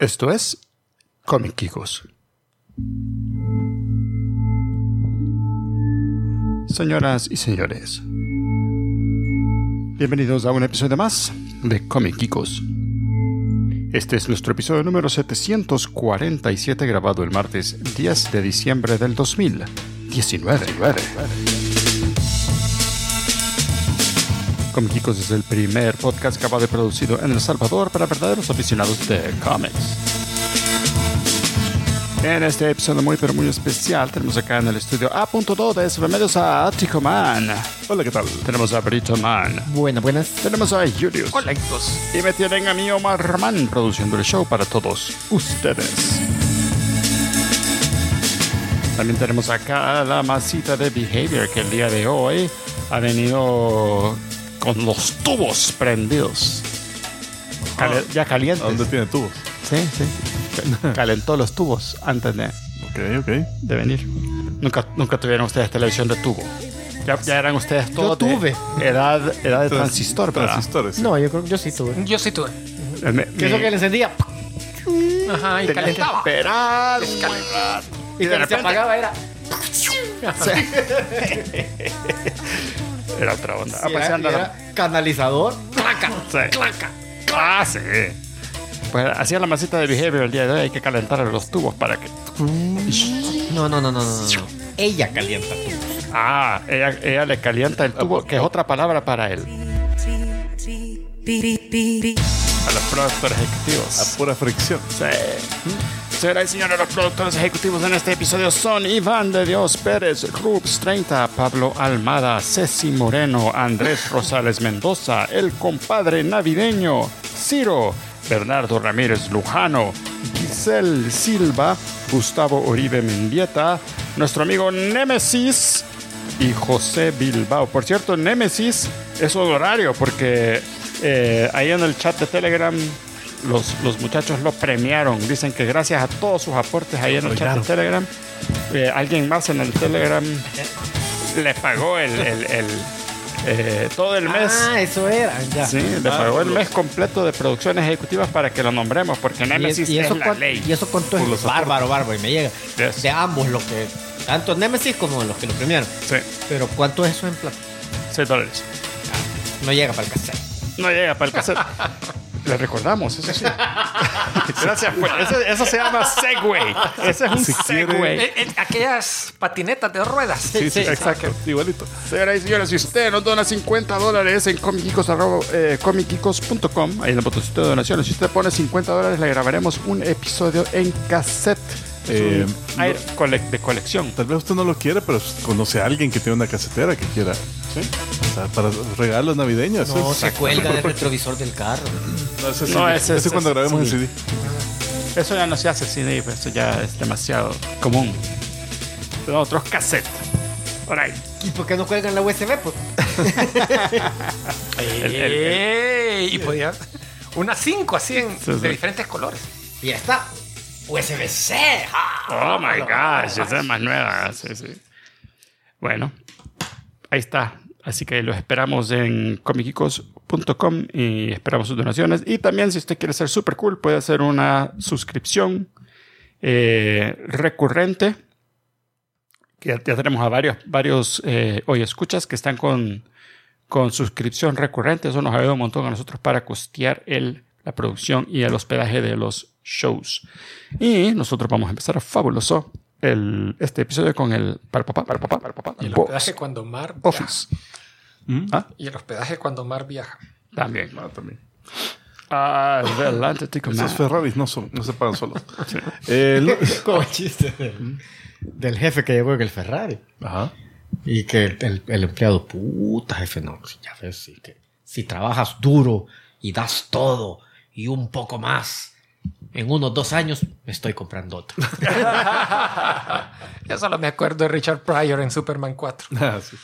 Esto es Comiquicos. Señoras y señores, bienvenidos a un episodio más de Comiquicos. Este es nuestro episodio número 747, grabado el martes 10 de diciembre del 2019. Comiquicos es el primer podcast grabado y producido en El Salvador para verdaderos aficionados de cómics. En este episodio muy especial tenemos acá en el estudio A.2 Remedios a Ticoman. Hola, ¿qué tal? Tenemos a Brito Man. Buenas. Tenemos a Julius. Colectos. Y me tienen a mí, Omar Man, produciendo el show para todos ustedes. También tenemos acá a la masita de Behavior, que el día de hoy ha venido con los tubos prendidos. Ya calientes. ¿A dónde tiene tubos? Sí. Calentó los tubos antes de venir. Nunca tuvieron ustedes televisión de tubo. Ya eran ustedes todos. Yo tuve. Edad de transistor, ¿verdad? Transistores. Sí. No, yo sí tuve. Yo sí tuve. ¿Qué es lo que le encendía? Ajá, y Tenía que calentaba. esperar. Y cuando se apagaba era... Era otra onda. Sí, era canalizador. Claca, Sí. claca. Ah, sí. Pues hacía la masita de Behavior el día de hoy. Hay que calentar los tubos para que... No. Ella calienta tubos. Ah, ella le calienta el tubo, que es otra palabra para él. A los productores ejecutivos. A pura fricción. Sí. Señoras y señores, los productores ejecutivos en este episodio son Iván de Dios Pérez, Rubs 30, Pablo Almada, Ceci Moreno, Andrés Rosales Mendoza, el compadre navideño, Ciro, Bernardo Ramírez Lujano, Giselle Silva, Gustavo Oribe Mendieta, nuestro amigo Némesis y José Bilbao. Por cierto, Némesis es honorario porque ahí en el chat de Telegram los muchachos lo premiaron. Dicen que gracias a todos sus aportes ahí en el chat de Telegram, alguien más en el Telegram le pagó todo el mes. Ah, eso era. Ya. Sí, le pagó el mes completo de producciones ejecutivas para que lo nombremos, porque Nemesis y eso es la ley. Y eso cuánto Por es los bárbaro. Y me llega. Yes. De ambos, lo que... Tanto Nemesis como los que lo premiaron. Sí, Pero ¿cuánto es eso en plata? $6. No llega para el cassette. No llega para el cassette. Le recordamos, eso sí. Gracias, pues. Eso se llama Segway. Ese es un Segway. Aquellas patinetas de ruedas. Sí, exacto. Igualito. Señoras y señores, si usted nos dona $50 en comiquicos.com, ahí en el botoncito de donaciones, si usted pone $50, le grabaremos un episodio en cassette. De colección. Tal vez usted no lo quiere, pero conoce a alguien que tiene una casetera que quiera. ¿Sí? O sea, para regalos navideños. No, ¿sí? se cuelga del retrovisor del carro. No, ese sí. No, ese ese cuando grabemos sí. el CD. Eso ya no se hace CD, pues eso ya es demasiado común. Pero otros cassettes. Por ahí. ¿Y por qué no cuelgan la USB? Pues? Y podía unas 5 así Sí. de diferentes colores. Y ya está. USB-C. Oh my gosh, esa es más nueva. Sí. Bueno, ahí está. Así que los esperamos en comiquicos.com y esperamos sus donaciones. Y también, si usted quiere ser super cool, puede hacer una suscripción recurrente. Ya tenemos a varios hoy escuchas que están con suscripción recurrente. Eso nos ayuda un montón a nosotros para costear la producción y el hospedaje de los shows. Y nosotros vamos a empezar a fabuloso este episodio con el para papá. Y el hospedaje cuando Mar viaja. Office. ¿Ah? Y el hospedaje cuando Mar viaja. También. También. Adelante, Tico Man. Esos Ferraris no se pagan solos. Como el chiste del jefe que llegó en el Ferrari. Ajá. Y que el empleado, puta jefe, no, ya ves, sí, que si trabajas duro y das todo y un poco más, en unos 2 años me estoy comprando otro. Yo solo me acuerdo de Richard Pryor en Superman 4. Ah, sí.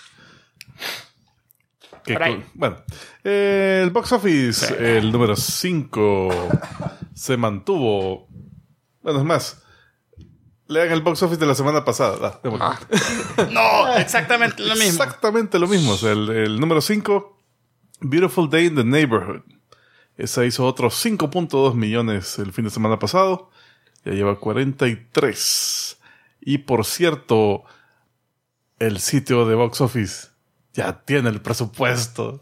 Qué Por ahí. cool. Bueno, el box office, Sí. el número 5, se mantuvo. Bueno, es más, lean el box office de la semana pasada. No, exactamente lo mismo. Exactamente lo mismo. O sea, el número 5, Beautiful Day in the Neighborhood. Esa hizo otros 5.2 millones el fin de semana pasado. Ya lleva 43. Y por cierto, el sitio de Box Office ya tiene el presupuesto.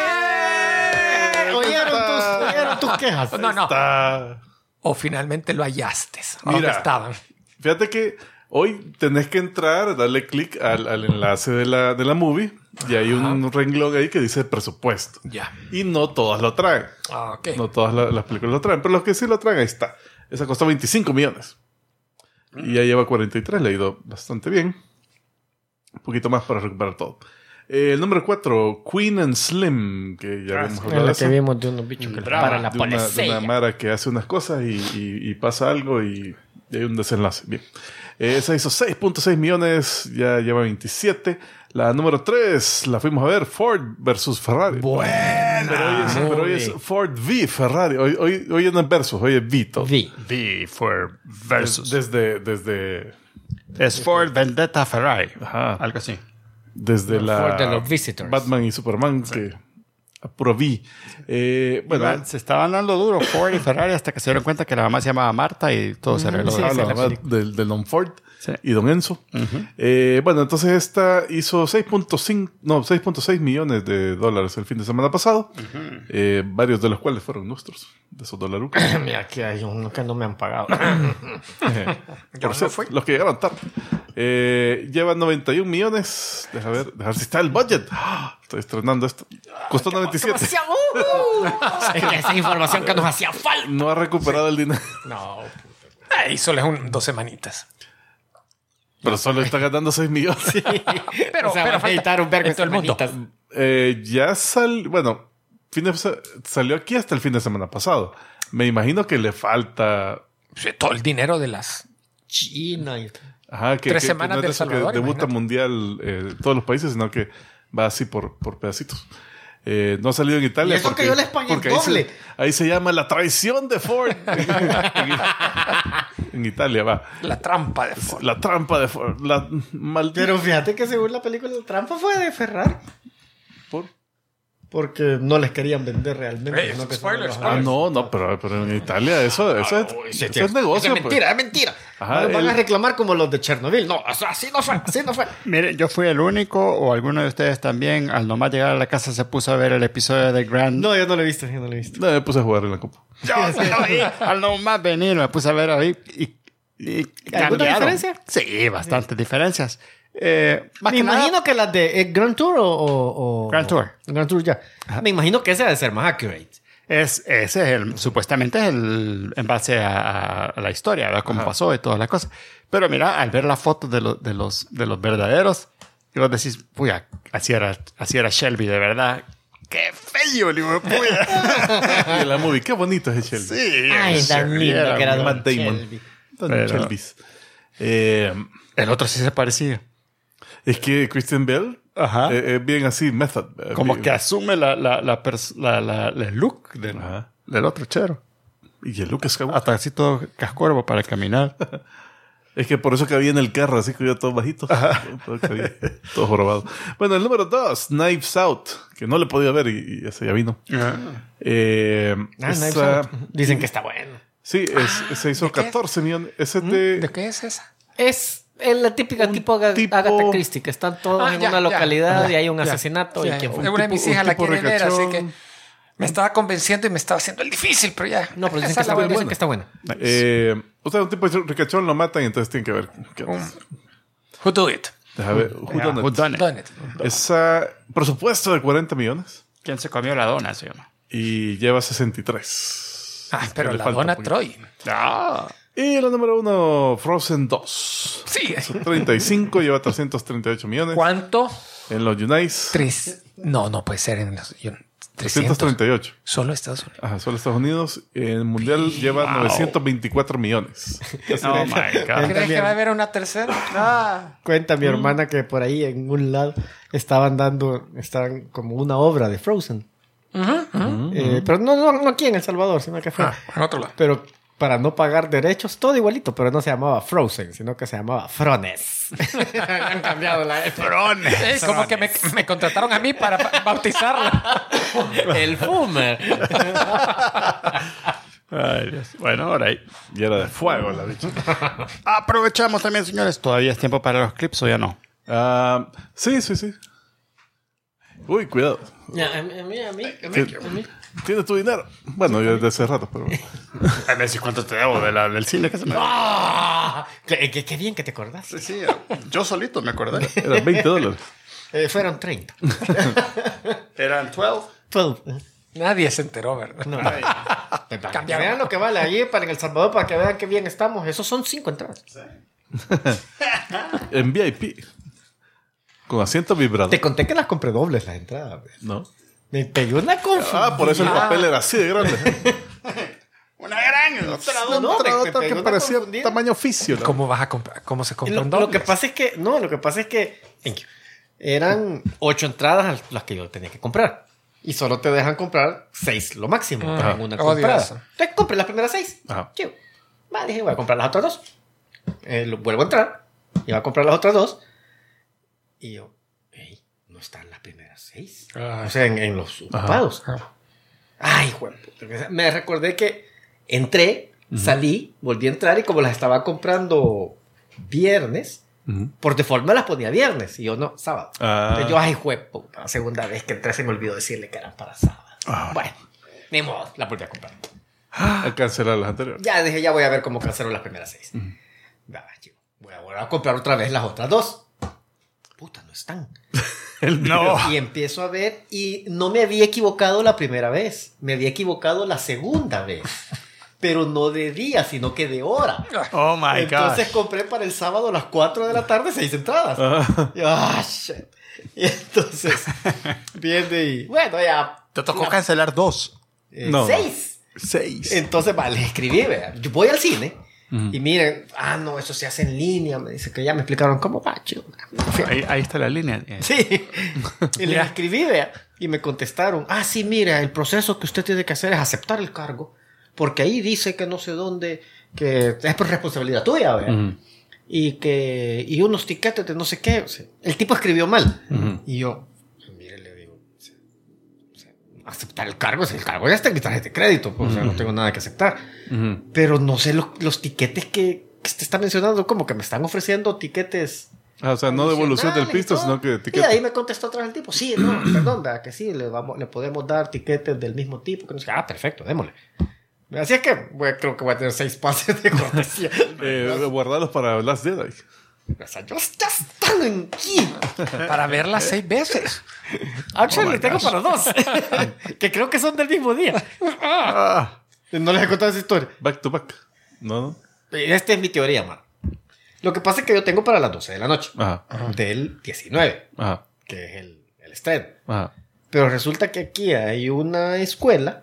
¿Oyeron tus quejas? No. Está... O finalmente lo hallaste. Mira. ¿Dónde estaban? Fíjate que hoy tenés que entrar, darle clic al enlace de la movie y hay un renglón ahí que dice presupuesto. Ya. Y no todas lo traen. Ok. No todas las películas lo traen, pero los que sí lo traen, ahí está. Esa costó 25 millones. Y ya lleva 43, le ha ido bastante bien. Un poquito más para recuperar todo. El número 4, Queen and Slim, que ya habíamos hablado En de la eso. que vimos de unos bichos que drama, para la De una policía. mara que hace unas cosas y pasa algo y hay un desenlace. Bien. Esa hizo 6.6 millones, ya lleva 27. La número 3 la fuimos a ver, Ford versus Ferrari. Pero hoy es Ford v Ferrari. Hoy no es versus, hoy es V todo. V for versus. Desde Es Ford Vendetta Ferrari. Ajá. Algo así. desde la Ford de los Visitors. Batman y Superman, que a puro V. Bueno, Se estaban dando duro Ford y Ferrari hasta que se dieron cuenta que la mamá se llamaba Marta y todo se arregló. sí, habla la más del Don Ford Sí. y Don Enzo. Bueno, entonces esta hizo 6.6 millones de dólares el fin de semana pasado. Varios de los cuales fueron nuestros, de esos dolarucos. Mira, aquí hay uno que no me han pagado. Por cierto, los que llegaron tarde. Llevan 91 millones. Deja ver si está el budget. Estoy estrenando esto. Costó 97. Es que esa información que nos hacía falta. No ha recuperado el dinero. No. Y solo es 2 semanitas. Pero solo está ganando 6 millones. Pero, O sea, pero van a editar un vergo en todo el mundo. semanitas. Ya bueno, salió aquí hasta el fin de semana pasado. Me imagino que le falta. Sí, todo el dinero de las... China. Ajá, 3 semanas no es del eso que Salvador, debuta imagínate. mundial todos los países, sino que va así por pedacitos. No ha salido en Italia. Y eso que yo le español porque doble. Ahí se llama La Traición de Ford. En Italia va. La trampa de Ford. La trampa de Ford. La maldita. Pero fíjate que según la película de trampa fue de Ferrari. ¿Por? Porque no les querían vender realmente. Ey, sino que spoilers, solo los- No, pero en Italia eso es negocio. Eso es mentira, es mentira. Ajá, no van a el- reclamar como los de Chernobyl. No, así no fue, así no fue. Mire, yo fui el único, o alguno de ustedes también, al nomás llegar a la casa se puso a ver el episodio de Grand. No, yo no lo he visto, yo no lo he visto. No, me puse a jugar en la copa. Yo sí lo vi. Al nomás venir, me puse a ver ahí y ¿Alguna cambiaron. diferencia? Sí, bastantes diferencias. Más Me que nada- imagino que las de Grand Tour o... Grand Tour. Grand Tour ya. Me imagino que ese debe ser más accurate. Ese es supuestamente es el en base a la historia, ¿verdad? Cómo pasó y todas las cosas. Pero mira, al ver la foto de los verdaderos, y vos decís, puya, así era Shelby, de verdad. ¡Qué feo, le digo, puya! Y en la movie, qué bonito es el Shelby. Sí, Ay, tan lindo que era Don Matt Damon. Shelby. Don Pero- Shelby's. El otro sí se parecía. Es que Christian Bell Ajá. es bien así, method. Como bien- que asume el look Ajá. del otro chero. Y el Lucas Skywalker. Hasta así todo cascuervo para caminar. Es que por eso cabía en el carro, así que yo todo bajito. Todo cabía, todo jorobado. Bueno, el número 2, Knives Out, que no le he podido ver y ese ya vino. Knives Esa- Out. Dicen que está bueno. Sí, se hizo ¿de qué? 14 millones. Ese ¿De qué es esa? Es la típica Un tipo tipo- Agatha Christie, que están todos en ya, una ya, localidad ya, y hay un ya, asesinato. ya. y quién fue. Una de mis un hijas la tipo quiere ver, así ricachón. que me estaba convenciendo y me estaba haciendo el difícil, pero ya. No, pero dicen esa que, la voy a ver. dicen que está buena. O sea, un tipo de ricachón lo matan y entonces tienen que ver. Who do it? Deja ver. Who done it? Who done it? Done it. Esa presupuesto de 40 millones ¿Quién se comió la dona, se llama? y lleva 63. Ah, pero Le la falta dona un poquito. Troy. Y la número 1, Frozen 2. Sí. 35, lleva 338 millones. ¿Cuánto? En los Unites, No puede ser en los 300. 338. Solo Estados Unidos. Ajá, solo Estados Unidos. En el Mundial lleva 924 millones. Oh my God. ¿Crees que va a haber una tercera? Cuenta mi hermana que por ahí en un lado estaban como una obra de Frozen. Pero no aquí en El Salvador, sino que fue. En otro lado. Pero para no pagar derechos, todo igualito, pero no se llamaba Frozen, sino que se llamaba Frones. Han cambiado la F. Frones. Como que me contrataron a mí para bautizarla. El Fumer. Ay, Dios. Bueno, ahora ahí. Y era de fuego la bicha. Aprovechamos también, señores. ¿Todavía es tiempo para los clips o ya no? Sí. Uy, cuidado. A mí. Tienes tu dinero. Bueno, yo desde hace rato, pero... Ay, me decís cuánto te debo del cine que se me... ¡Ah! Qué bien que te acordás. Sí, yo solito me acordé. Eran $20. Fueron 30. Eran 12. 12. Nadie se enteró, ¿verdad? No. Para que vean lo que vale allí para en El Salvador, para que vean qué bien estamos. Esos son 5 entradas. En VIP. Con asiento vibrador. Te conté que las compré dobles las entradas. ¿No? Me pegué una confundida. Por eso el papel era así de grande. Una gran... Otra que una parecía confundida. tamaño oficio. ¿no? ¿Cómo vas a comprar? ¿Cómo se compra un Lo doble? que pasa es que thank you, eran 8 entradas las que yo tenía que comprar. Y solo te dejan comprar 6 lo máximo en una Odio comprada. eso. Entonces compré las primeras 6. Ajá. Chivo. Dije, voy a comprar las otras 2. Vuelvo a entrar. Iba a comprar las otras 2. Y yo, hey, no están las primeras 6. O sea, en los ocupados. Ay, güey. Me recordé que entré, salí, volví a entrar y como las estaba comprando viernes, por default me las ponía viernes y yo no, sábado. Entonces yo, ay, güey, puta, la segunda vez que entré se me olvidó decirle que eran para sábado. Bueno, ni modo, la volví a comprar. A cancelar las anteriores. Ya dije, ya voy a ver cómo cancelo las primeras 6. Voy a volver a comprar otra vez las otras 2. Puta, no están. No. Y empiezo a ver y no me había equivocado la primera vez. Me había equivocado la segunda vez. Pero no de día, sino que de hora. Oh, my God. Entonces compré para el sábado a las 4 de la tarde 6 entradas. Shit. Y entonces viene y bueno, ya. Te tocó cancelar 2. No. 6. 6. Entonces, les escribí, vea. Yo voy al cine y miren, no, eso se hace en línea. Me dice que ya me explicaron cómo va, chido. Ahí está la línea. Sí. Y les escribí, vea. Y me contestaron, sí, mira, el proceso que usted tiene que hacer es aceptar el cargo. Porque ahí dice que no sé dónde, que es por responsabilidad tuya, vea. Y unos tiquetes de no sé qué. O sea, el tipo escribió mal. Y yo, mire, le digo, aceptar el cargo ya está en mi tarjeta de crédito. O sea, no tengo nada que aceptar. Pero no sé los tiquetes que te está mencionando, como que me están ofreciendo tiquetes. O sea, no devolución del pisto, sino que Y etiqueta. ahí me contestó otra vez el tipo, sí, no, perdón, vea que sí, le podemos dar tiquetes del mismo tipo. Que no sé. Perfecto, démosle. Así es que creo que voy a tener 6 pases de cortesía. Guardarlos para Last Jedi. O sea, ya están aquí. Para verlas 6 veces. Actually, tengo para 2. Que creo que son del mismo día. No les he contado esa historia. Back to back. No. Esta es mi teoría, man. Lo que pasa es que yo tengo para las 12 de la noche. Del 19. Que es el estreno. Pero resulta que aquí hay una escuela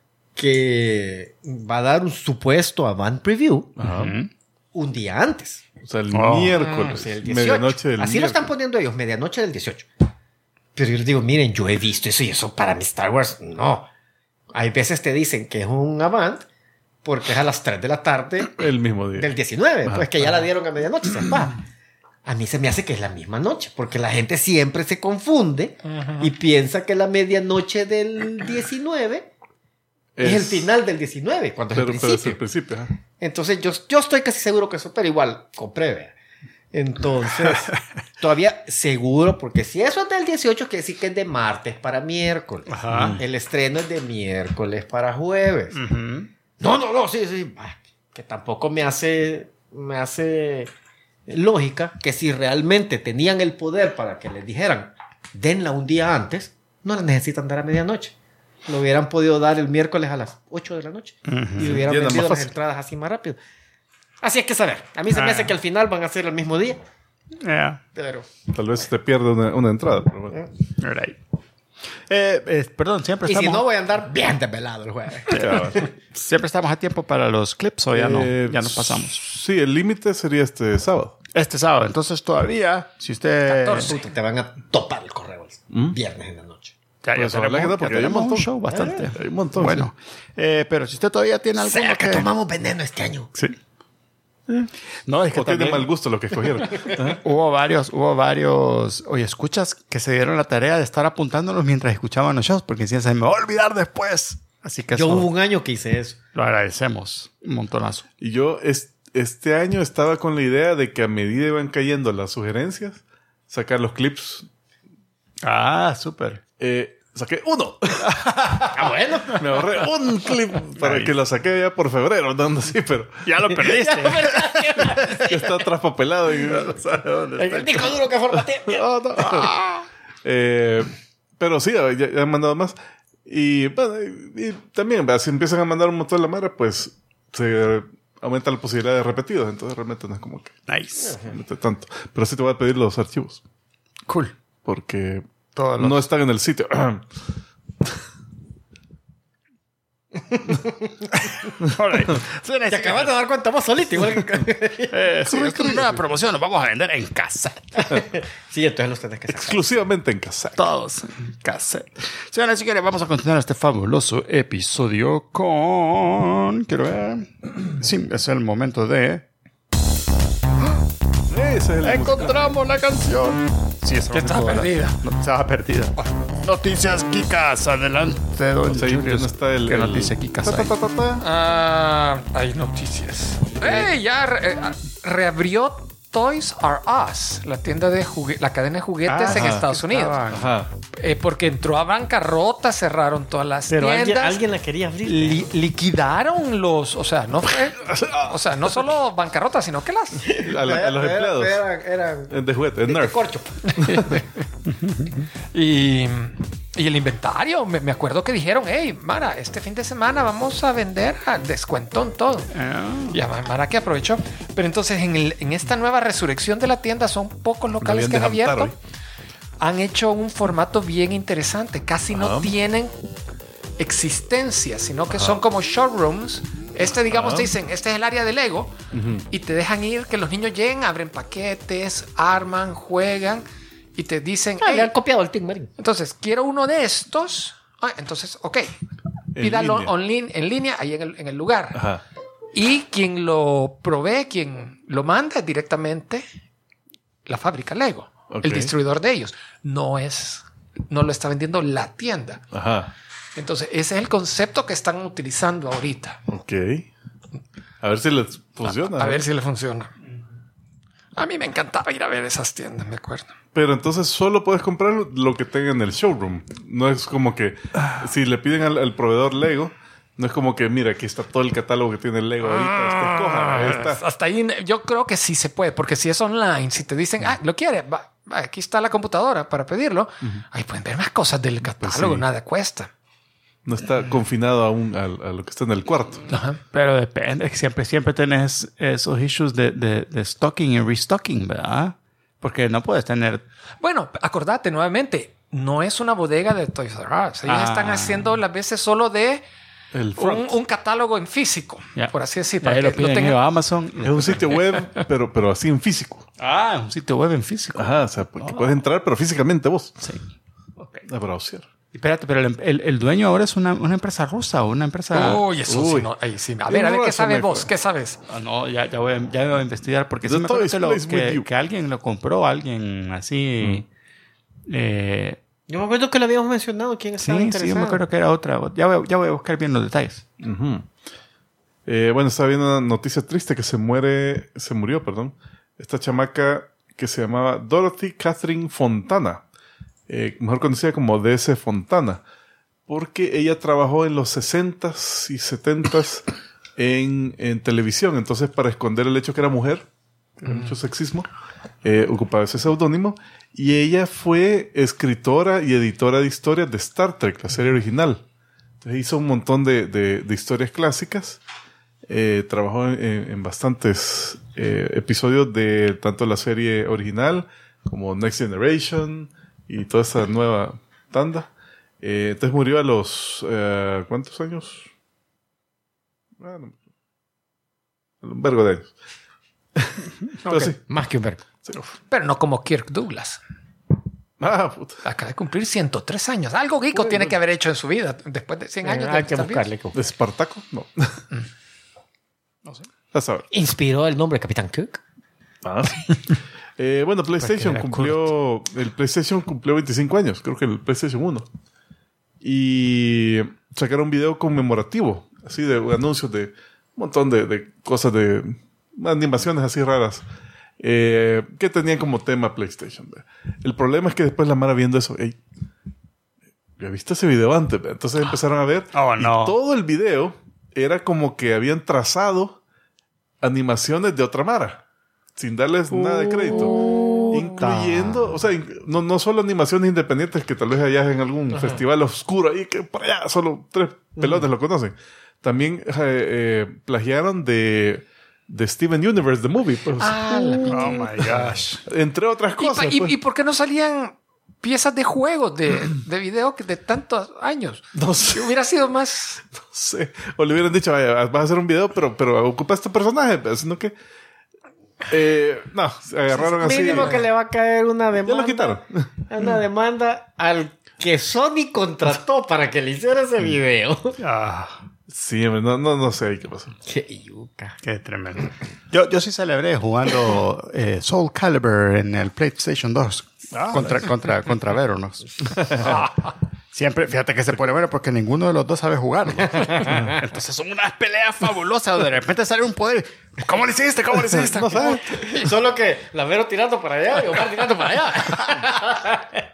que va a dar un supuesto avant preview un día antes. O sea, el miércoles. O sea, el 18. Medianoche del Así lo están poniendo ellos, medianoche del 18. Pero yo les digo, miren, yo he visto eso y eso para mi Star Wars, no. Hay veces te dicen que es un avant porque es a las 3 de la tarde el mismo día del 19. Pues que ya la dieron a medianoche. A mí se me hace que es la misma noche, porque la gente siempre se confunde y piensa que la medianoche del 19 es el final del 19, cuando es el principio. Pero es el principio. Entonces yo estoy casi seguro que eso, pero igual compré, vea. Entonces, todavía seguro, porque si eso es del 18, quiere decir que es de martes para miércoles. El estreno es de miércoles para jueves. No, sí. Que tampoco me hace lógica que si realmente tenían el poder para que les dijeran, denla un día antes, no la necesitan dar a medianoche. Lo hubieran podido dar el miércoles a las 8 de la noche. Y hubieran vendido las entradas así más rápido. Así es que saber. A mí se me hace que al final van a ser el mismo día. Pero tal vez te pierde una entrada. Pero bueno. Perdón, siempre y estamos... si no, voy a andar bien desvelado el jueves. Siempre estamos a tiempo para los clips o ya no, ya nos pasamos. Sí, el límite sería este sábado. Este sábado, entonces todavía, si usted... 14. Te van a topar el correo viernes en la noche. Ya Pues ojalá que no, porque hay un tenemos montón. show bastante. Hay un montón. Bueno, pero si usted todavía tiene alguno ¿Será que tomamos veneno este año? Sí. No, es que O tiene también mal gusto lo que escogieron. Ajá. hubo varios, oye, escuchas que se dieron la tarea de estar apuntándolos mientras escuchaban los shows, porque decían, se me va a olvidar después. Así que Yo eso hubo un año que hice eso. lo agradecemos un montonazo. Y yo este año estaba con la idea de que a medida iban cayendo las sugerencias, sacar los clips. Ah, súper. Saqué uno. Ah, bueno. Me ahorré un clip para Nice. que lo saqué ya por febrero, no así, pero Ya lo perdiste. que está traspapelado y no sabe dónde está. El disco duro que formateé. No, no. Pero sí, ya han mandado más. Y, bueno, y también, ¿verdad? Si empiezan a mandar un montón de la mara, pues se aumenta la posibilidad de repetidos. Entonces realmente no es como que Nice. mete tanto. Pero sí te voy a pedir los archivos. Cool. Porque Todos los- no están en el sitio. All right. Te acabas de dar cuenta vos solito. Igual que... Sí, esta es una nueva promoción. Nos vamos a vender en casa. Sí, entonces los tenés que sacar. Exclusivamente en cassette. Todos en cassette. Señoras y señores, vamos a continuar este fabuloso episodio con... Quiero ver... Sí, es el momento de... Ese es el ¡Encontramos la canción! Sí, esa Que estaba perdida. No, estaba perdida. Noticias Kikas. Adelante, don O sea, ahí Julius. no está el... ¿Qué el- noticia Kikas ta, ta, hay? ta, ta, ta. Hay noticias. Ya reabrió Toys R Us, la tienda de la cadena de juguetes en Estados Unidos. Ajá. Porque entró a bancarrota, cerraron todas las Pero tiendas. alguien la quería abrir. Liquidaron los, o sea, no fue, o sea, no solo bancarrota, sino que las A los empleados. Eran De juguete, de Nerf. corcho. y el inventario, me acuerdo que dijeron, hey, Mara, este fin de semana vamos a vender a descuentón todo. Y a Mara que aprovechó. Pero entonces en esta nueva resurrección de la tienda son pocos locales habían que han dejado abierto. Han hecho un formato bien interesante. Casi no tienen existencia, sino que son como showrooms. Digamos, te dicen, este es el área de Lego. Y te dejan ir, que los niños lleguen, abren paquetes, arman, juegan. Y te dicen, Le "Hey, han copiado el Team Marine. entonces, quiero uno de estos. Entonces, ok. Pídalo en línea, ahí en el lugar. Ajá. Y quien lo provee, quien lo manda es directamente la fábrica Lego, Ok. el distribuidor de ellos. No lo está vendiendo la tienda. Ajá. Entonces, ese es el concepto que están utilizando ahorita. Ok. A ver si les funciona. A ver si le funciona. A mí me encantaba ir a ver esas tiendas, me acuerdo. Pero entonces solo puedes comprar lo que tenga en el showroom. No es como que si le piden al proveedor Lego, no es como que, mira, aquí está todo el catálogo que tiene Lego ahorita. Usted escoja, ahí está. Hasta ahí yo creo que sí se puede, porque si es online, si te dicen, ¿lo quiere? Va, aquí está la computadora para pedirlo. Ahí pueden ver más cosas del catálogo, sí. nada cuesta. No está confinado aún a lo que está en el cuarto. Ajá. Pero depende. Siempre tenés esos issues de stocking y restocking, ¿verdad? Porque no puedes tener... Bueno, acordate nuevamente, no es una bodega de Toys R Us. Ellos están haciendo las veces solo de El front. un catálogo en físico, Ya. por así decir. Ahí Para lo que lo piden tengan. a Amazon. Es un sitio web, pero así en físico. Ah, un sitio web en físico. Ajá, o sea, que puedes entrar, pero físicamente vos. Sí. Okay. A browser. Espérate, pero el dueño ahora es una empresa rusa o una empresa... Uy, eso sí, Uy. no. Ahí sí. A ver, ¿qué Russian, sabes my vos? friend. ¿Qué sabes? Ah, no, ya voy a investigar porque sí The me acuerdo toys que, plays with you. que alguien lo compró, alguien así... Yo me acuerdo que lo habíamos mencionado. ¿Quién estaba sí, interesado? yo me acuerdo que era otra. Ya voy a buscar bien los detalles. Ujú. Bueno, estaba viendo una noticia triste que se murió, esta chamaca que se llamaba Dorothy Catherine Fontana, mejor conocida como DS Fontana, porque ella trabajó en los 60s y 70s en televisión. Entonces, para esconder el hecho que era mujer, mucho sexismo, ocupaba ese seudónimo, y ella fue escritora y editora de historias de Star Trek, la serie original. Entonces, hizo un montón de historias clásicas. Trabajó en bastantes episodios de tanto la serie original como Next Generation y toda esa nueva tanda. Entonces murió a los... ¿cuántos años? Un vergo de años. Pero Ok. sí. Más que un verbo. Pero no como Kirk Douglas. Puta. Acaba de cumplir 103 años. Algo Geeko tiene que haber hecho en su vida después de 100 años. Hay que buscarle. ¿De Espartaco? No. No sé. A saber. ¿Inspiró el nombre de Capitán Cook? Sí. Bueno, PlayStation Porque el PlayStation cumplió 25 años, creo que el PlayStation 1. Y sacaron un video conmemorativo, así de anuncios de un montón de cosas, de animaciones así raras, que tenían como tema PlayStation. El problema es que después la Mara viendo eso, hey, ¿ya viste ese video antes? Entonces empezaron a ver, y todo el video era como que habían trazado animaciones de otra Mara, sin darles nada de crédito. Incluyendo, o sea, no solo animaciones independientes que tal vez allá en algún festival oscuro ahí que por allá solo 3 pelotes lo conocen. También plagiaron de Steven Universe, The Movie. Pues. Oh my gosh. Entre otras cosas. ¿Y por qué no salían piezas de juegos de video de tantos años? No sé. Hubiera sido más... No sé. O le hubieran dicho, vaya, vas a hacer un video, pero ocupa este personaje. Sino que... no, se agarraron así. Mínimo que le va a caer una demanda. Ya lo quitaron. Una demanda al que Sony contrató para que le hiciera ese video. Sí, no sé qué pasó. Qué yuca. Qué tremendo. Yo sí celebré jugando Soul Calibur en el PlayStation 2 contra Veronos. Siempre, fíjate que se pone bueno porque ninguno de los dos sabe jugar. Entonces son unas peleas fabulosas donde de repente sale un poder. ¿Cómo le hiciste? ¿Cómo le hiciste? No sé. Solo que la Vero tirando para allá y Omar tirando para allá.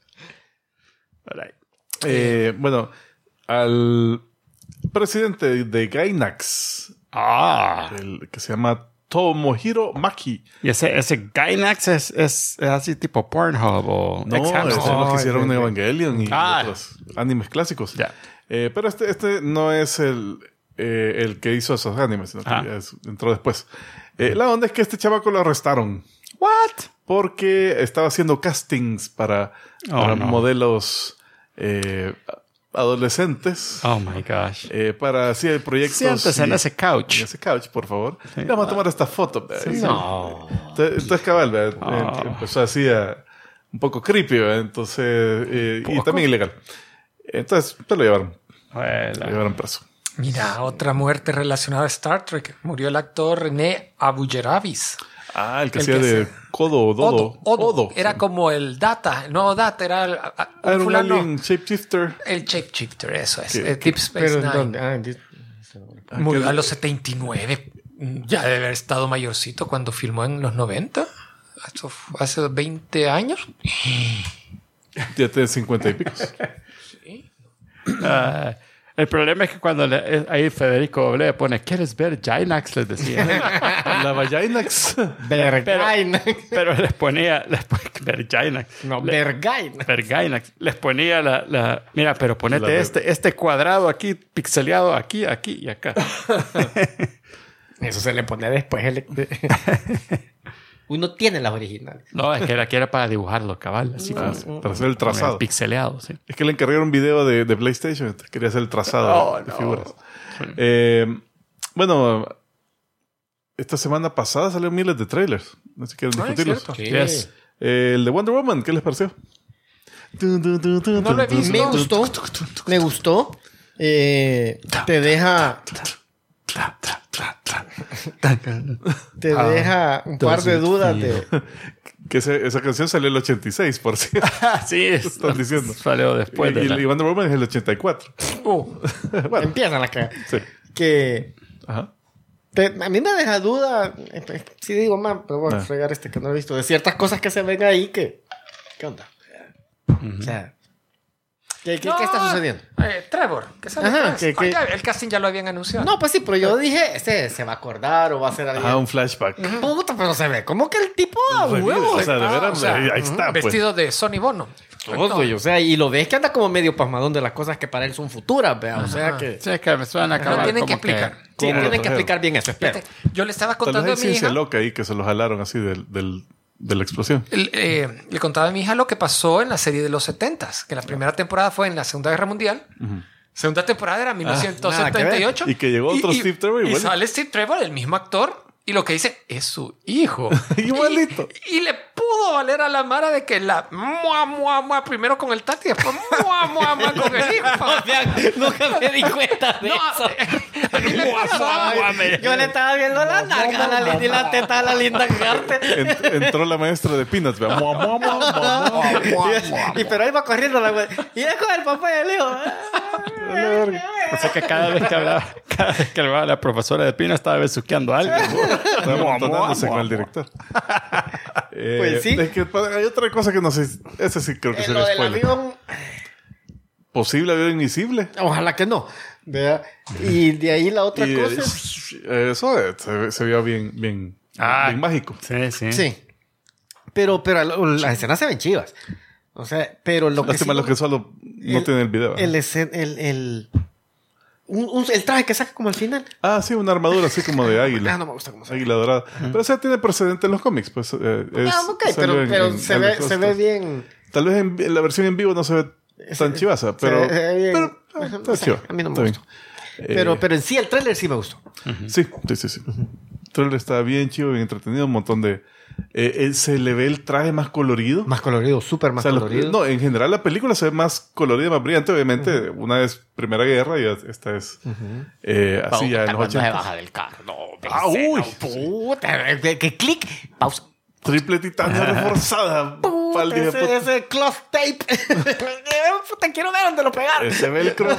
Bueno, al presidente de Gainax, el que se llama Tomohiro Maki. ¿Y ese Gainax es así tipo Pornhub o No, esos son los que hicieron Evangelion y Ah. otros animes clásicos. Ya. Pero este no es el que hizo esos animes, sino que ya entró después. La onda es que este chavaco lo arrestaron. What? Porque estaba haciendo castings para modelos adolescentes. Oh my gosh. Para así proyectos. Siéntese en ese couch. En ese couch, por favor. Vamos a tomar esta foto. No. Entonces cabal, empezó así un poco creepy, ¿verdad? Entonces, y también ilegal. Entonces, te lo llevaron. Lo llevaron preso. Mira, otra muerte relacionada a Star Trek. Murió el actor René Abujaravis. El que hacía de Kodo o Dodo. Odo. Era como el Data. El nuevo Data era un fulano. alien shapeshifter. El shapeshifter, eso es. ¿Qué? Deep Space Nine. ¿Dónde? Murió a los 79. Ya debe haber estado mayorcito cuando filmó en los 90. Esto fue hace 20 años. Ya tiene 50 y pico. El problema es que cuando ahí Federico le pone, ¿quieres ver Gainax? Les decía. La Vaginax. Pero les ponía Vergainax. No, Vergainax. Vergainax. Les ponía mira, pero ponete este cuadrado aquí, pixeleado aquí y acá. Eso se le pone después. Uno tiene las originales. No, es que era para dibujarlo, cabal. Así como Para hacer el trazado. pixeleado, sí. Es que le encargaron un video de PlayStation. Entonces quería hacer el trazado de figuras. Bueno, esta semana pasada salieron miles de trailers. No sé si quieren discutirlos. cierto. Sí. Yes. El de Wonder Woman, ¿qué les pareció? No lo he visto. Me gustó. Te deja un par de dudas de... Que esa canción salió en el 86, por cierto. Sí, Están diciendo. Salió después de y Wonder Woman es el 84. Bueno, Empiezan a caer. sí. Que... Ajá. A mí me deja duda. Sí digo, man, pero voy a fregar que no he visto. De ciertas cosas que se ven ahí que... ¿Qué onda? O sea... ¿Qué está sucediendo? Trevor, que sale Ajá, después. El casting ya lo habían anunciado. No, pues sí, pero yo dije, se va a acordar o va a ser alguien. Un flashback. Puta, pero se ve como que el tipo a huevo. O sea, de veras, ahí está. Pues. Vestido de Sonny Bono. Todo, güey, o sea, y lo ves que anda como medio pasmadón de las cosas que para él son futuras, vea. O sea que... Sí, es que me suena a No acabar tienen como que explicar. Sí, ¿Cómo tienen lo que explicar bien eso, espero. Yo le estaba Tal vez contando hay a mi ciencia hija. loca ahí que se los jalaron así de la explosión. Le contaba a mi hija lo que pasó en la serie de los 70s, que la primera temporada fue en la Segunda Guerra Mundial. Segunda temporada era 1978. Y que llegó otro Steve Trevor. Y sale Steve Trevor, el mismo actor, y lo que dice es su hijo. Igualito. Y le pudo valer a la Mara de que la mua, primero con el tati y después mua con el hijo. Nunca me di cuenta de eso. Yo le estaba viendo la nalga a la linda y la teta a la linda Carter. Entró la maestra de Peanuts, vea. Y pero ahí va corriendo la güey. Y es con el papá y el hijo. O sea que cada vez que hablaba la profesora de Pina estaba besuqueando a alguien. Estaba montonándose con el director. Pues sí. Es que hay otra cosa que no sé. Ese sí creo que Lo sería del spoiler. avión. Posible avión invisible. Ojalá que no. ¿Verdad? Y de ahí la otra Y cosa. eso se veía bien mágico. Sí, sí. Sí. Pero las escenas se ven chivas. O sea, pero lo que Lástima sí, los que solo no tienen el video. el traje que saca como al final. Ah, sí, una armadura así como de águila. No me gusta cómo se ve. Águila dorada. Pero o sea, tiene precedente en los cómics. Pues, Ok, salió pero se ve Ghostbusters. bien. Tal vez en la versión en vivo no se ve tan chivaza, pero... se ve bien. está No sé, chiva. a mí no me Está bien. gustó. Pero en sí el tráiler sí me gustó. Sí. El trailer está bien chivo, bien entretenido. Un montón de... se le ve el traje más colorido. Más colorido, súper O más sea, colorido. no, en general la película se ve más colorida, más brillante. Obviamente, una es Primera Guerra y esta es así ya en los 80. baja del carro. No, Uy. puta. Que clic. Pausa. Triple titanio reforzada. Pal de puta. Ese cloth tape. Puta, quiero ver dónde lo pegaron. Ese velcro.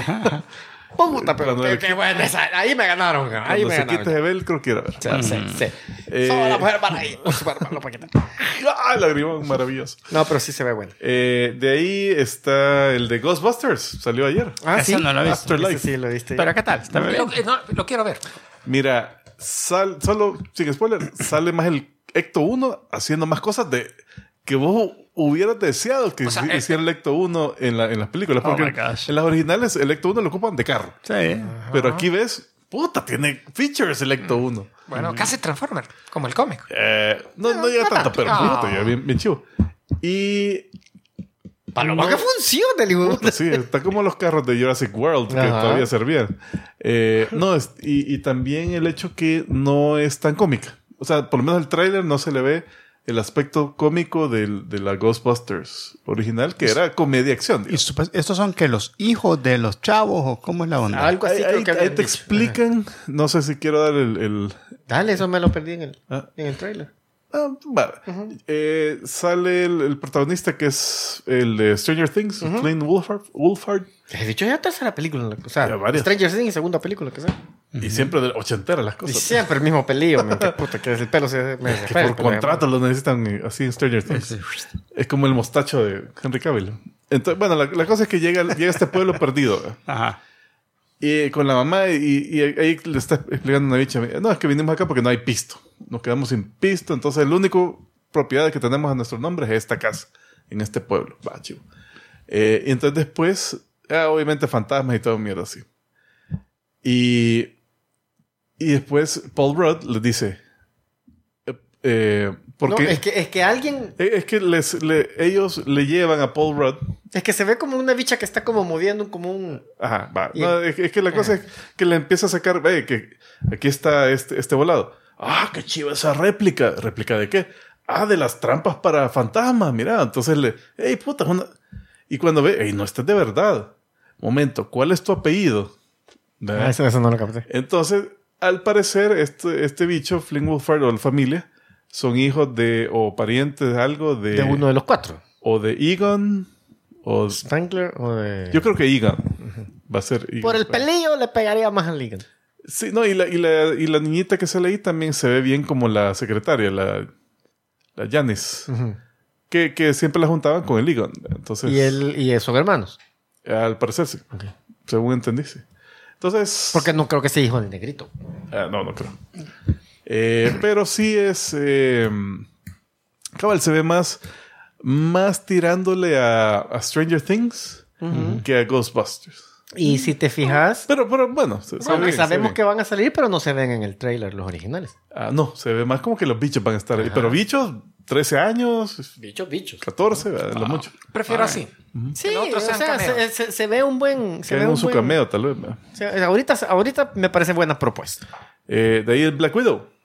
Puta, pero Cuando qué buena esa. Ahí me ganaron. Ahí Cuando me se ganaron. quite ese velcro, quiero ver. Sí. Eh, Solo la mujer para ahí. Lo puede quitar. ¡Ah, lagrimón! Maravilloso. No, pero sí se ve bueno. De ahí está el de Ghostbusters. Salió ayer. Ese no lo he visto. Afterlife. Ese sí lo viste. Pero ¿qué tal? ¿Está bien? Lo quiero ver. Mira, solo, sin spoiler, sale más el Ecto 1 haciendo más cosas de que vos hubieras deseado que O sea, hiciera el Ecto 1 en las películas. Porque my gosh. en las originales el Ecto 1 lo ocupan de carro. Sí. Pero aquí ves, puta, tiene features el Ecto 1. Bueno, casi Transformer, como el cómic. No llega tanto, pero Ah. puta, ya bien chivo. Y Para lo más que funcione, digo. puta, sí, está como los carros de Jurassic World, que Ajá. todavía servían. Y también el hecho que no es tan cómica. O sea, por lo menos el tráiler no se le ve el aspecto cómico de la Ghostbusters original, que era comedia-acción. ¿Y estos son que los hijos de los chavos o cómo es la onda? Algo así creo que Ahí habían te dicho. explican, no sé si quiero dar el Dale, eso me lo perdí en Ah. el trailer. vale. Sale el protagonista que es el de Stranger Things, Flynn Wolfhard. He dicho ya tercera película. O sea, Ya varias. Stranger Things, segunda película que sea. Y siempre de ochentera las Y cosas. siempre el mismo pelillo. Que puta, que el pelo se me Que por contrato lo necesitan así en Stranger Things. Es como el mostacho de Henry Cavill. Entonces, bueno, la cosa es que llega a este pueblo perdido. Ajá. Y con la mamá, y ahí le está explicando una bicha. No, es que vinimos acá porque no hay pisto. Nos quedamos sin pisto. Entonces, la única propiedad que tenemos a nuestro nombre es esta casa, en este pueblo. Va, chivo. Y entonces después, obviamente fantasmas y todo mierda así. Y después Paul Rudd les dice... porque No, es que alguien... es que ellos le llevan a Paul Rudd. Es que se ve como una bicha que está como moviendo como un... Ajá, va. Y- No, es que la cosa es que le empieza a sacar, que aquí está este volado. Ah, qué chiva esa réplica. ¿Réplica de qué? Ah, de las trampas para fantasmas, mira. Entonces hey, puta, y cuando ve, hey, no, este es de verdad. Momento, ¿cuál es tu apellido? ¿Verdad? eso no lo capté. Entonces, al parecer, este bicho, Flynn Wolfhard o la familia, son hijos o parientes de algo De uno de los cuatro. o de Egon, o Spangler o de... yo creo que Egon va a ser Egon. Por el pelillo le pegaría más al Ligan. Sí, no, y la niñita que sale ahí también se ve bien como la secretaria, la Janice, que siempre la juntaban con el Egon. Entonces, Y son hermanos. al parecer sí, según entendí, sí. Entonces, Porque no creo que sea hijo del negrito. no creo. Pero sí es cabal, se ve más tirándole a Stranger Things que a Ghostbusters. Y si te fijas... Pero bueno, se ve bien, se ve sabemos bien. que van a salir, pero no se ven en el trailer los originales. No, se ve más como que los bichos van a estar ahí. Pero bichos, 13 años, Bichos. 14, lo mucho. Prefiero así. Sí, Que los otros o sean sea, cameos. se ve un buen... Se Que ve hagan un su buen... cameo, tal vez. ¿no? O sea, ahorita me parece buena propuesta. De ahí el Black Widow.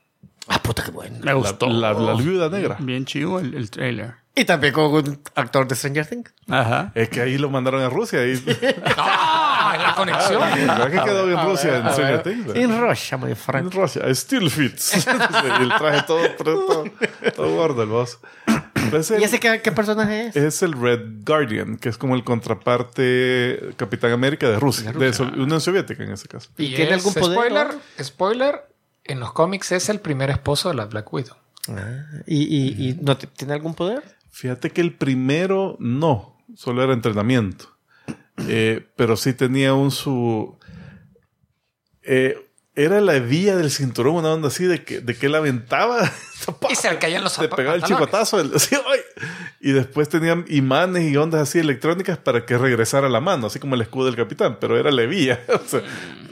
Ah, puta, qué bueno. Me gustó. La viuda negra. Bien chido el trailer. Y también con un actor de Stranger Things. Ajá. Es que ahí lo mandaron a Rusia. Ahí... ¡Ah! En la conexión. ¿Verdad que quedó en Rusia en Stranger Things? En Russia, my En friend. Rusia. Still fits. Y el traje todo gordo, el boss. ¿Y ese qué personaje es? Es el Red Guardian, que es como el contraparte Capitán América de Rusia. De Unión Soviética en ese caso. ¿Y tiene algún poder? Spoiler, en los cómics es el primer esposo de la Black Widow. ¿Y no tiene algún poder? Fíjate que el primero no, solo era entrenamiento. Pero sí tenía era la hebilla del cinturón, una onda así de que la aventaba. Y se le caían los Te zapatos. pegaba el chicotazo. Y después tenían imanes y ondas así electrónicas para que regresara la mano, así como el escudo del capitán, pero era la hebilla. O sea,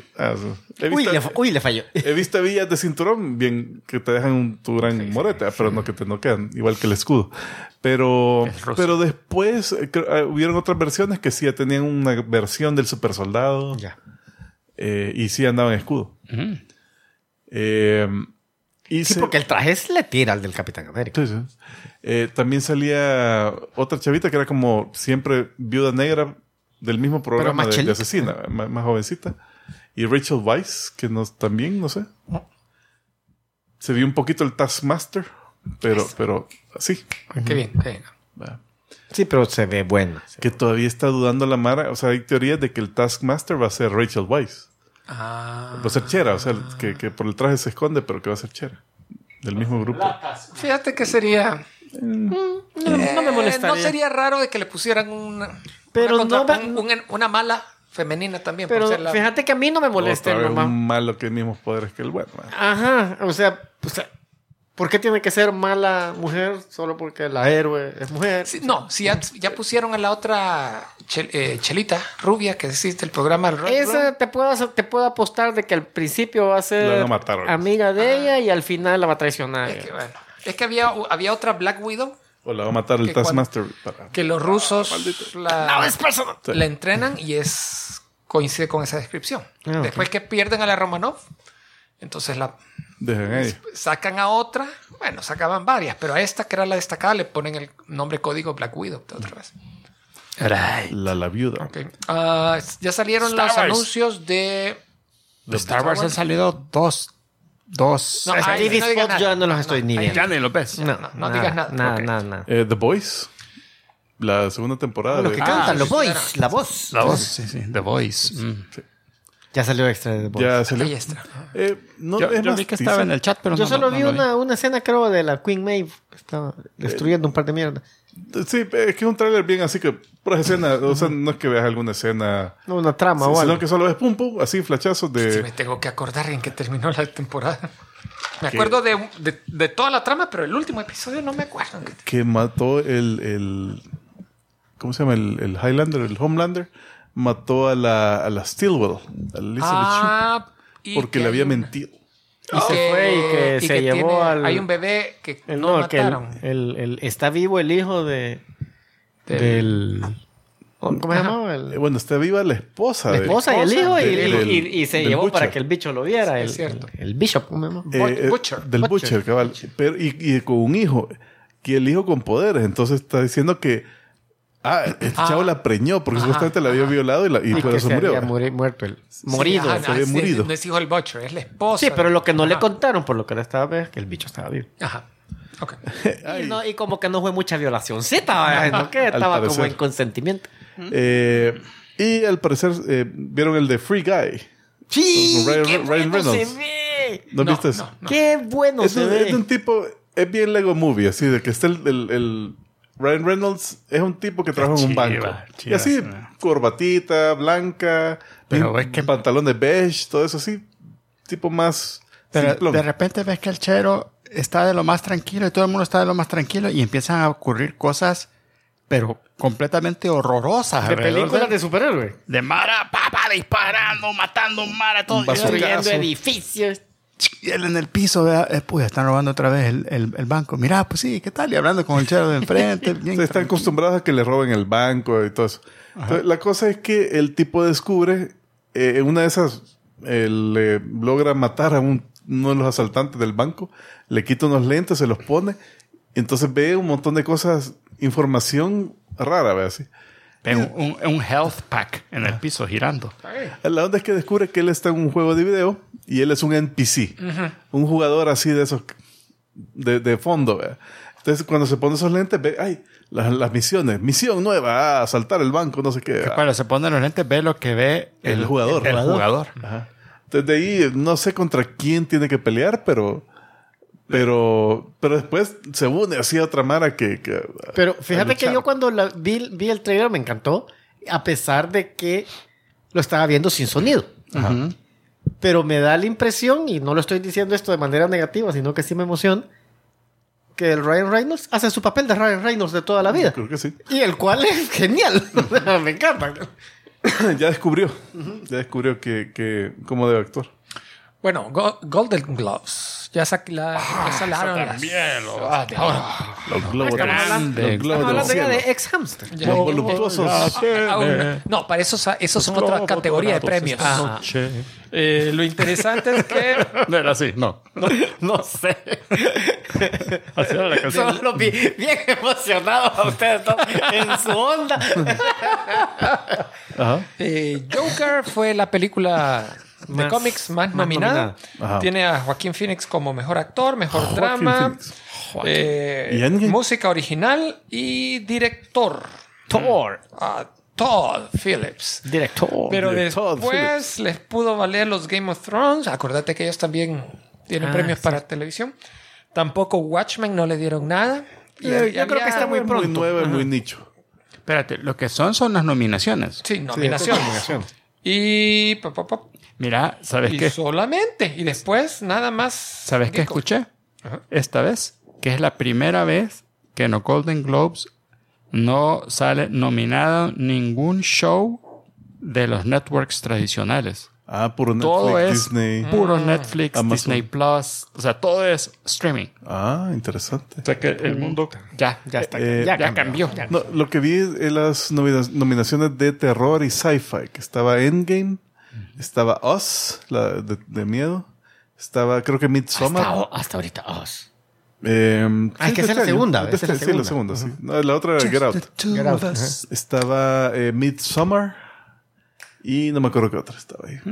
le falló. He visto hebillas de cinturón bien que te dejan tu gran morete, pero no que te noquean, igual que el escudo. Pero después hubieron otras versiones que sí tenían una versión del super soldado. Ya. Y sí andaban en escudo. Sí, porque el traje le tira al del Capitán América. Sí, sí. También salía otra chavita que era como siempre viuda negra del mismo programa de asesina, más jovencita. Y Rachel Weisz, que también, no sé. Se vio un poquito el Taskmaster, pero así. Qué bien, qué bien. Sí, pero se ve buena. Que todavía está dudando la Mara. O sea, hay teorías de que el Taskmaster va a ser Rachel Weisz. Va a ser Chera. O sea, que por el traje se esconde, pero que va a ser Chera. Del mismo grupo. Fíjate que sería... No me molestaría. No sería raro de que le pusieran una mala femenina también. Pero por ser fíjate que a mí no me molesta el mamá. Un malo que mismos poderes que el bueno. Ajá. O sea, ¿por qué tiene que ser mala mujer solo porque la héroe es mujer? Sí, no, si ya pusieron a la otra Chelita rubia que existe el programa Esa te puedo apostar de que al principio va a ser amiga de ella y al final la va a traicionar. Es que había otra Black Widow. O la va a matar el Taskmaster. Que los rusos la entrenan y coincide con esa descripción. Después que pierden a la Romanov, entonces sacan a otra. Bueno, sacaban varias, pero a esta que era la destacada le ponen el nombre código Black Widow otra vez. La viuda. Okay. Ya salieron los anuncios de Star Wars. Han salido dos. No digas nada. Yo no los estoy ni viendo. Ya ni los ves. No digas nada. Nada. The Boys. La segunda temporada. Los que cantan, los boys. La voz. Sí. The Voice. Sí. Ya salió extra de The Boys. Ya salió. Ahí está. Yo vi que estaba en el chat, pero yo solo vi una escena, creo, de la Queen Maeve. Estaba destruyendo un par de mierda. Sí, es que es un tráiler bien así que por escena, o sea, no es que veas alguna escena. No, una trama o algo. Sino que solo ves pum, así flashazos de... Sí, me tengo que acordar en que terminó la temporada. Me acuerdo de toda la trama, pero el último episodio no me acuerdo. Que mató el ¿cómo se llama? El Highlander, el Homelander. Mató a la Stillwell, a Elizabeth Shue, porque le había mentido. Y se fue y que se llevó al... Hay un bebé que no mataron. Está vivo el hijo del... ¿Cómo se llamaba? Bueno, está viva la esposa. La esposa y el hijo y se llevó Butcher, para que el bicho lo viera. Es cierto. El Bishop, ¿cómo se llama? Butcher. Del Butcher, cabal. Pero, y con un hijo. Y el hijo con poderes. Entonces está diciendo que... este chavo la preñó porque supuestamente la había violado y por eso murió. Muerto el... Morido. Se había morido. No es hijo del Butcher, es la esposa. Sí, pero lo que no le contaron, por lo que le estaba viendo, es que el bicho estaba vivo. Ajá. Ok. Y como que no fue mucha violacióncita, ¿no? Que estaba como en consentimiento. Y al parecer vieron el de Free Guy. Sí, Ryan Reynolds. Se ve. ¿No viste eso? No. Qué bueno se ve. Es de un tipo... Es bien Lego Movie, así de que está el Ryan Reynolds es un tipo que trabaja en un banco. Y así, corbatita, blanca, pero es que pantalones beige, todo eso así. Tipo más... Pero simplón. de repente ves que el chero está de lo más tranquilo y todo el mundo está de lo más tranquilo y empiezan a ocurrir cosas, pero completamente horrorosas. De películas de superhéroes. De Mara, papá, disparando, matando Mara, todo. Destruyendo edificios. Y él en el piso, vea, pues están robando otra vez el banco. Mira, pues sí, ¿qué tal? Y hablando con el chero de enfrente. Bien están acostumbrados a que le roben el banco y todo eso. Entonces, la cosa es que el tipo descubre, en una de esas, le logra matar a un uno de los asaltantes del banco, le quita unos lentes, se los pone, y entonces ve un montón de cosas, información rara, ve así. Un health pack en el piso girando. La onda es que descubre que él está en un juego de video y él es un NPC. Un jugador así de esos de fondo. ¿Verdad? Entonces cuando se pone esos lentes ve, ay, las misiones. Misión nueva, asaltar el banco, no sé qué. Cuando se pone los lentes ve lo que ve el jugador. El jugador. Ajá. Entonces de ahí no sé contra quién tiene que pelear, pero después se une así a otra mara que pero fíjate que yo cuando vi el trailer me encantó, a pesar de que lo estaba viendo sin sonido. Ajá. Pero me da la impresión, y no lo estoy diciendo esto de manera negativa, sino que sí me emociona, que el Ryan Reynolds hace su papel de Ryan Reynolds de toda la vida. Creo que sí. Y el cual es genial. Me encanta. Ya descubrió que cómo debe actuar. Bueno, Golden Gloves. Ya salaron las... También de ahora. Los globos Estamos hablando del ya de cielo. ex hamster. Ya. Los voluptuosos. No, para esos son otra categoría de premios. Lo interesante es que... No era así, no. No sé. Así era la canción. Solo los vi bien emocionados a ustedes dos en su onda. Ajá. Joker fue la película de Más- cómics más más nominada. Ajá. Tiene a Joaquín Phoenix como mejor actor, mejor Joaquin drama, Phoenix. ¿Y Endgame? música original y director. Thor. Todd Phillips. Director. Pero Todd después les pudo valer los Game of Thrones. Acordate que ellos también tienen premios para televisión. Tampoco Watchmen no le dieron nada. Y Yo creo que está muy Muy pronto. nuevo y muy nicho. Espérate, lo que son las nominaciones. Sí, nominaciones. Y... Mira, ¿sabes y qué? solamente. Y después nada más. ¿Sabes qué escuché? Esta vez, que es la primera vez que en los Golden Globes no sale nominado ningún show de los networks tradicionales. Puro Todo Netflix, es Disney. puro Netflix, Amazon. Disney Plus. O sea, todo es streaming. Interesante. O sea que el mundo ya está. ya cambió. No, lo que vi es las nominaciones de terror y sci-fi, que estaba Endgame, estaba Us, la de miedo, estaba creo que Midsommar. Hasta ahorita. Us. Es que esa es la segunda. Sí, la segunda, sí. No, la otra era Get Out. Get Out. Estaba Midsommar y no me acuerdo qué otra estaba ahí.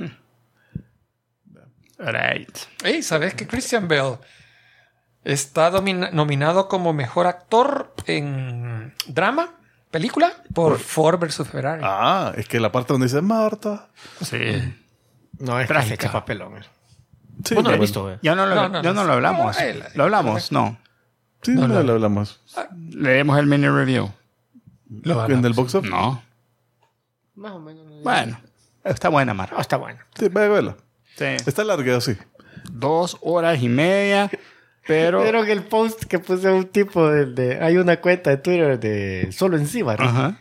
Right. Hey, ¿sabes que Christian Bale está nominado como mejor actor en drama, película, por Ford vs. Ferrari? Es que la parte donde dice Marta. Sí. No, es Trágica. que papelón. Sí, Bueno, lo he bueno. visto. Ya no lo hablamos. No, ¿Lo hablamos? No. Sí, no, lo hablamos. Leemos el mini review. En el box up. No. Más o menos. Bueno, está buena, Mar. Está bueno. Sí, vaya a verla. Sí. Está larga, sí. 2 horas y media, pero... Vieron el post que puse un tipo hay una cuenta de Twitter de Solo Encima, ¿no? Ajá.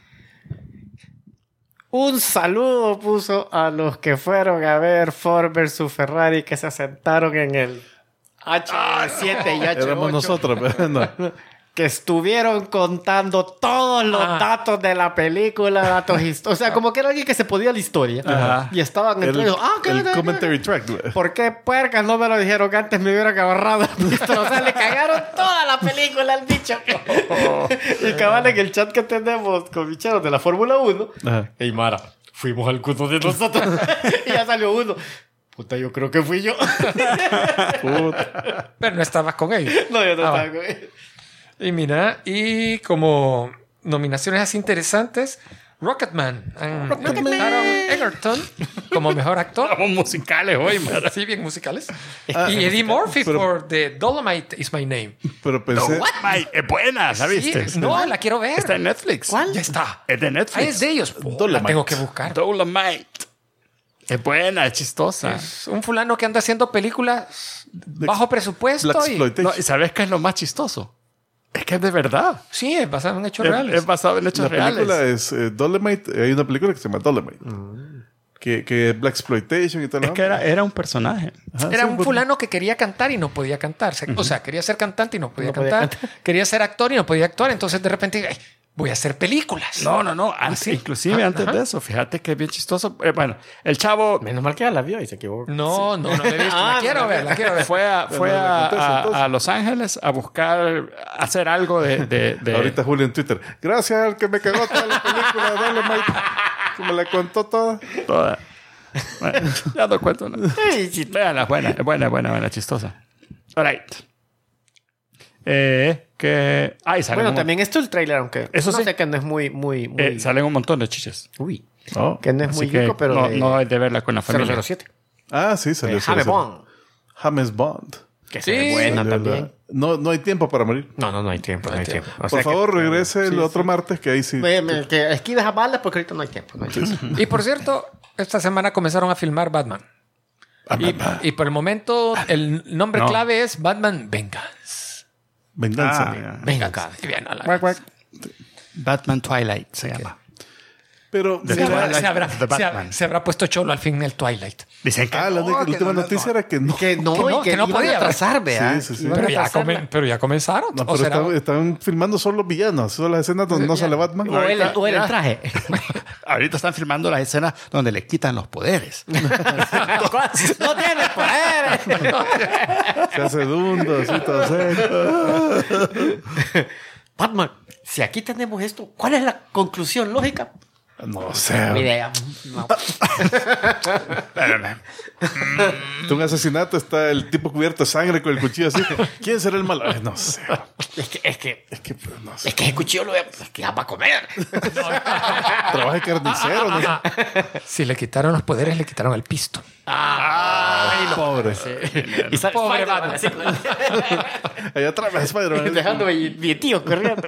Un saludo puso a los que fueron a ver Ford vs. Ferrari que se sentaron en el H7 y H8. Éramos nosotros, pero no. Que estuvieron contando todos los datos de la película, datos o sea, como que era alguien que se podía la historia. Ajá. Y estaban entre ellos. El commentary track, güey. ¿Por qué puercas no me lo dijeron que antes me hubieran agarrado? O sea, le cagaron toda la película al bicho. Y cabal, en el chat que tenemos con bicheros de la Fórmula 1, Ajá. hey Mara, fuimos algunos de nosotros. Y ya salió uno. Puta, yo creo que fui yo. Puta. Pero no estabas con ellos. No, yo no estaba bueno. con él. Y mira, y como nominaciones así interesantes, Rocketman. Nominaron Egerton como mejor actor. Estamos musicales hoy, Mar. Sí, bien musicales. Y Eddie Murphy por The Dolomite Is My Name. Pero pensé. Ay, es buena, ¿la viste? Sí, no, la quiero ver. Está en Netflix. ¿Cuál? Ya está. Es de Netflix. Ah, es de ellos. La Dolomite. tengo que buscar. Dolomite. Es buena, es chistosa. Es un fulano que anda haciendo películas bajo presupuesto. Black Y, Exploitation. No, ¿y sabes qué es lo más chistoso? Es que es de verdad. sí, es basado en hechos reales. Es basado en hechos La película reales. es Dolomite. Hay una película que se llama Dolomite. Que es Black Exploitation y tal. Es que era un personaje. Era un fulano que quería cantar y no podía cantar. O sea, quería ser cantante y no podía cantar. Quería ser actor y no podía actuar. Entonces, de repente, ay, voy a hacer películas. No. Inclusive antes de eso, fíjate que es bien chistoso. Bueno, el chavo Menos mal que ya la vio y se equivocó. No la he visto. La quiero ver. fue a Los Ángeles a buscar hacer algo de Ahorita Julio en Twitter. Gracias al que me cagó toda la película. Dale, Mike. Que me la contó toda. toda. Bueno, ya no cuento nada. Véanla, buena, chistosa. All right. Y salen Bueno, también esto el trailer, aunque Eso no sí. sé que no es muy... salen un montón de chiches. Uy, Oh. que no es Así muy que rico, pero no hay de verla con la familia. 007. Ah, sí, salió. James Bond. James Bond. Que Sí. se ve buena Salió también. No hay tiempo para morir. No hay tiempo, no hay tiempo. O Por sea favor, que- regrese el otro martes, que ahí sí. Que esquives a balas porque ahorita no hay tiempo. Y por cierto, esta semana comenzaron a filmar Batman. Y por el momento, el nombre No. clave es Batman Vengeance. Venganza. Venga acá. Y bien, a la- Quack, quack. Batman Twilight se llama. Pero, The mira, Twilight. se The Batman. se habrá puesto cholo al fin el Twilight. Dicen que la última noticia era que no. Que no, Que no, y que que no iban podía, a atrasar, vea. Sí, sí, sí. Iban a Pero ya, atrasarla. pero ya comenzaron. No, ¿O pero será? estaban filmando solo villanos. Solo las escenas donde no sale Batman. O el traje. ahorita están filmando las escenas donde le quitan los poderes. No tiene poder. Se hace dundo, así todo seco. Batman, si aquí tenemos esto, ¿cuál es la conclusión lógica? No sé. Mi idea. No. Espérame. De un asesinato está el tipo cubierto de sangre con el cuchillo así. ¿Quién será el malo? Ay, no sé. Es que Pues, no sé. ese cuchillo lo es que ya para comer. Trabaja de carnicero, ¿no? Si le quitaron los poderes, le quitaron el pisto. Ay, pobre. Y sale Pobre Spider-Man Batman. así con- Allá atrás va Spider-Man. dejando mi tío corriendo.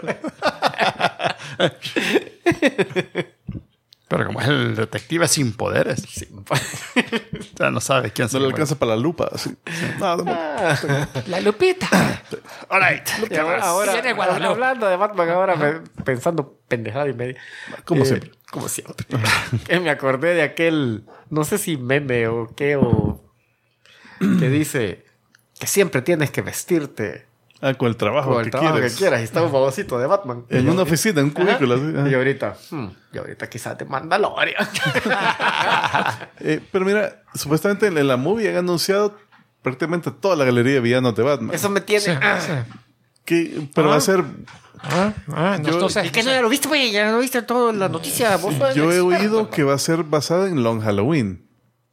Pero como es el detective sin poderes, ya no sabe quién se No le alcanza para la lupa. Así. No, no. La Lupita. All right. ¿Qué más? Ahora, Viene Guadalupe. hablando de Batman, ahora pensando pendejada y media. Como siempre. Como siempre. Que me acordé de aquel, no sé si meme o qué, que dice que siempre tienes que vestirte Ah, con el trabajo, con el trabajo quieres. que quieras. Y está un babosito de Batman. En una oficina, en un cubículo. Así. Y Ajá. ahorita quizás te Mandalorian. Pero mira, supuestamente en la movie han anunciado prácticamente toda la galería de villanos de Batman. Eso me tiene... Pero va a ser... No sé. Es que no ya lo viste, güey. Ya lo viste todo en la noticia. Vos sos el Yo he experto. oído que va a ser basada en Long Halloween.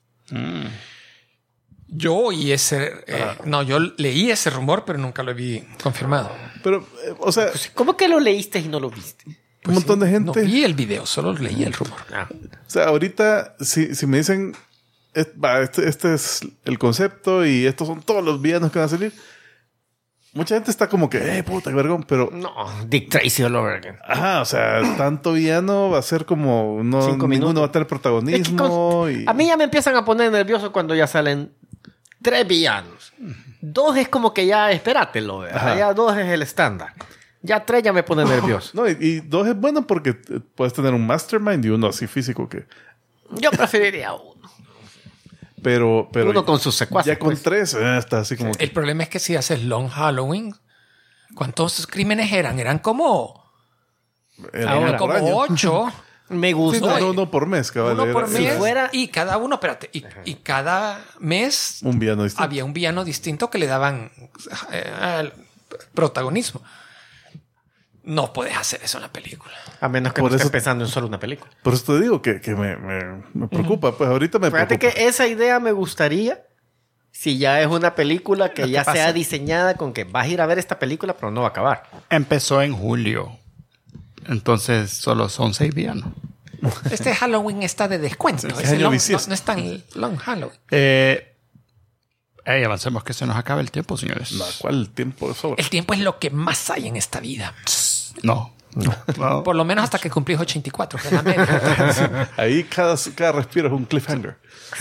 Yo oí ese... no, yo leí ese rumor, pero nunca lo vi confirmado. Pero, o sea, ¿Cómo que lo leíste y no lo viste? un montón de No gente... vi el video, solo leí el rumor. O sea, ahorita, si me dicen, este es el concepto y estos son todos los villanos que van a salir, mucha gente está como que, puta, qué vergón, pero, No, Dick Tracy all over again. ajá, o sea, tanto villano va a ser como, no, 5 minutos. ninguno va a tener Es que protagonismo. A mí ya me empiezan a poner nervioso cuando ya salen 3 villanos. 2 es como que ya espératelo, ¿verdad? Ajá. Ya 2 es el estándar. Ya 3 ya me pone nervioso. No, y 2 es bueno porque puedes tener un mastermind y uno así físico que... Yo preferiría uno. Pero Uno con sus secuaces. ya con pues. 3 está así como que... El problema es que si haces Long Halloween, ¿cuántos crímenes eran? Eran como era Ahora, uno por año. 8. Me gusta. No, por mes, cabal. Uno por era- mes. fuera- Y cada uno, espérate, y cada mes Un villano distinto. había un villano distinto que le daban el protagonismo. No puedes hacer eso en la película. A menos que Por no estés eso- pensando en solo una película. Por eso te digo que me preocupa. Pues ahorita me Fíjate preocupa. que esa idea me gustaría si ya es una película que Lo que ya pasa- sea diseñada con que vas a ir a ver esta película, pero no va a acabar. Empezó en julio. Entonces solo son 6 villanos. Este Halloween está de descuento. Es Ese año long- bisiesto. no es tan long Halloween. Avancemos que se nos acaba el tiempo, señores. No, ¿cuál tiempo sobra? El tiempo es lo que más hay en esta vida. No. Por lo menos hasta que cumplís 84, que es la media. Ahí cada respiro es un cliffhanger.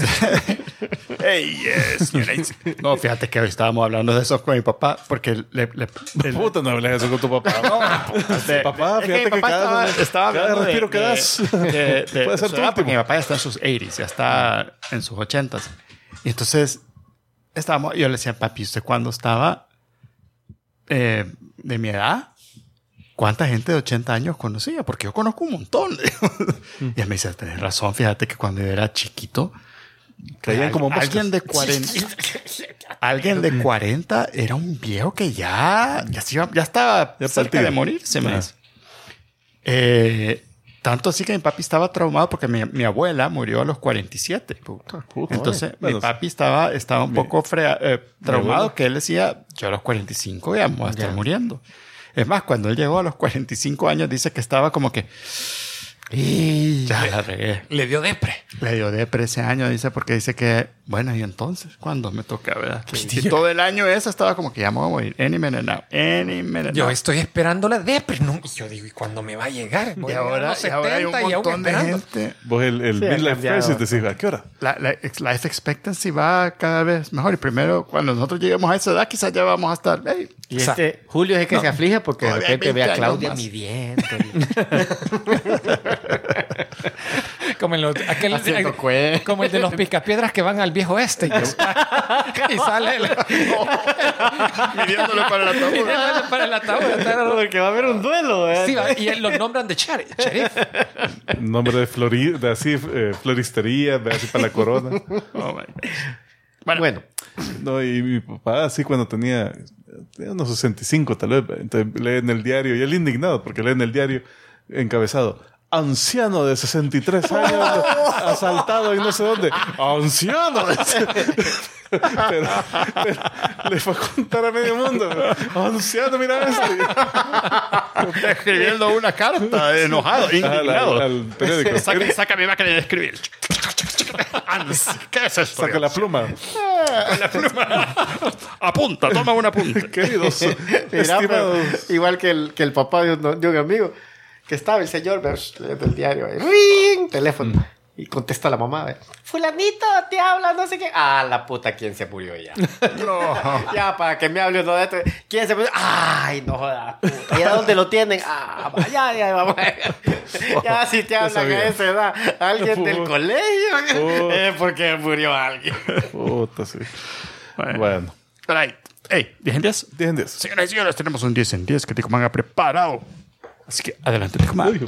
Hey, señores. No, fíjate que hoy estábamos hablando de eso con mi papá porque Puta, no hables eso con tu papá. Papá, Es que fíjate mi papá que cada hablando respiro que das puede ser tu porque último. mi papá ya está en sus 80s, ya está en sus 80s. Y entonces yo le decía, papi, ¿usted cuándo estaba de mi edad? ¿cuánta gente de 80 años conocía? Porque yo conozco un montón. Y él me dice, tenés razón, fíjate que cuando yo era chiquito, Caían como moscas. Alguien de 40 era un viejo que ya estaba Ya cerca partido. de morirse, me dice. Tanto así que mi papi estaba traumado porque mi abuela murió a los 47. Puta, Entonces, bueno, mi papi estaba un poco traumado, que él decía, yo a los 45 ya me voy a estar muriendo. Es más, cuando él llegó a los 45 años, dice que estaba como que... Y ya la regué. Le dio depre. Le dio depre ese año, dice, porque dice que, bueno, y entonces, ¿cuándo me toca, verdad? Y todo el año ese estaba como que ya me voy a morir. Any minute now. Any minute Yo now. estoy esperando la depre. No, y yo digo, ¿y cuándo me va a llegar? Voy Y a llegar a ahora, los y ahora hay un 70 y aún montón de esperando. gente. Vos el Sí, midlife ha cambiado. crisis decís, ¿a qué hora? La life expectancy va cada vez mejor. Y primero, cuando nosotros lleguemos a esa edad, quizás ya vamos a estar... Hey, Y Julio es el que se aflige porque de Todavía hay repente ve 20 a Claudia años más. midiendo. Como, Haciendo cuentas. como el de los picapiedras que van al viejo este. Y sale midiéndolo para la tabla. midiéndole para el ataúd. Porque va a haber un duelo. Sí, y los nombran de sheriff. Nombre de floristería, ve así para la corona. Oh, my God. Bueno, No, y mi papá, así cuando tenía unos 65 tal vez, entonces lee en el diario, y él indignado porque lee en el diario encabezado: anciano de 63 años asaltado en no sé dónde. ¡Anciano! Pero le fue a contar a medio mundo. ¡Anciano, mira esto! Escribiendo una carta, enojado, indignado. Al periódico. Saca mi máquina de escribir. ¿Qué es esto? Saca la pluma. Apunta, toma una punta. Queridos, mira, pero estimados. igual que el papá de un amigo, que estaba el señor del diario, ¡ring! Teléfono. Y contesta la mamá, fulanito, te habla, no sé qué. Ah, la puta, ¿quién se murió ya? No. Ya, para que me hable uno de esto. ¿Quién se murió? Ay, no jodas, puta. ¿Y a dónde lo tienen? Ah, ya, vamos. Ya, si te hablan sabía. a esa edad, alguien del colegio, es porque murió alguien. Puta, sí. Bueno. Bueno, Right. Hey, 10 en 10. 10 en 10. Señoras y señores, tenemos un 10 en 10 que Ticoman ha preparado. Así que adelante, Ticoman.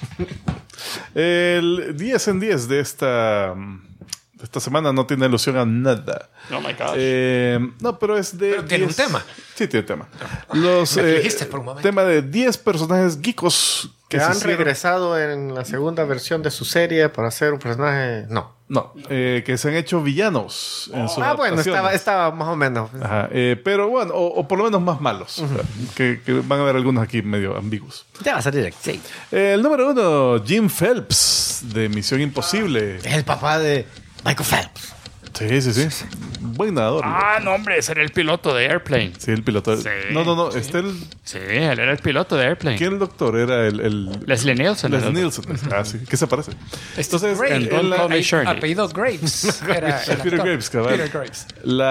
El 10 en 10 de esta semana no tiene alusión a nada. Oh my gosh. No, pero es de. Pero tiene un tema. Sí, tiene tema. Los Me afligiste por un momento. tema de 10 personajes geekos Que se han hicieron- regresado en la segunda versión de su serie para hacer un personaje. No. No, que se han hecho villanos en sus Bueno, adaptaciones. estaba más o menos. Ajá, pero bueno, o por lo menos más malos. Que van a haber algunos aquí medio ambiguos. Ya va a salir aquí. El número 1, Jim Phelps, de Misión Imposible. Es el papá de Michael Phelps. Sí. Buen nadador. No, hombre, ese era el piloto de Airplane. Sí, el piloto. Sí. No. Este Sí, él era el piloto de Airplane. ¿Quién el doctor? Era el Leslie Nielsen. Leslie el Nielsen. Ah, sí. ¿Qué se parece? Entonces, Graves. en Don't Call Me Shirley. Apellido Graves. Era el Peter actor. Graves, cabal. Peter Graves.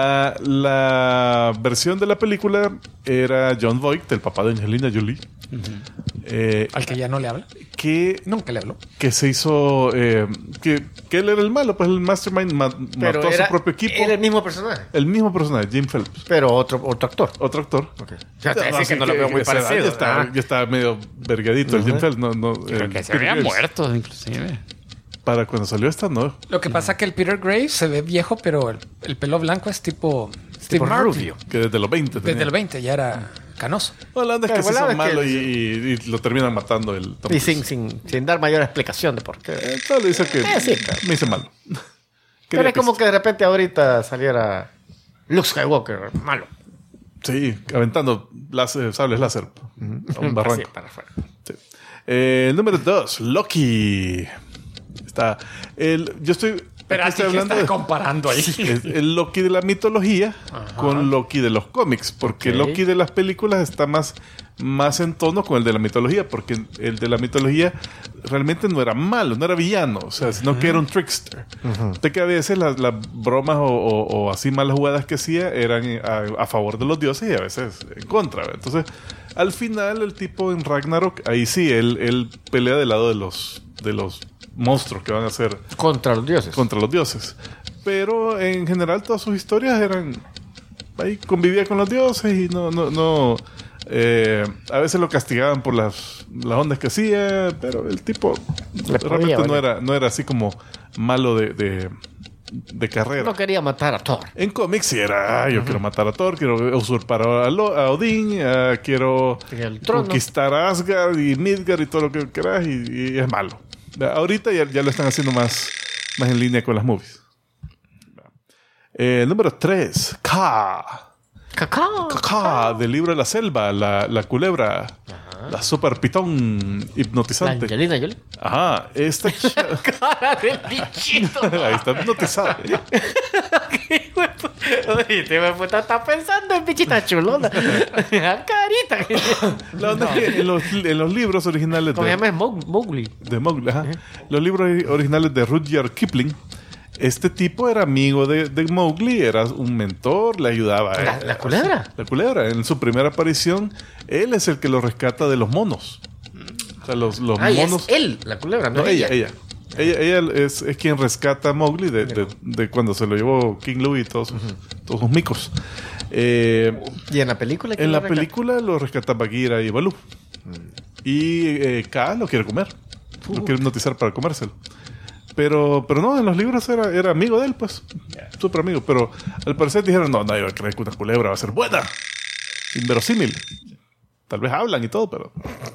La versión de la película era John Voight, el papá de Angelina Jolie. Al que ya no le habla. Que Nunca le habló. que se hizo que él era el malo, pues el mastermind mató a su propio equipo. Era el mismo personaje. El mismo personaje, Jim Phelps. Pero otro actor. Otro actor. Ya te decía que no lo veo muy esa edad parecido. Ya está medio vergadito el Jim Phelps. Creo que se Peter había Graves. muerto, inclusive. Para cuando salió esta, no. Lo que pasa es que el Peter Graves se ve viejo, pero el pelo blanco es tipo Steve Martin. rubio. Que desde los 20 tenía. Desde el 20 ya era canoso. No, la onda es que Pero se la hizo verdad es malo que- y lo terminan matando el Tom Y Cruise. sin dar mayor explicación de por qué. Solo dice que Sí, pero- me hice malo. Pero Quería es como pistas. que de repente ahorita saliera Luke Skywalker, malo. Sí, aventando sables láser a un barranco. Así, para afuera. Sí. Número 2, Loki. Está. Yo estoy. Pero aquí así estoy que hablando estás de. comparando ahí. Es el Loki de la mitología con Loki de los cómics. Porque Ok. Loki de las películas está más en tono con el de la mitología. Porque el de la mitología realmente no era malo, no era villano. O sea, sino que era un trickster. De que a veces las bromas o así malas jugadas que hacía eran a favor de los dioses y a veces en contra. ¿verdad? Entonces, al final, el tipo en Ragnarok, ahí sí, él pelea del lado de los monstruos que van a ser Contra los dioses. contra los dioses. Pero en general todas sus historias eran ahí convivía con los dioses y no A veces lo castigaban por las ondas que hacía, pero el tipo realmente no era así como malo de carrera. No quería matar a Thor. En cómics sí era, yo quiero matar a Thor, quiero usurpar a Odín, quiero conquistar a Asgard y Midgard y todo lo que quieras, y es malo. Ahorita ya lo están haciendo más en línea con las movies. Número 3, K, del libro de la selva, la culebra, la super pitón hipnotizante. La Angelina Jolie. Ajá, esta Cara del bichito. ahí está hipnotizada. Oye, está pensando en bichita chulona. Carita. La onda es que en los libros originales ¿Cómo se llama? Mowgli. de Mowgli, ajá. Los libros originales de Rudyard Kipling, este tipo era amigo de Mowgli, era un mentor, le ayudaba. ¿La culebra? La culebra. En su primera aparición, él es el que lo rescata de los monos. O sea, los monos. Es él, la culebra, no Ella es quien rescata a Mowgli de cuando se lo llevó King Louie y todos sus micos. ¿Y en la película? En la película lo rescata Bagheera y Baloo. Y K lo quiere comer. Lo quiere hipnotizar para comérselo. Pero no, en los libros era amigo de él, pues. Súper amigo. Pero al parecer dijeron, no, nadie va a creer que una culebra va a ser buena. Inverosímil. Tal vez hablan y todo, pero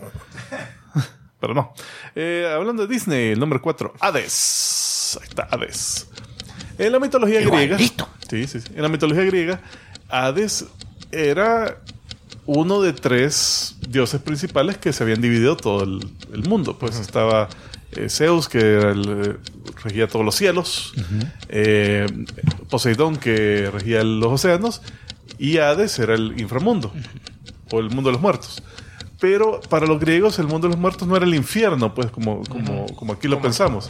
no. Hablando de Disney, el número 4, Hades. Ahí está, Hades. En la mitología griega. Sí. En la mitología griega, Hades era uno de 3 dioses principales que se habían dividido todo el mundo. Pues estaba Zeus, que era regía todos los cielos, Poseidón, que regía los océanos, y Hades era el inframundo, o el mundo de los muertos. Pero para los griegos el mundo de los muertos no era el infierno, pues como aquí lo pensamos,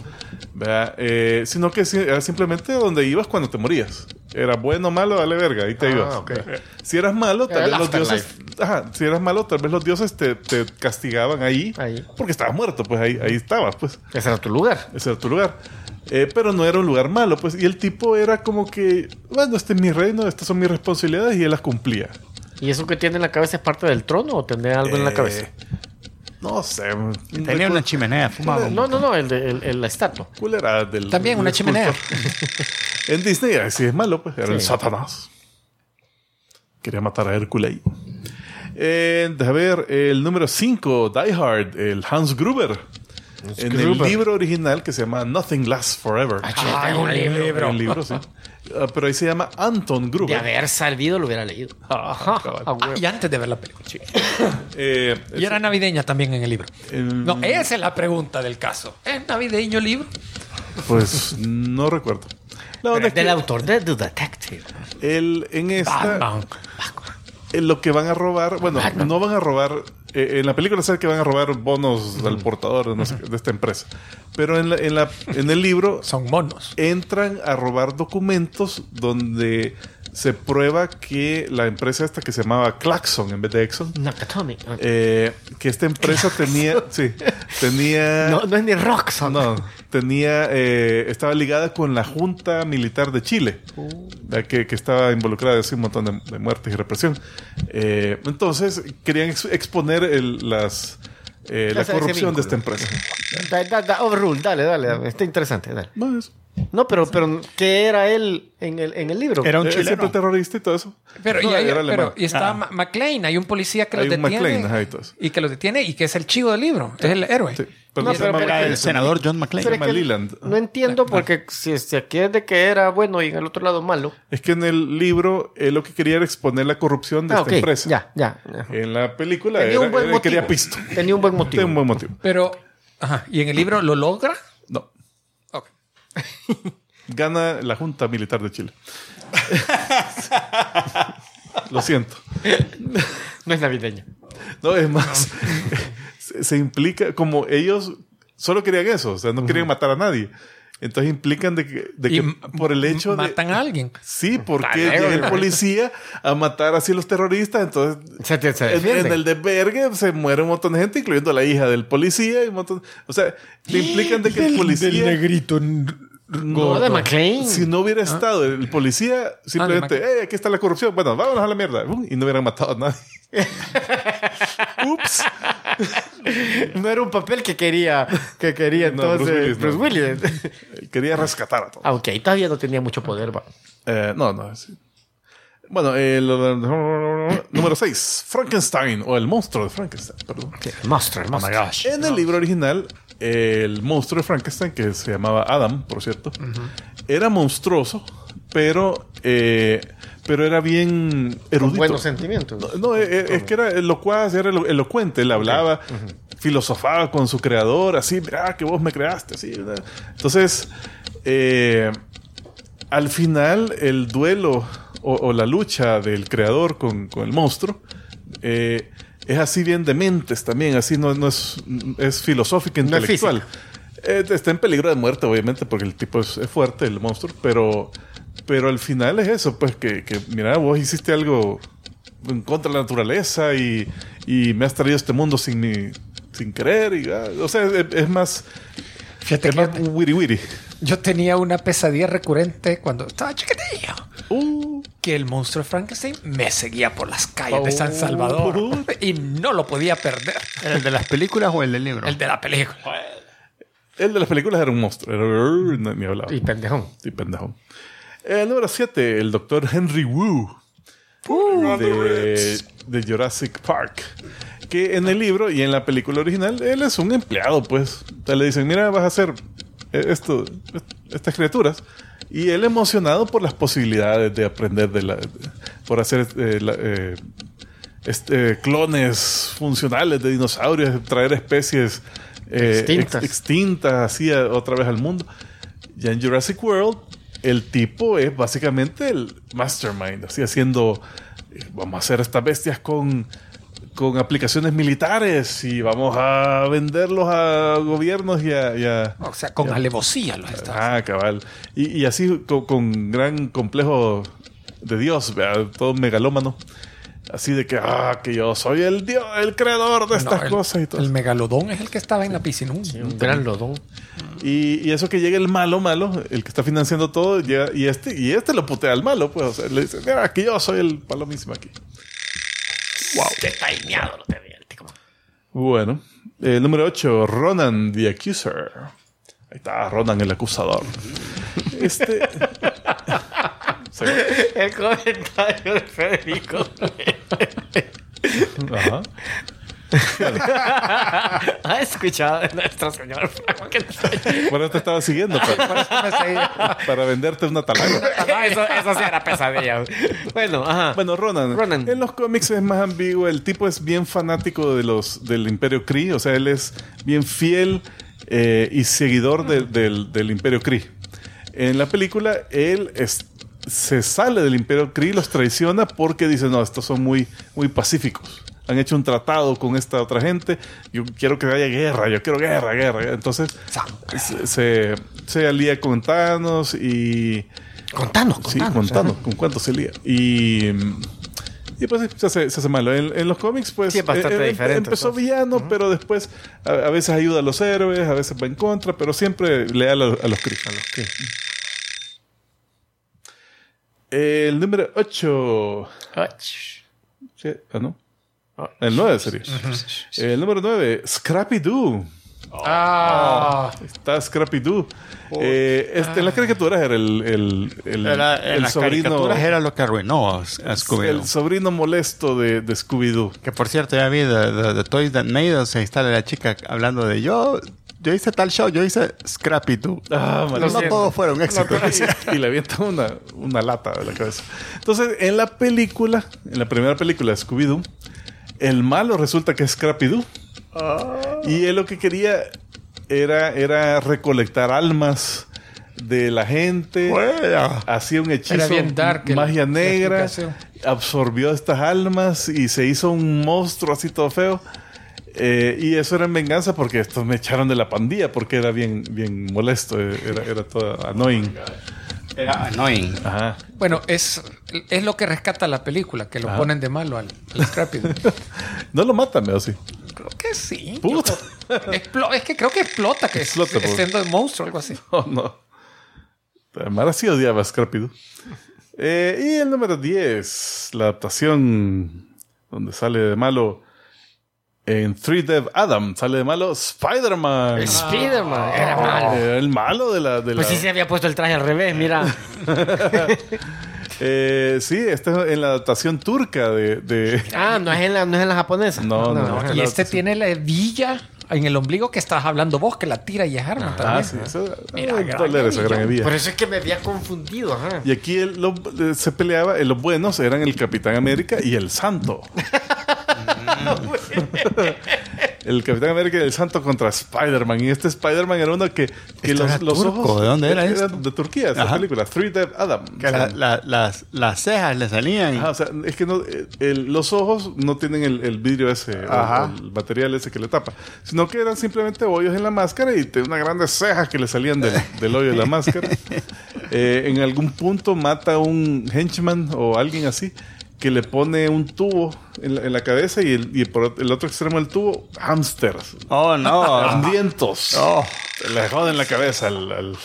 sino que era simplemente donde ibas cuando te morías. Era bueno o malo, dale verga, ahí te ibas. Okay. Si eras malo, tal vez los dioses... si eras malo, tal vez los dioses te castigaban ahí. Porque estabas muerto, pues ahí estabas, pues. Ese era tu lugar. Pero no era un lugar malo, pues. Y el tipo era como que, bueno, este es mi reino, estas son mis responsabilidades, y él las cumplía. ¿Y eso que tiene en la cabeza es parte del trono o tendría algo en la cabeza? No sé. Tenía una chimenea, fumaba. No, la estatua. Culera también una chimenea. En Disney, así es malo, pues. Era el Satanás. Quería matar a Hércules. Déjame ver, el número 5, Die Hard, el Hans Gruber. El libro original que se llama Nothing Lasts Forever. Un libro. Un libro, sí. Pero ahí se llama Anton Gruber. De haber salido lo hubiera leído. Y antes de ver la película. Sí. Y era navideña también en el libro. No, esa es la pregunta del caso. ¿Es navideño el libro? Pues no recuerdo. Del autor de The Detective. En esta... lo que van a robar... Bueno, no van a robar... en la película sabe que van a robar bonos al portador de esta empresa. Pero en el libro... Son monos. Entran a robar documentos donde se prueba que la empresa esta que se llamaba Klaxon en vez de Exxon... Nakatomi. Que esta empresa tenía... No es ni Roxxon. No, estaba ligada con la Junta Militar de Chile, que estaba involucrada en un montón de muertes y represión. Entonces querían exponer la corrupción de esta empresa. Overrule, dale. Está interesante, dale. No, eso. No, pero ¿qué era él en el libro? Era un chileno. Siempre terrorista y todo eso. Pero está McClane, hay un policía que los detiene. Y que los detiene y que es el chivo del libro. Es el héroe. Sí. Pero el senador John McClane. Se llama Leland. No entiendo porque si aquí es de que era bueno y en el otro lado malo. Es que en el libro lo que quería era exponer la corrupción de esta empresa. Ya. En la película quería pisto. Tenía un buen motivo. Pero, ¿y en el libro lo logra? No. Ok. Gana la Junta Militar de Chile. Lo siento. No es navideño. No, es más. Se implica, como ellos solo querían eso, o sea, no querían matar a nadie. Entonces implican de que por el hecho matan a alguien. Sí, porque llega el policía a matar así a los terroristas, entonces en el desvergue se muere un montón de gente, incluyendo la hija del policía y un montón, o sea, te implican de que el policía del negrito No, de McClane. Si no hubiera estado el policía, simplemente, aquí está la corrupción. Bueno, vámonos a la mierda. Y no hubieran matado a nadie. Ups. No era un papel que quería entonces Bruce Willis. Quería rescatar a todos. Aunque ahí todavía no tenía mucho poder. No. Sí. Bueno, el número 6. Frankenstein, o el monstruo de Frankenstein. Perdón. El monstruo. Oh my gosh. En el libro original, el monstruo de Frankenstein, que se llamaba Adam, por cierto, era monstruoso, pero era bien erudito. Con buenos sentimientos. Es que era locuaz, era elocuente. Él hablaba, filosofaba con su creador, así, mira, que vos me creaste, así. ¿verdad? Entonces, al final, el duelo o la lucha del creador con el monstruo es así bien de mentes también, así no es filosófica, intelectual. Está en peligro de muerte, obviamente, porque el tipo es fuerte, el monstruo, pero al final es eso, pues que mira, vos hiciste algo en contra de la naturaleza y me has traído a este mundo sin querer. O sea, es más... Fíjate es más wiri. Yo tenía una pesadilla recurrente cuando estaba chiquitillo. Que el monstruo de Frankenstein me seguía por las calles de San Salvador y no lo podía perder. ¿El de las películas o el del libro? El de la película. El de las películas era un monstruo. Ni hablaba. Y pendejón. El número 7, el doctor Henry Wu. De Jurassic Park. Que en el libro y en la película original, él es un empleado, pues. O sea, le dicen, mira, vas a hacer estas criaturas. Y él emocionado por las posibilidades de aprender por hacer clones funcionales de dinosaurios, traer especies extintas así otra vez al mundo. Ya en Jurassic World, el tipo es básicamente el mastermind, así haciendo, vamos a hacer estas bestias con aplicaciones militares y vamos a venderlos a gobiernos y a o sea, con alevosía los Estados. Cabal. Y así con gran complejo de Dios, ¿verdad? Todo megalómano. Así de que yo soy el Dios, el creador de estas cosas y todo. El megalodón es el que estaba en la piscina. Sí, un gran lodón. Y eso que llega el malo, el que está financiando todo, llega, y este lo putea al malo, pues. O sea, le dice, mira, que yo soy el palomísimo aquí. Wow. Qué taimeado lo tenía el tipo. Bueno, el número 8, Ronan the Accuser. Ahí está, Ronan el acusador. Sí. El comentario de Federico. Ajá. ¿Ha escuchado de nuestro señor Frankenstein? Bueno, te estaba siguiendo para venderte una talaga. Eso sí era pesadilla. Bueno, Ronan. En los cómics es más ambiguo. El tipo es bien fanático del Imperio Kree. O sea, él es bien fiel y seguidor del Imperio Kree. En la película, él se sale del Imperio Kree, los traiciona porque dice, no, estos son muy, muy pacíficos. Han hecho un tratado con esta otra gente. Yo quiero que haya guerra. Yo quiero guerra. Entonces se alía con Thanos y... Con Thanos. ¿Con cuánto se lía? Y pues se hace malo. En los cómics, pues... Sí, es bastante diferente. Empezó villano, pero después a veces ayuda a los héroes, a veces va en contra, pero siempre leal a los Kree. El número 8. Sí, ¿no? El 9 sería. El número 9, Scrappy-Doo. Está Scrappy-Doo. En las caricaturas era el las sobrino. Caricaturas era lo que arruinó a Scooby-Doo. El sobrino molesto de Scooby-Doo. Que por cierto, ya vi The Toys That Made Us. Ahí está la chica hablando de yo hice tal show, yo hice Scrappy-Doo. No todos fueron éxitos. Y le avienta una lata de la cabeza. Entonces, en la primera película de Scooby-Doo, el malo resulta que es Scrappy-Doo. Y él lo que quería era recolectar almas de la gente. Hacía un hechizo, magia negra, absorbió estas almas y se hizo un monstruo así todo feo. Y eso era en venganza porque estos me echaron de la pandilla porque era bien molesto. Era todo annoying. Era annoying. Ajá. Bueno, es lo que rescata la película, que lo ponen de malo al Scrappy. No lo matan, ¿o sí? Creo que sí. Puta. Es que creo que explota, siendo el monstruo o algo así. No. Mara sí odiaba a Scrappy-Doo. Y el número 10, la adaptación donde sale de malo en Three Dead Adam, sale de malo Spider-Man. Spider-Man era malo. El malo de la... Pues sí se había puesto el traje al revés, mira. Sí, esta es en la adaptación turca de... Ah, no es en la japonesa. No. Y este tiene la hebilla en el ombligo que estabas hablando vos, que la tira y es arma también. Sí, eso, Mira, gran doler esa gran hebilla. Por eso es que me había confundido. Ajá. Y aquí se peleaba, los buenos eran el Capitán América y el Santo. El Capitán América y el Santo contra Spider-Man. Y este Spider-Man era uno que los ojos... ¿De dónde era eso? De Turquía, esa película. Three Dead Adam. Que las cejas le salían. Ajá, o sea, es que no, los ojos no tienen el vidrio ese, o el material ese que le tapa, sino que eran simplemente hoyos en la máscara y tenía unas grandes cejas que le salían del hoyo de la máscara. En algún punto mata a un henchman o alguien así que le pone un tubo en la cabeza y por el otro extremo del tubo, hámsters. Oh, no. Hambrientos. Oh. Le joden la cabeza al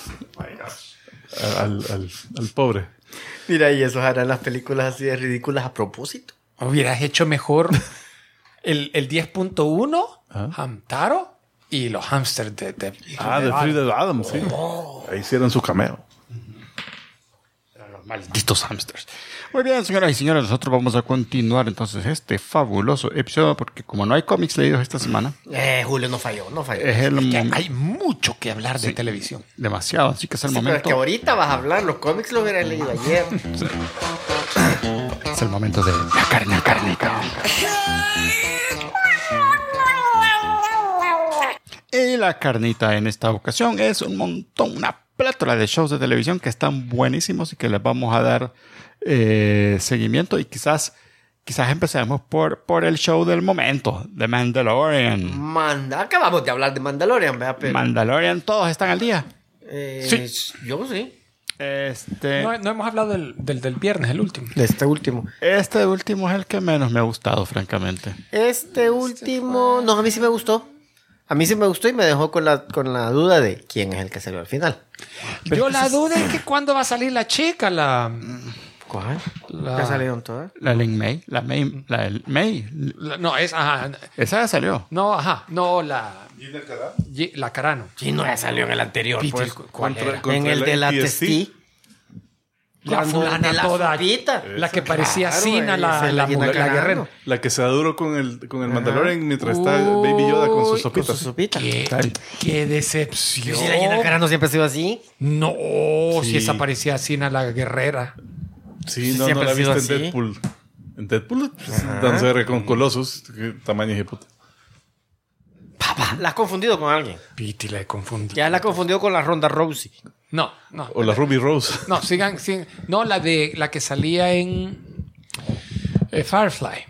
pobre. Mira, y eso harán las películas así de ridículas a propósito. Hubieras hecho mejor el 10.1, Hamtaro y los hamsters de De Three Dead Adam, sí. Ahí hicieron su cameo. Los malditos hamsters. Muy bien, señoras y señores, nosotros vamos a continuar entonces este fabuloso episodio porque como no hay cómics leídos esta semana, Julio no falló. es el momento. hay mucho que hablar de televisión. Demasiado, así que es el Pero es momento. que ahorita vas a hablar, los cómics los hubieras leído ayer. Es el momento de la carne cárnica. Y la carnita en esta ocasión es un montón, una plétora de shows de televisión que están buenísimos y que les vamos a dar seguimiento y quizás empecemos por el show del momento, The Mandalorian. Acabamos de hablar de Mandalorian, ¿verdad? Pero, Mandalorian, todos están al día. Sí. Yo sí. No hemos hablado del viernes, el último. De este último. Este último es el que menos me ha gustado, francamente. Este último... No, a mí sí me gustó. A mí sí me gustó y me dejó con la duda de quién es el que salió al final. Yo la duda es que cuándo va a salir la chica, ¿Cuál? La- ¿Ya salieron todas? La Lin May, la May. no, es, ajá. Esa ya salió. No, ajá. No, la Carano. Sí, no, ya salió en el anterior. Piti, Pues. ¿cuál era? En el de la NTSC. Testí. La fulana de la toda. sopita. La que parecía Claro, Sina, esa es la Gina Carano. guerrera. La que se adoró con el Mandalorian mientras está Baby Yoda con sus Uy, Con su sopitas. sopita. Qué decepción. Sí, la Gina Carano siempre ha sido así. No, Sí. si esa parecía Sina la guerrera. Sí, Sí, no siempre la ha sido viste en así. Deadpool. En Deadpool danza con Colossus, que tamaño de puta. Papá, la has confundido con alguien. Piti la he confundido. Ya la has confundido con la Ronda Rousey. No. O la Ruby Rose. No, sigan. No, la que salía en Firefly.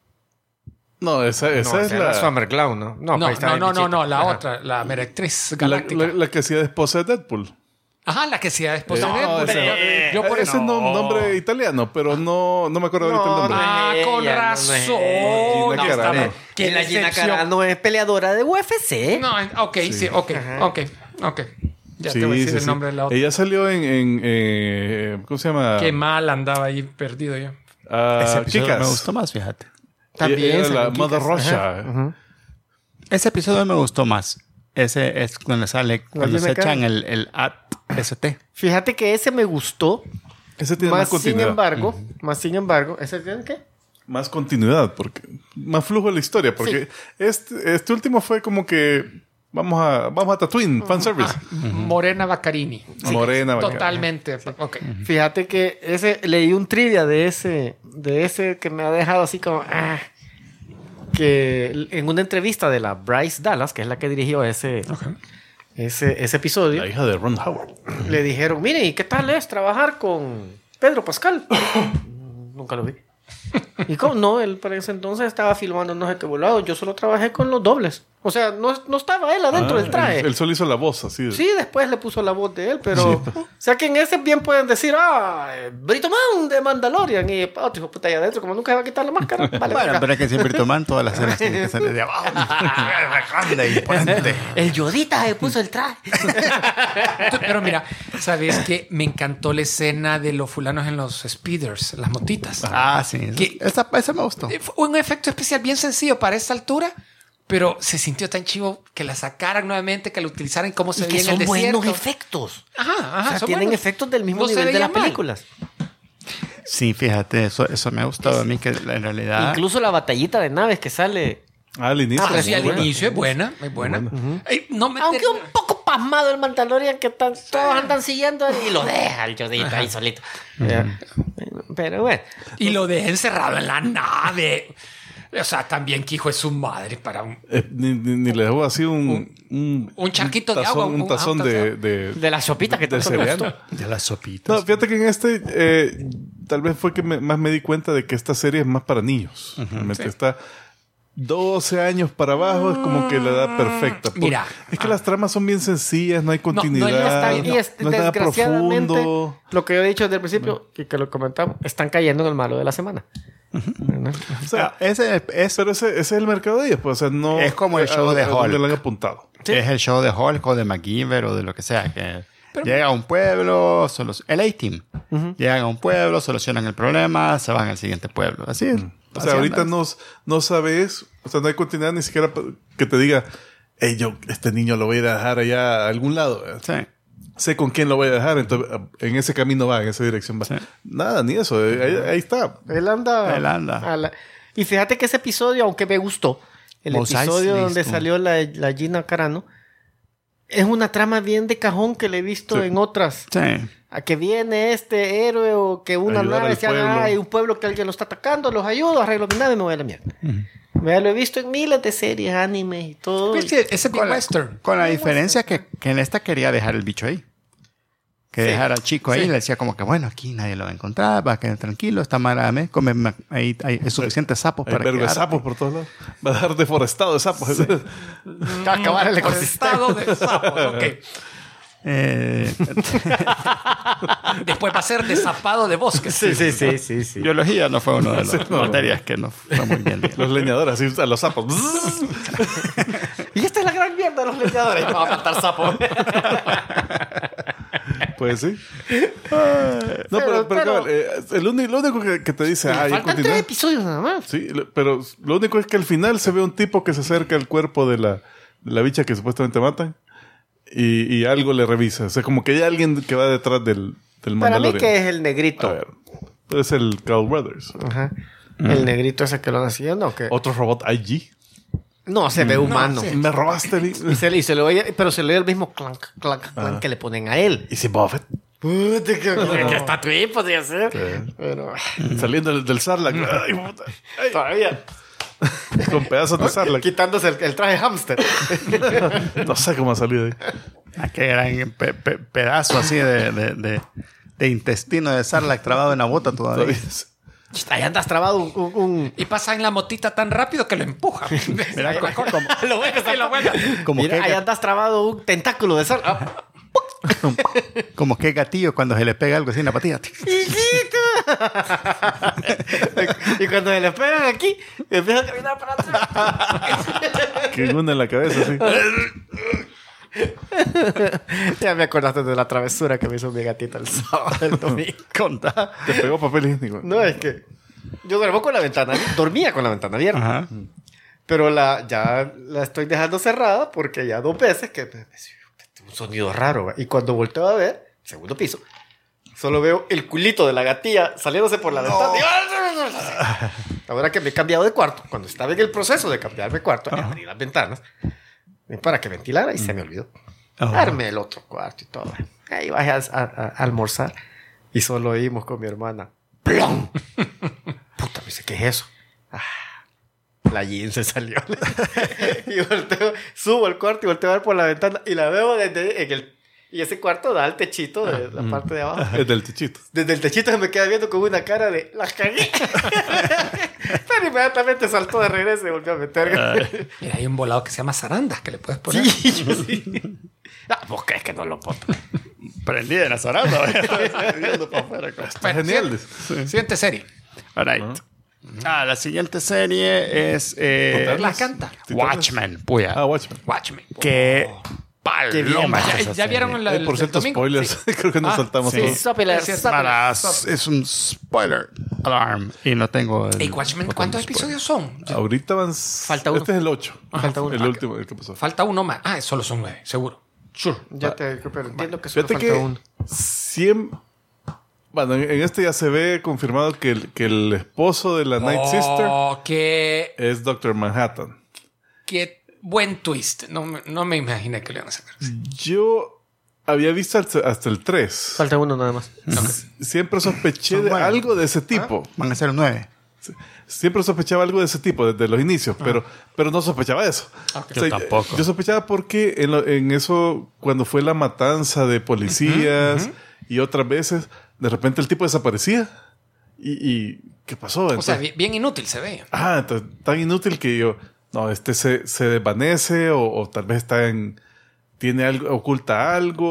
No, esa es la la, Summer Clown, ¿no? No, ahí está de la bichita. Ajá. otra, la merectriz la, galáctica. la que hacía de esposa de Deadpool. Ajá, la que sea esposa No, de Deadpool. ese- Yo por ese eso. nombre italiano, pero no me acuerdo ahorita el nombre. Ah, No es con ella, razón. Gina Ya Carano. estaba. Que la Gina decepción. Carano es peleadora de UFC. No, ok, sí, ok. Ya Sí, te voy a decir sí, el sí. nombre de la otra. Ella salió ¿cómo se llama? Qué mal andaba ahí perdido yo. Ese episodio Chicas. me gustó más, fíjate. También Ella era la salió Mother Kikas. Russia. Ajá. Ese episodio me gustó más. Ese es cuando cuando se Gina echan Carano. el AT-ST. Fíjate que ese me gustó. Ese tiene más Más sin continuidad. embargo, ¿ese tiene qué? Más continuidad, porque más flujo de la historia, porque este último fue como que vamos a Tatooine, fanservice. Morena Baccarini. Morena, bacana. Totalmente. Ok. Fíjate que leí un trivia de ese que me ha dejado así como que en una entrevista de la Bryce Dallas, que es la que dirigió ese episodio, La hija de Ron Howard. le dijeron, mire, ¿y qué tal es trabajar con Pedro Pascal? Nunca lo vi. Y como no, él para ese entonces estaba filmando no sé qué volado. Yo solo trabajé con los dobles. O sea, no estaba él adentro del traje. Él solo hizo la voz, así. Sí, después le puso la voz de él, pero... O sea, que en ese bien pueden decir, Brito Man de Mandalorian. Y otro hijo de puta ahí adentro, como nunca va a quitar la máscara. Vale, Bueno, venga. pero es que siempre toman todas las escenas tienen que salir de abajo. Grande y imponente. El Yodita se puso el traje. Pero mira, ¿sabes qué? Me encantó la escena de los fulanos en los speeders, las motitas. Ah, sí. Que- Esa me gustó. Fue un efecto especial bien sencillo para esta altura, pero se sintió tan chivo que la sacaran nuevamente, que la utilizaran como se Y veía que en el son desierto. buenos efectos. Ajá, O sea, son tienen buenos. efectos del mismo No se nivel de veía las mal. películas. Sí, fíjate, eso me ha gustado a mí, que en realidad... Incluso la batallita de naves que sale... Al inicio. Pero sí, muy al buena. inicio es buena, es buena. Ey, no me Aunque un poco pasmado el Mandalorian, que todos andan siguiendo y lo deja el Yodita ahí solito. Pero bueno. Y lo dejé encerrado en la nave. O sea, también que hijo de su madre para un... Ni le dejó así un charquito de tazón, agua, un tazón De la sopita que de tanto cereal. costó. De las sopitas. No, fíjate que en tal vez fue que más me di cuenta de que esta serie es más para niños. Realmente está 12 años para abajo, es como que la edad perfecta. Mira. Es que las tramas son bien sencillas, no hay no continuidad, está- no, Y es, no es nada desgraciadamente, profundo. lo que yo he dicho desde el principio, y que lo comentamos, están cayendo en el malo de la semana. ¿No? O sea, Pero pero ese es el mercado de ellos, pues, o sea, no Es como el show de a dónde Hulk. le han apuntado. es el show de Hulk o de MacGyver o de lo que sea. Que llega a un pueblo, el A-Team. Llegan a un pueblo, solucionan el problema, se van al siguiente pueblo. Así es. O sea, ahorita no sabes, o sea, no hay continuidad ni siquiera que te diga, hey, este niño lo voy a ir a dejar allá a algún lado. Sí. Sé con quién lo voy a dejar, entonces en ese camino va, en esa dirección va. Sí. Nada, ni eso, ahí está. Él anda. Él anda. Y fíjate que ese episodio, aunque me gustó, el Mos episodio Eisley, donde tú. salió la Gina Carano, es una trama bien de cajón que le he visto Sí. en otras. Sí. A que viene este héroe o que una Ayudar nave al se pueblo. hay un pueblo que alguien lo está atacando, los ayudo, arreglo mi nave y me voy a la mierda. Ya lo he visto en miles de series, animes y todo. Pues sí, ese Big Western. Con la diferencia que en esta quería dejar el bicho ahí. Que Sí. dejar al chico ahí. Sí. Le decía como que, bueno, aquí nadie lo va a encontrar, va a quedar tranquilo, está mal, ahí hay suficientes sapos Hay para vergo de quedar. sapos por todos lados. Va a dejar deforestado de sapos. Va a acabar el ecosistema. Estado de sapos, ok. Después va a ser desapado de bosques. Sí. Biología no fue una de las materias que no fue muy bien. Los leñadores, así, a los sapos. Y esta es la gran mierda de los leñadores. Vamos a matar sapos. Pues sí. No, pero cabal, lo único que te dice, ya Faltan 3 continúa. episodios nada más. Sí, pero lo único es que al final se ve un tipo que se acerca al cuerpo de la bicha que supuestamente matan y algo le revisa. O sea, como que hay alguien que va detrás del Para Mandalorian. mí que es el A negrito. ver, es el Carl Weathers. Ajá. El negrito ese que lo anda siguiendo. ¿O qué? Otro robot IG. No, se ve humano. sí. Me robaste Y se le oye, pero se le oye el mismo clank, clank, clank que le ponen a él. Y si Buffett Puta, que está tweet podría ser. Pero saliendo del Sarlacc. Ay, puta. Ay, todavía con pedazos de Sarlacc. quitándose el traje hámster. No sé cómo ha salido ahí. Ah, qué gran pedazo así de intestino de Sarlacc trabado en la bota todavía. Ahí andas trabado un... Y pasa en la motita tan rápido que lo empuja. Mira, como, Lo bueno Y lo vuelve. como Mira, que, ahí andas trabado un tentáculo de sal. como que gatillo cuando se le pega algo así en la patilla. Y cuando se le pegan aquí, empieza a caminar para atrás. Que una en la cabeza, sí. Ya me acordaste de la travesura que me hizo mi gatita el sábado, el domingo. Conta. Te pegó papel higiénico. No, es que yo duermo con la ventana, dormía con la ventana abierta. Ajá. Pero ya la estoy dejando cerrada porque ya 2 veces que un sonido raro. ¿va? Y cuando volteo a ver, segundo piso, solo veo el culito de la gatilla saliéndose por la ventana. Ahora que me he cambiado de cuarto, cuando estaba en el proceso de cambiarme de cuarto, abrí las ventanas para que ventilara y se me olvidó. Armé el otro cuarto y todo. Ahí bajé a almorzar y solo oímos con mi hermana. ¡Plum! Puta, me dice, ¿qué es eso? La Jean se salió. Y volteo, subo al cuarto y volteo a ver por la ventana y la veo desde Y ese cuarto da al techito de la parte de abajo. Es del techito. Desde el techito se me queda viendo con una cara de ¡las cagué! Pero inmediatamente saltó de regreso y volvió a meter. Mira, hay un volado que se llama zarandas que le puedes poner. Sí, yo sí. ¿Vos crees que no lo puedo? Prendí en la zaranda. Viendo para afuera. Está genial. Siguiente serie. All right. La siguiente serie es La canta. Watchmen, puya. Watchmen. Watchmen. Que paloma. ¿Ya vieron la Por cierto, domingo? spoilers. Sí. Creo que nos saltamos sí. todos. Spoilers. Es un spoiler alarm. Y no tengo. ¿Y Watchmen cuántos episodios son? Ahorita van... Falta uno. Este es el 8. Falta uno. El último, el que pasó. Falta uno más. Solo son 9, seguro. Sure. Pero entiendo que solo Fíjate falta que uno. Bueno, en este ya se ve confirmado que el esposo de la Night Sister es Doctor Manhattan. Qué buen twist. No me imaginé que le iban a sacar. Yo había visto hasta el 3. Falta uno nada más. Siempre sospeché de algo de ese tipo. Van a ser 9. Siempre sospechaba algo de ese tipo desde los inicios, pero no sospechaba eso. Yo tampoco. Yo sospechaba porque en eso, cuando fue la matanza de policías y otras veces, de repente el tipo desaparecía. ¿Y qué pasó? O sea, bien inútil se ve. Entonces, tan inútil que yo, no, se desvanece o tal vez tiene algo, oculta algo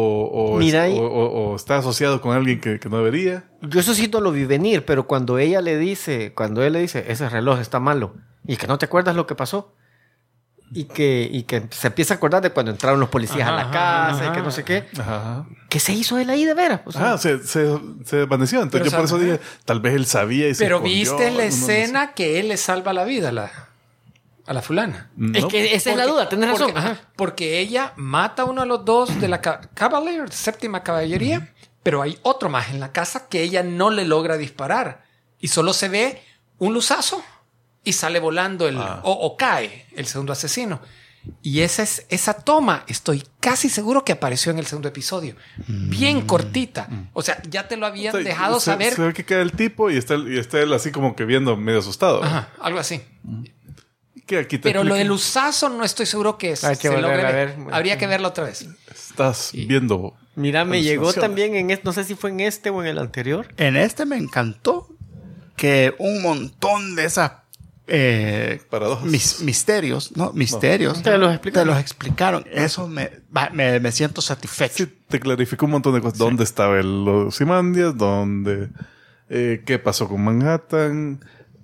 o está asociado con alguien que no debería. Yo eso sí no lo vi venir, pero cuando él le dice, ese reloj está malo y que no te acuerdas lo que pasó y que se empieza a acordar de cuando entraron los policías a la casa y que no sé qué. Ajá. ¿Qué se hizo él ahí de veras? O sea, se desvaneció. Entonces yo por eso dije, tal vez él sabía y se Pero escondió, viste la no escena que él le salva la vida a la fulana. es que esa es la duda, tenés razón. Porque ella mata a uno de los dos de la Cavalier, séptima caballería, pero hay otro más en la casa que ella no le logra disparar. Y solo se ve un luzazo y sale volando o cae el segundo asesino. Y esa toma, estoy casi seguro que apareció en el segundo episodio. Bien cortita. O sea, ya te lo habían dejado saber. Se ve que cae el tipo y está él así como que viendo medio asustado. Algo así. Que aquí te Pero lo expliquen. del usazo no estoy seguro que Hay que se volver logre a ver. ver. Habría que verlo otra vez. Estás viendo. Mira, me llegó alucinaciones. también no sé si fue en este o en el anterior. En este me encantó que un montón de esas Paradojas. misterios, ¿no? Misterios. Te los explicaron. Te los explicaron. Eso me siento satisfecho. Sí, te clarificó un montón de cosas. ¿Dónde estaba los Simandias? ¿Dónde? ¿Qué pasó con Manhattan?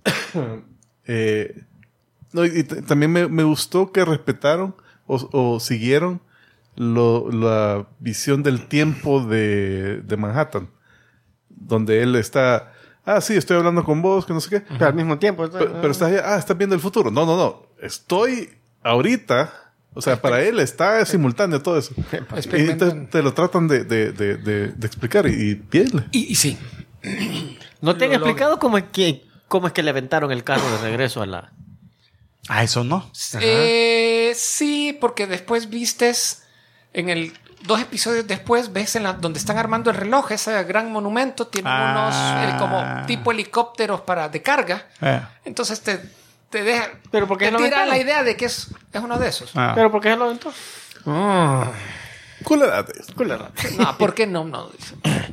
También me gustó que respetaron o siguieron la visión del tiempo de Manhattan. Donde él está... sí, estoy hablando con vos, que no sé qué. Pero al mismo tiempo. Pero estás allá, estás viendo el futuro. No. Estoy ahorita. O sea, para él está simultáneo todo eso. Y te lo tratan de explicar y bien. Y sí. ¿No te han Lo explicado cómo es que le aventaron el carro de regreso a la... Eso no. Sí, porque después vistes en 2 episodios después, ves donde están armando el reloj, ese gran monumento, tienen unos como tipo helicópteros de carga. Entonces te deja. ¿Pero por qué te lo tira aventaron? la idea de que es uno de esos. ¿Pero por qué se lo aventó? Culerate. No, ¿por qué no? Dice.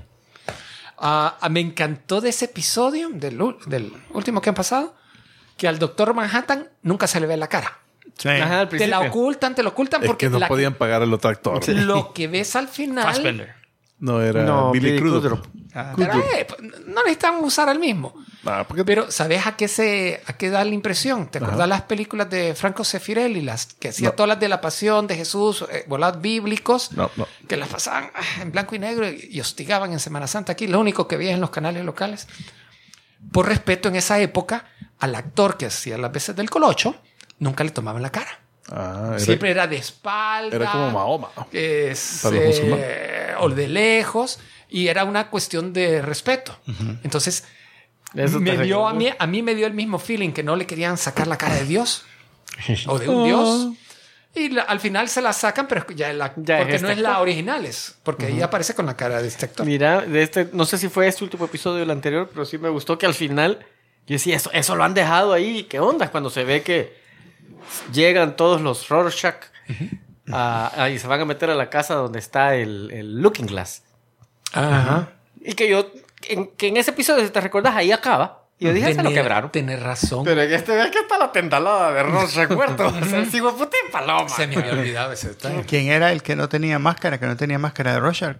Me encantó de ese episodio, del último que han pasado, que al Doctor Manhattan nunca se le ve la cara. Sí. Ajá, al Te principio. la ocultan Es porque que no podían pagar al otro actor. lo que ves al final. Fassbender. No, era Billy Crudup. Pero, no necesitan usar al mismo. Porque Pero ¿sabes a qué da la impresión? ¿Te acuerdas las películas de Franco Sefirelli, las que hacía todas las de la pasión de Jesús, volados bíblicos, No. que las pasaban en blanco y negro y hostigaban en Semana Santa aquí? Lo único que veías en los canales locales. Por respeto en esa época, al actor que hacía las veces del Colocho, nunca le tomaban la cara. Siempre era de espalda. Era como Mahoma. Para los musulmanes. o de lejos. Y era una cuestión de respeto. Entonces, Eso te a recordó. mí me dio el mismo feeling que no le querían sacar la cara de Dios. O de un Dios. Y al final se la sacan, pero porque es no es la original. Porque ahí aparece con la cara de este actor. Mira, no sé si fue este último episodio o el anterior, pero sí me gustó que al final yo decía, eso lo han dejado ahí. ¿Qué onda? Cuando se ve que llegan todos los Rorschach y se van a meter a la casa donde está el Looking Glass. Ajá. Y que en ese episodio, si te recordás, ahí acaba. Y yo dije, se lo quebraron. Tenés razón. Pero en este ve que está la tendalada de Ross, recuerdo. O sea, sigo puta en paloma. Se me había olvidado ese detalle. ¿Quién era el que no tenía máscara? Que no tenía máscara de Rorschach.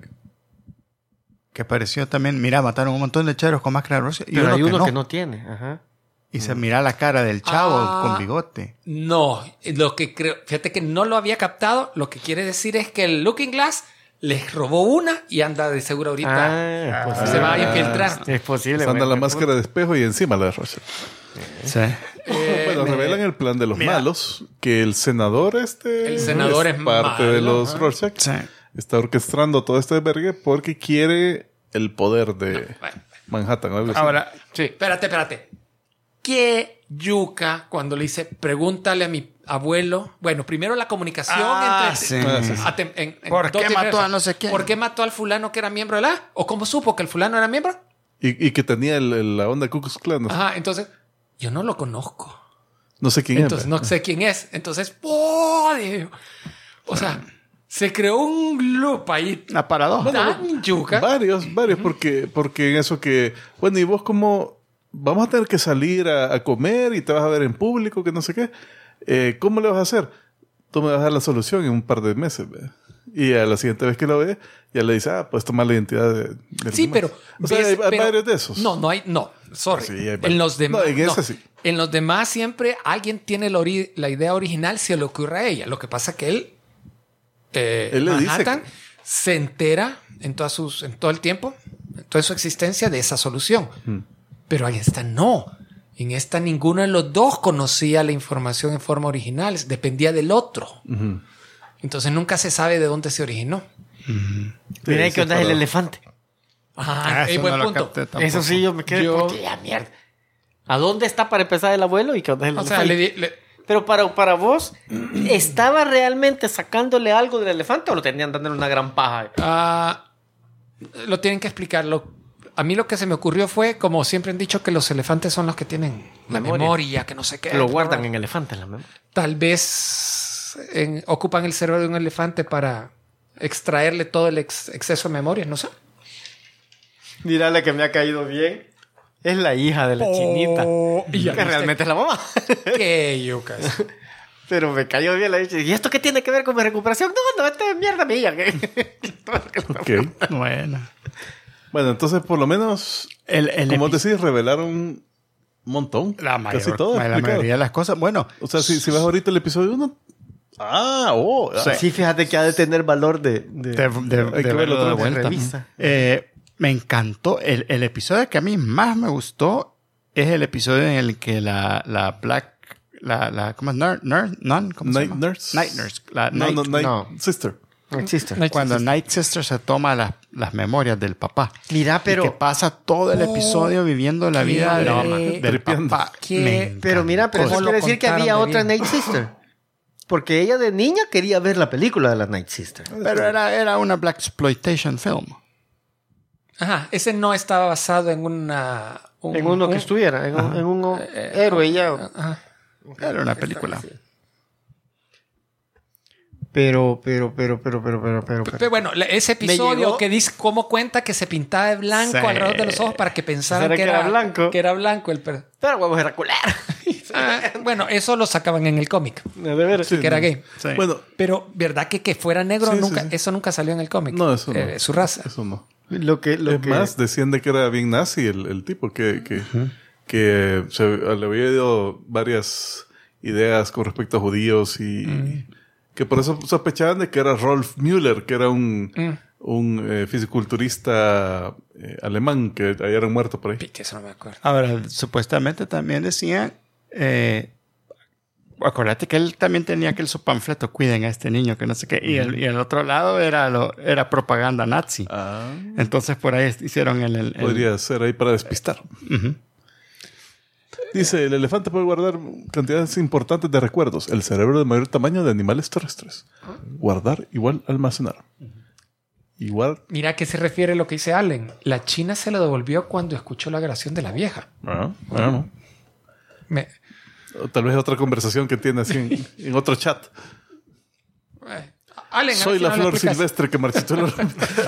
Que apareció también. Mira, mataron un montón de cheros con máscara de Rorschach. Y Pero hay uno que no tiene. Ajá. Y se mira la cara del chavo con bigote. No, lo que creo, fíjate que no lo había captado. Lo que quiere decir es que el Looking Glass les robó una y anda de seguro ahorita. Se va a infiltrar. Es posible. Pues anda la máscara de espejo y encima la de Rorschach. Sí. Bueno, revelan el plan de los malos, que el senador El senador es parte malo, de los ¿no? Rorschach. Sí. Está orquestando todo este vergue porque quiere el poder de Manhattan. ¿No? Ahora, Sí, espérate. ¿Qué yuca cuando le dice, pregúntale a mi abuelo? Bueno, primero la comunicación entre... sí. ¿Por qué mató a no sé quién? ¿Por qué mató al fulano que era miembro de la? ¿O cómo supo que el fulano era miembro? Y que tenía la onda Ku Klux Klan. ¿No? Ajá, entonces, yo no lo conozco. No sé quién Entonces, es. no sé quién es. Entonces, ¡oh! Digo, o sea, se creó un loop ahí una paradoja. tan yuca. Varios, porque en eso que... Bueno, y vos como... Vamos a tener que salir a comer y te vas a ver en público, que no sé qué. ¿Cómo le vas a hacer? Tú me vas a dar la solución en un par de meses. ¿Ve? Y a la siguiente vez que lo ve, ya le dice, puedes tomar la identidad de Sí, pero... O sea, hay varios de esos. No, sorry. Sí, hay varios. En los demás... No, en ese sí. En los demás siempre alguien tiene la idea original, se le ocurre a ella. Lo que pasa que él Él le Manhattan dice se entera en todo el tiempo, en toda su existencia de esa solución. Pero en esta no. En esta ninguno de los dos conocía la información en forma original. Dependía del otro. Entonces nunca se sabe de dónde se originó. Mira qué onda es el elefante. Eso Buen no lo punto. capté tampoco. Eso sí, yo me quedé porque ya mierda. ¿A dónde está para empezar el abuelo y qué onda es el O sea, elefante? Pero para vos, ¿estaba realmente sacándole algo del elefante o lo tenían dándole una gran paja? lo tienen que explicarlo. A mí lo que se me ocurrió fue, como siempre han dicho, que los elefantes son los que tienen la memoria, que no sé qué. Lo guardan en elefantes la memoria. Tal vez ocupan el cerebro de un elefante para extraerle todo el exceso de memoria, no sé. Mira la que me ha caído bien. Es la hija de la chinita. Y ya que realmente es la mamá. Qué yucas. Pero me cayó bien la hija. ¿Y esto qué tiene que ver con mi recuperación? No, esta es mierda mía. Ok. Bueno, entonces por lo menos, como decís, revelaron un montón. Casi todo. La mayoría de las cosas. Bueno. O sea, si vas ahorita el episodio 1... Sí, fíjate que ha de tener valor de Hay que verlo de vuelta. Revisa. Me encantó. El episodio que a mí más me gustó es el episodio en el que la Black... ¿cómo es? ¿Cómo se llama? Nurse. Night Nurse. Night Sister. Cuando Night Sister se toma las memorias del papá. Mira, pero... Y que pasa todo el episodio viviendo la vida del papá. Pero mira, pero eso quiere decir que había otra bien? Night Sister. Porque ella de niña quería ver la película de la Night Sister. Pero era una Black Exploitation film. Ajá, ese no estaba basado en En uno que estuviera, en un héroe ya. Ajá. Era una película. Pero. Pero bueno, ese episodio que dice cómo cuenta que se pintaba de blanco Sí. alrededor de los ojos para que pensaran ¿Será que era blanco? Que era blanco Pero huevos era culero. bueno, eso lo sacaban en el cómic, De veras. que era gay. Sí. Bueno, Pero, ¿verdad que fuera negro? Sí, nunca, sí, sí. eso nunca salió en el cómic. no, eso no. Su raza. Eso no. Lo que Más, decían de que era bien nazi el tipo, que le había dado varias ideas con respecto a judíos y que por eso sospechaban de que era Rolf Müller, que era un fisiculturista alemán que hallaron muerto por ahí. Pite, eso no me acuerdo. Ahora, supuestamente también decían... acuérdate que él también tenía aquel su panfleto, cuiden a este niño, que no sé qué. Y el otro lado era propaganda nazi. Entonces por ahí hicieron Podría ser ahí para despistar. Dice, el elefante puede guardar cantidades importantes de recuerdos. El cerebro de mayor tamaño de animales terrestres. Guardar igual almacenar. Igual... Mira a qué se refiere lo que dice Allen. La China se lo devolvió cuando escuchó la grabación de la vieja. Bueno. O tal vez otra conversación que tiene así en otro chat. Allen, Soy la no flor explicas. silvestre que marchitó el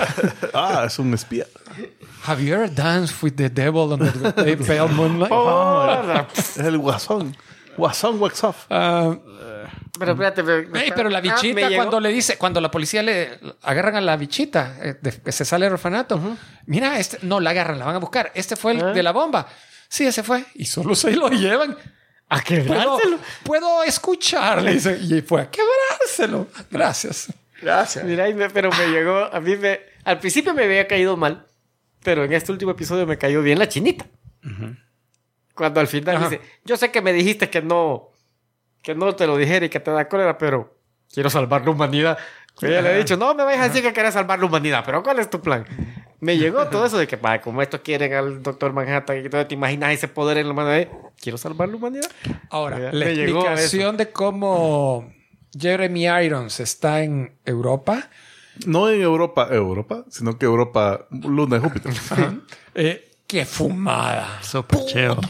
es un espía. Have you ever danced with the devil under the pale moonlight? Es el guasón. Guasón wax off. Pero espérate. Pero la bichita, cuando la policía le agarran a la bichita, que se sale del orfanato, mira, no la agarran, la van a buscar. Este fue el de la bomba. Sí, ese fue. Y solo se lo llevan. ¿A quebrárselo? Puedo escucharle. Dice, y fue a quebrárselo. Gracias. Mira, pero me llegó. Al principio me había caído mal, pero en este último episodio me cayó bien la chinita. Cuando al final dice: yo sé que me dijiste que no te lo dijera y que te da cólera, pero quiero salvar la humanidad. Ella le ha dicho: no me vayas a decir que querés salvar la humanidad, pero ¿cuál es tu plan? Me llegó todo eso de que, como estos quieren al Doctor Manhattan, y te imaginas ese poder en la mano de quiero salvar la humanidad. Ahora, Me la llegó explicación de cómo Jeremy Irons está en Europa. No en Europa, sino que Europa, Luna y Júpiter. ¡Qué fumada! Sopecheo.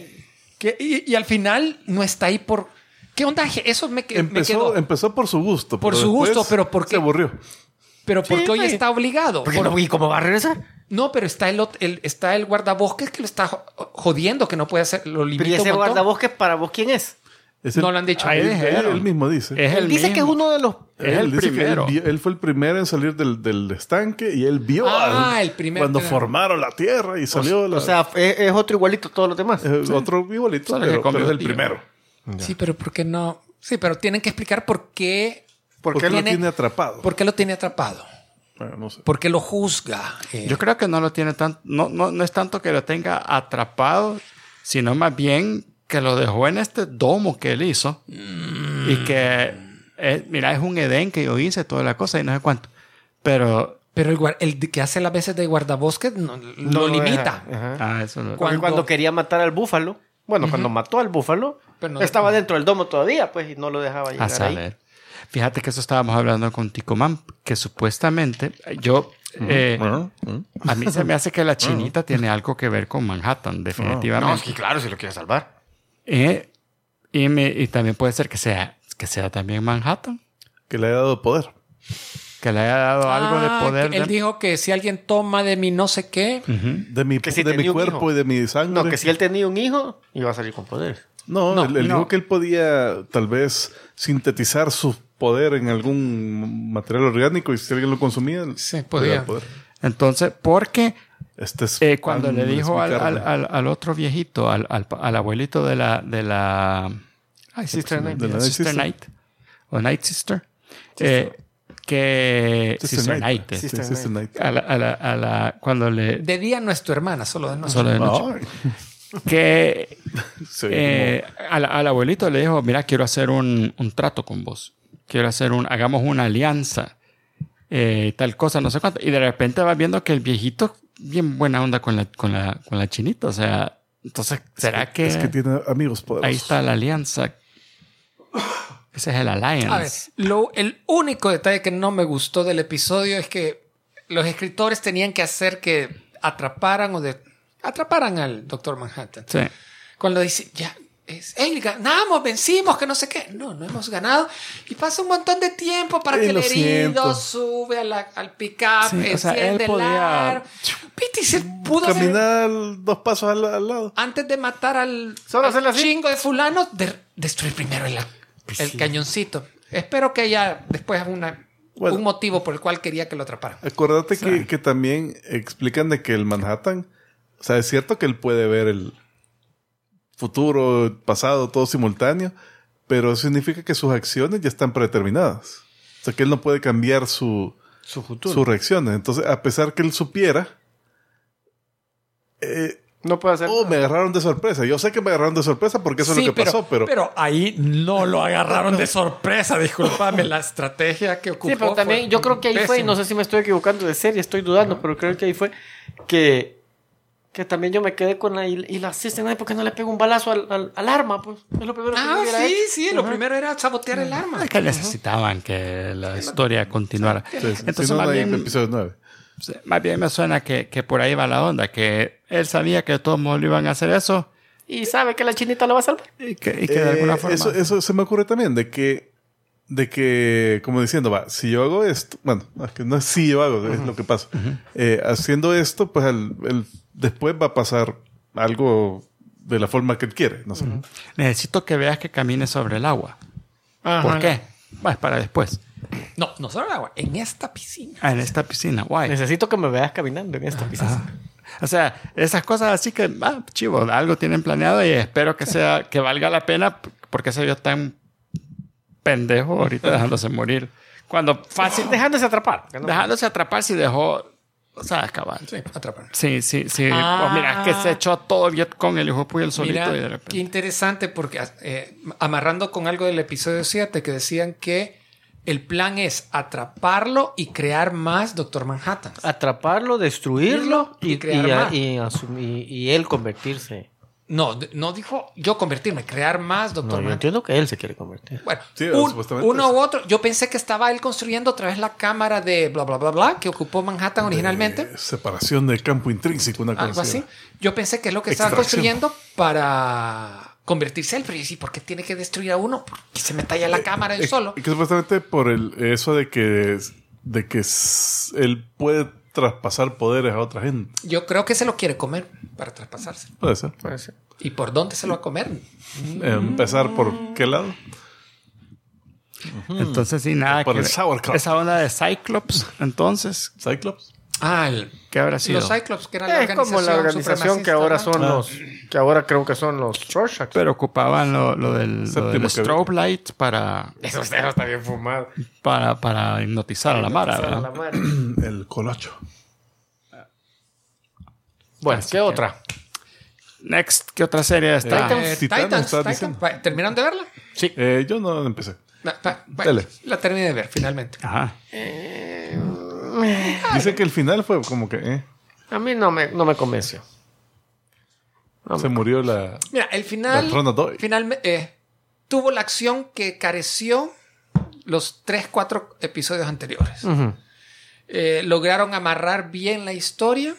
Y al final no está ahí por... ¿Qué onda? Eso me quedó. Empezó por su gusto. Por su gusto, pero ¿por qué? Se aburrió. Pero porque hoy está obligado. ¿Y cómo va a regresar? No, pero está el guardabosques que lo está jodiendo, que no puede hacer. Lo limita Pero ese un montón. guardabosques, ¿para vos quién es? No lo han dicho. Ahí Él mismo dice. Él dice que es uno de los... Es el dice que primero. él fue el primero en salir del estanque y él vio el primero. cuando formaron la Tierra y salió O sea, es otro igualito a todos los demás. otro igualito, Solo que pero es el convirtió. primero. Sí, pero ¿por qué no? Sí, pero tienen que explicar por qué. Porque lo tiene atrapado. ¿Por qué lo tiene atrapado? Bueno, no sé. ¿Por qué lo juzga? Yo creo que no lo tiene tanto. No es tanto que lo tenga atrapado, sino más bien que lo dejó en este domo que él hizo. Y que, mira, es un Edén que yo hice, toda la cosa y no sé cuánto. Pero el que hace las veces de guardabosques lo limita. Ajá. eso no. Cuando quería matar al búfalo, cuando mató al búfalo, Pero no- estaba dentro del domo todavía, pues, y no lo dejaba A llegar ahí. saber. Fíjate que eso estábamos hablando con Ticomán, que supuestamente a mí se me hace que la chinita tiene algo que ver con Manhattan, definitivamente. No, es que claro, si lo quiere salvar. Y también puede ser que sea también Manhattan, Que le haya dado poder. que le haya dado algo de poder. Él dijo que si alguien toma de mi no sé qué, De mi, Que si de mi tenía un cuerpo hijo. y de mi sangre. No, que si él tenía un hijo, iba a salir con poderes. No, él no. dijo que él podía tal vez sintetizar su poder en algún material orgánico y si alguien lo consumía, Sí, le podía. daba poder. Entonces, porque Este es cuando pan, le es dijo mi al carne. otro viejito, al abuelito de la Sister Night. De la Night Sister Sister. Night o Night Sister, que Sister Night, Sí, Sister Sister Night. cuando le de día no es tu hermana, solo de noche. solo de noche, Ay. que Sí, al abuelito le dijo, mira, quiero hacer un trato con vos, hagamos una alianza, tal cosa, no sé cuánto, y de repente vas viendo que el viejito bien buena onda con la chinita, o sea, entonces será que es que tiene amigos poderosos. ahí está la alianza. Ese es el alliance. A ver, el único detalle que no me gustó del episodio es que los escritores tenían que hacer que atraparan al Doctor Manhattan. Sí. Cuando dice, ganamos, vencimos, que no sé qué. No hemos ganado. Y pasa un montón de tiempo para que el lo herido siento. sube al pick-up, Sí, o sea, enciende él el podía- aro. Piti se pudo haber- Caminar 2 pasos al lado. antes de matar al Solo hacerle así. chingo de fulano, destruir primero el cañoncito. Espero que haya después Bueno. un motivo por el cual quería que lo atraparan. Acuérdate que también explican de que el Manhattan, o sea, es cierto que él puede ver el futuro, el pasado, todo simultáneo, pero significa que sus acciones ya están predeterminadas. O sea, que él no puede cambiar sus reacciones. Entonces, a pesar que él supiera, No puede hacer me agarraron de sorpresa. Yo sé que me agarraron de sorpresa porque eso es lo que pasó, pero ahí no lo agarraron de sorpresa, discúlpame, la estrategia que ocupó. Sí, pero también fue yo creo que ahí fue, y pésima. no sé si me estoy equivocando de serie, estoy dudando, pero creo que ahí fue que también yo me quedé con la Sister Night porque no le pegó un balazo al arma, pues. Es lo primero que yo hubiera hecho. Sí, lo primero era sabotear el arma. Es que necesitaban que la historia continuara. sí, Entonces, si no, más, no hay bien, episodio 9. más bien me suena que por ahí va la onda, que él sabía que todos lo iban a hacer eso Y sabe que la chinita lo va a salvar. y que de alguna forma... Eso se me ocurre también, de que de que, como diciendo, va, si yo hago esto, bueno, es que no es si yo hago, es lo que pasa. Haciendo esto, pues después va a pasar algo de la forma que él quiere, no sé. Necesito que veas que camine sobre el agua. ¿Por qué? Bueno, para después. No sobre el agua, en esta piscina. En esta piscina, guay. Necesito que me veas caminando en esta piscina. O sea, esas cosas así que, chivo, algo tienen planeado y espero que valga la pena porque se vio tan pendejo ahorita dejándose morir. Cuando fácil... Dejándose atrapar. Dejándose atrapar si dejó... O sea, acabar. Sí, atrapar. Sí. Pues mira, que se echó todo el con el hijo Puy el solito. Mira, y de repente... qué interesante porque amarrando con algo del episodio 7 que decían que el plan es atraparlo y crear más Doctor Manhattan. Atraparlo, destruirlo Y crear más. y él convertirse. No dijo yo convertirme, crear más No, Doctor yo Manhattan. entiendo que él se quiere convertir. Bueno, Sí, supuestamente uno eso. u otro. Yo pensé que estaba él construyendo otra vez la cámara de bla, bla, bla, bla, que ocupó Manhattan originalmente. Separación del campo intrínseco, una cosa Algo así. Yo pensé que es lo que estaba Extracción. construyendo para convertirse él. Pero yo sí, ¿por qué tiene que destruir a uno? Porque se me talla la cámara él solo. Y que supuestamente por eso de que él puede traspasar poderes a otra gente. Yo creo que se lo quiere comer para traspasarse. Puede ser. Puede ser. ¿Y por dónde se lo va a comer? Empezar por qué lado. Entonces, sí, nada. Por que el sauerkraut. esa onda de Cyclops, entonces, Cyclops. ¿qué habrá sido? Los Cyclops, que era la Es como la organización que ahora son los... Que ahora creo que son los Rorschach. Pero ocupaban lo del Séptimo strobe light para Eso está bien fumado. hipnotizar a la Mara, ¿verdad? El colocho. Bueno, ¿qué otra? Next, ¿qué otra serie está? Titans, estabas diciendo. ¿Terminaron de verla? Sí. Yo no empecé. Bueno, la terminé de ver finalmente. Ajá. Dice que el final fue como que A mí no me convenció. se murió la... Mira, el final, La Trona Doy. tuvo la acción que careció los 3-4 episodios anteriores. Ujú. Lograron amarrar bien la historia.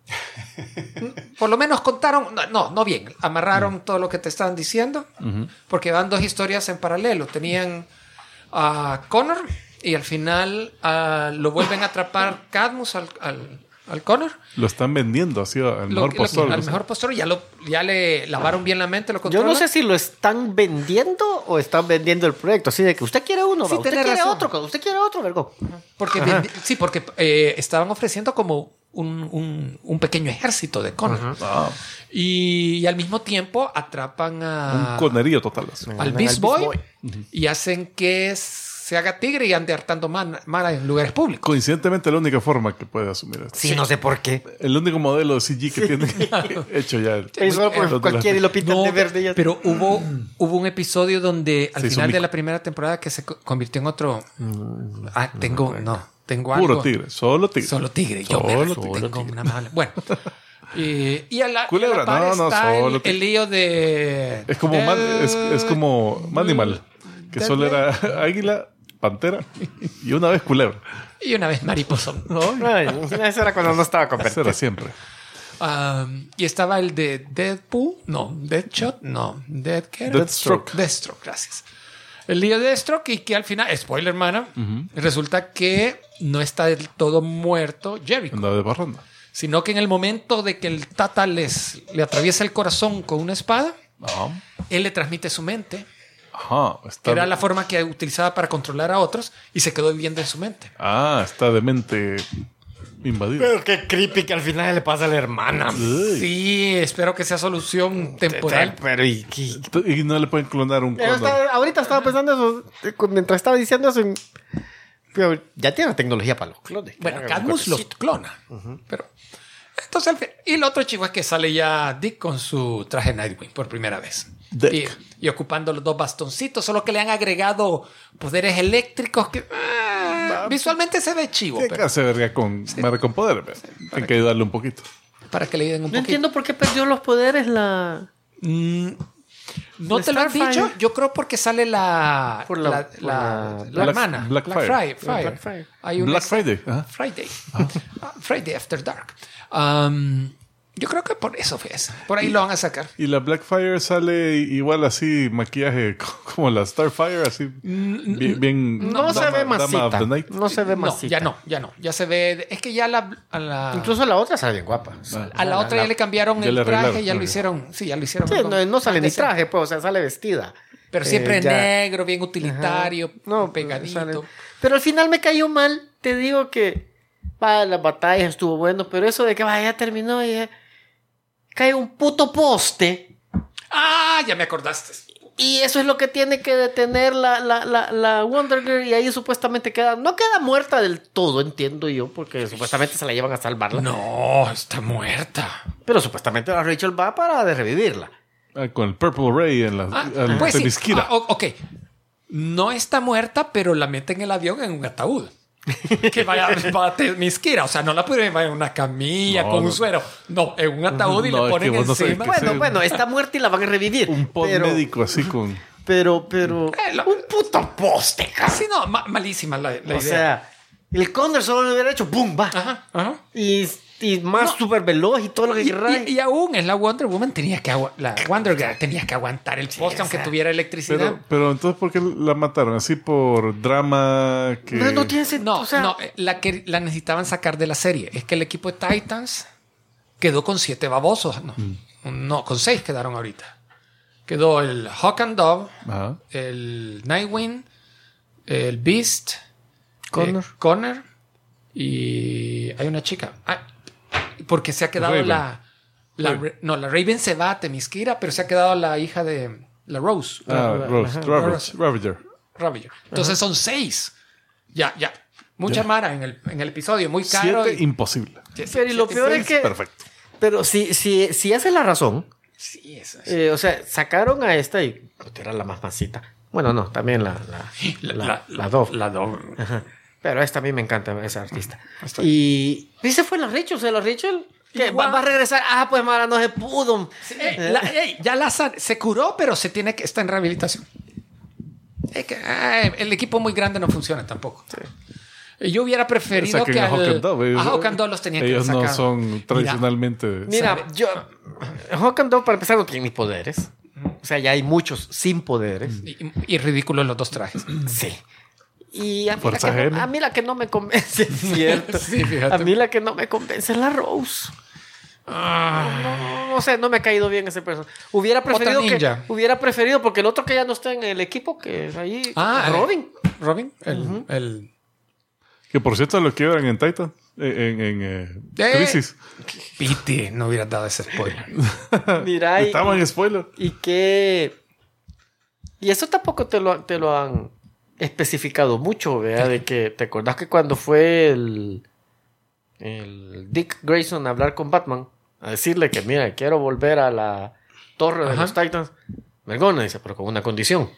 Por lo menos contaron, no bien, amarraron todo lo que te estaban diciendo, porque van dos historias en paralelo. Tenían a Connor y al final lo vuelven a atrapar Cadmus al Connor. Lo están vendiendo así al mejor postor. Al mejor postor, ya le lavaron bien la mente, lo Yo controlan. no sé si lo están vendiendo o están vendiendo el proyecto. Así de que usted quiere uno, Sí, usted tenés quiere razón. otro, usted quiere otro, vergo. Porque estaban ofreciendo como un pequeño ejército de Connor. Ah, Y al mismo tiempo atrapan un conerío total. así. al Beast Boy y hacen que se haga tigre y ande hartando mala en lugares públicos. Coincidentemente la única forma que puede asumir esto. Sí, no sé por qué. El único modelo de CG que tiene hecho ya. Es solo por cualquiera y lo pintan No, de verde. Y ya. pero hubo un episodio donde al Se hizo final de mico. la primera temporada que se convirtió en otro... tengo Puro algo. tigre, solo tigre. Solo tigre. Solo Tengo una mala... Bueno. Y a la Culebra, par no, está solo el tigre. lío de... Es como, es como Manimal, que solo era águila, pantera y una vez culebra. Y una vez mariposón. Ay, eso era cuando no estaba Eso convertido. era siempre. Y estaba el de Deadpool. No, Deadshot. No, ¿qué era? Deathstroke. Deathstroke, gracias. El lío de Deathstroke y que al final, spoiler, hermano, resulta que no está del todo muerto Jericho. Andaba de barranda. Sino que en el momento de que el Tata le atraviesa el corazón con una espada, Ajá. él le transmite su mente, Ajá. que Está, era la forma que utilizaba para controlar a otros, y se quedó viviendo en su mente. está de mente invadida. Pero qué creepy que al final le pasa a la hermana. Uy. Sí, espero que sea solución temporal. Pero Y no le pueden clonar un cóndor. ahorita estaba pensando eso, mientras estaba diciendo eso. Pero ya tiene la tecnología para los clones. Bueno, Cadmus los clona. Pero, entonces, al fin, y el otro chico es que sale ya Dick con su traje Nightwing por primera vez. Dick. Y ocupando los dos bastoncitos, solo que le han agregado poderes eléctricos que visualmente se ve chivo. Tiene que Pero hacer verga con poder. Pero hay que ayudarle un poquito. para que le ayuden un No poquito. entiendo por qué perdió los poderes la... No te lo han Starfire. dicho. Yo creo porque sale la Black- hermana. Blackfire. Fire. Hay una Black Friday. Ajá. Friday. Friday After Dark. Yo creo que por eso fue eso. Por ahí lo van a sacar. Y la Blackfire sale igual así, maquillaje como la Starfire, así bien No se ve Dama of masita. the Night. No se ve No, masita. ya no, ya no. Ya se ve... Es que ya Incluso la otra sale bien guapa. a la otra ya le cambiaron ya el le traje, arreglaron. ya lo hicieron... Sí, ya lo hicieron. Sí, no sale ni decente. traje, pues, o sea, sale vestida. Pero siempre ya. negro, bien utilitario, No, pegadito. sale- Pero al final me cayó mal. Te digo que las batallas estuvo bueno, pero eso de que ya terminó y cae un puto poste. Ah, ya me acordaste. Y eso es lo que tiene que detener la Wonder Girl. Y ahí supuestamente no queda muerta del todo, entiendo yo, porque supuestamente se la llevan a salvarla. No, está muerta. Pero supuestamente la Rachel va para de revivirla. Con el Purple Ray en la Pues sí. Themyscira. Ok. No está muerta, pero la meten en el avión en un ataúd. Que vaya a Themyscira. O sea, no la pueden llevar en una camilla No, con no. un suero. No, en un ataúd y No, le es ponen que vos no sabes encima. qué es. Bueno, está muerta y la van a revivir. Un pod médico así con... Pero lo- un puto poste, cabrón. Sí, no, malísima la idea. O sea, el Condor solo le hubiera hecho ¡pum! Va. Ajá. Y más súper veloz y todo lo que querrás. Y aún es la Wonder Woman la Wonder Girl tenía que aguantar el poste aunque tuviera electricidad. Pero entonces, ¿por qué la mataron? ¿Así por drama? Que... No tiene sentido. No, O sea, no, la que la necesitaban sacar de la serie es que el equipo de Titans quedó con 7 babosos. No, con 6 quedaron ahorita. Quedó el Hawk and Dove, Ajá. el Nightwing, el Beast, Connor. y hay una chica. Porque se ha quedado Raven. la Raven se va a Themyscira, pero se ha quedado la hija de la Rose. Ravager. Ravager. Entonces son 6. Ya. Mucha mara en el episodio, muy caro. 7, imposible. Pero y lo peor es que. Perfecto. Pero si esa es la razón. Sí, eso es. O sea, sacaron a esta y era la más masita. Bueno, no, también la Dove. La Dove. Ajá. Pero esta a mí me encanta, esa artista. Y se fue la Rachel, o sea, la Rachel que va a regresar. Pues Mara, no se pudo. Ya se curó, pero está en rehabilitación. Es que el equipo muy grande no funciona tampoco. Yo hubiera preferido que a Hawk and Dove. a Hawk and Dove los tenía que Ellos sacar. no son tradicionalmente... Mira, Hawk and Dove para empezar no tiene ni poderes. O sea, ya hay muchos sin poderes. Y ridículos los 2 trajes. Sí. Y Fuerza ajena. a mí la que no me convence, es cierto. Sí, fíjate. A mí la que no me convence es la Rose. No sé, no me ha caído bien ese personaje. Hubiera preferido porque el otro que ya no está en el equipo, que es ahí, Robin. Robin, el Que por cierto lo quiebran en Titan. En Crisis. Piti, no hubieras dado ese spoiler. Mira, Estaba en spoiler. y eso tampoco te lo han especificado mucho, ¿verdad? De que te acordás que cuando fue el Dick Grayson a hablar con Batman, a decirle que, mira, quiero volver a la torre de los Titans. Vergona, dice, pero con una condición.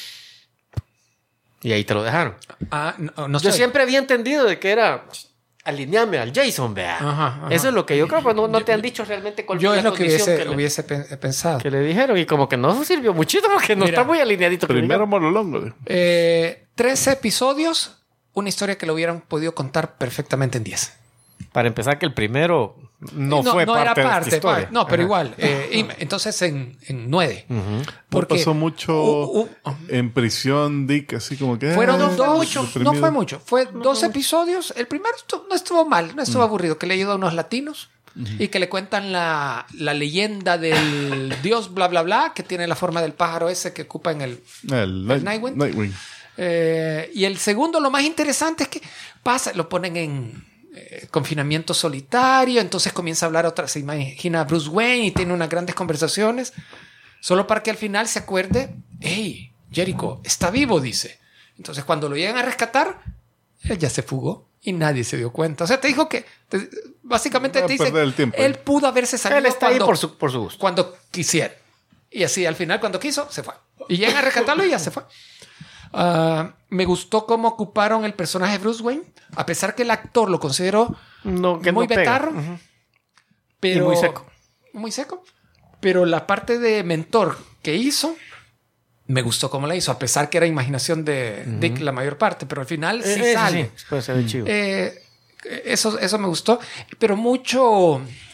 Y ahí te lo dejaron. No Yo sé. siempre había entendido de que era alinearme al Jason, vea. Ajá. Eso es lo que yo creo, pero no te han dicho realmente cuál Yo fue es la lo que condición hubiese pensado. que le dijeron. Y como que no sirvió muchito porque no Mira, está muy alineadito. que Primero digamos. Mololongo. 13 episodios, una historia que lo hubieran podido contar perfectamente en 10. Para empezar, que el primero no fue era parte de esta parte. historia. No, pero igual. Entonces en 9. Porque pasó mucho uh, en prisión, Dick, así como que... Fueron no fue 2, mucho, no fue mucho. Fue 2 episodios. El primero no estuvo mal, no estuvo aburrido. Que le ayuda a unos latinos y que le cuentan la leyenda del dios bla bla bla que tiene la forma del pájaro ese que ocupa en el Nightwing. y el segundo, lo más interesante es que lo ponen en confinamiento solitario, entonces comienza a hablar se imagina a Bruce Wayne y tiene unas grandes conversaciones, solo para que al final se acuerde, hey, Jericho está vivo, dice. Entonces cuando lo llegan a rescatar, él ya se fugó y nadie se dio cuenta. O sea, te dijo que básicamente te dice, él pudo haberse salido. Él está ahí por su gusto. Cuando quisiera. Y así al final, cuando quiso, se fue. Y llegan a rescatarlo y ya se fue. Me gustó cómo ocuparon el personaje de Bruce Wayne, a pesar que el actor lo consideró muy betarro, pero y muy seco. Muy seco. Pero la parte de mentor que hizo, me gustó cómo la hizo, a pesar que era imaginación de Dick la mayor parte, pero al final sí sale. Sí, puede ser chido. Eso me gustó, pero mucho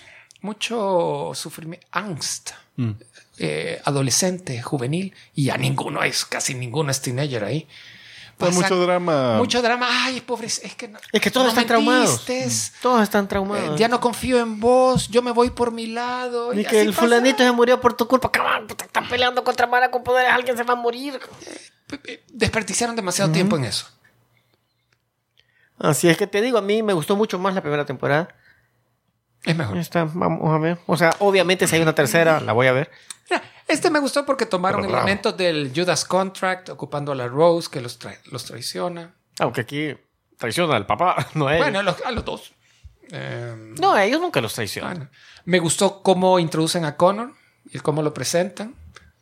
mucho sufrimiento, angst, adolescente, juvenil, y ya casi ninguno es teenager ahí. Pues mucho drama. Mucho drama. Ay, pobre, es que todos están traumados. Todos están traumados. Ya no confío en vos, yo me voy por mi lado. Y que el fulanito se murió por tu culpa. Cabrón, están peleando contra Mara con poderes, alguien se va a morir. Desperdiciaron demasiado tiempo en eso. Así es que te digo, a mí me gustó mucho más la primera temporada. Es mejor. Vamos a ver. O sea, obviamente si hay una tercera, la voy a ver. Mira, me gustó porque tomaron elementos del Judas Contract, ocupando a la Rose, que los traiciona. Aunque aquí traiciona al papá, no a él. Bueno, a los dos. No, a ellos nunca los traicionan. Bueno, me gustó cómo introducen a Connor y cómo lo presentan.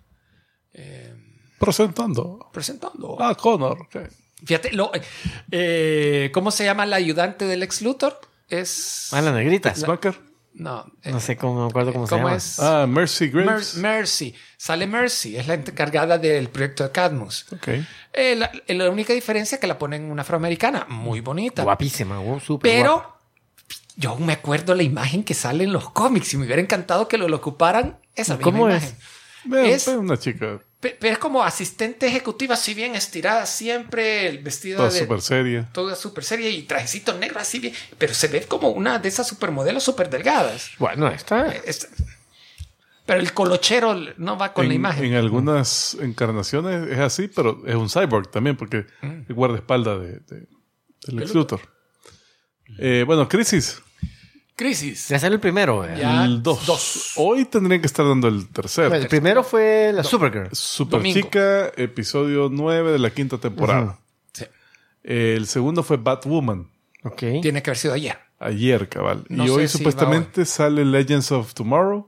Presentando a Connor. Okay. Fíjate, ¿cómo se llama la ayudante del ex Luthor? Es... la negrita. Smucker. No sé cómo me acuerdo cómo se llama. Es? Mercy Graves. Mercy. Sale Mercy. Es la encargada del proyecto de Cadmus. Okay. La única diferencia es que la ponen una afroamericana. Muy bonita. Guapísima. Súper Pero guapa. yo aún me acuerdo la imagen que sale en los cómics y me hubiera encantado que lo ocuparan esa misma ¿Cómo imagen. Es una chica. Pero es como asistente ejecutiva, así bien estirada siempre, el vestido toda súper seria. Toda súper seria y trajecito negro así bien. Pero se ve como una de esas supermodelos súper delgadas. Bueno, está. Pero el colochero no va con la imagen. En algunas encarnaciones es así, pero es un cyborg también, porque es guardaespaldas del ex Luthor. Bueno, Crisis. Ya salió el primero. Ya, el 2. Hoy tendrían que estar dando el tercero. Bueno, el primero fue la Supergirl. Superchica, episodio 9 de la 5ª temporada. Sí. El segundo fue Batwoman. Okay. Tiene que haber sido ayer. Ayer, cabal. No y hoy sé si supuestamente sale Legends of Tomorrow.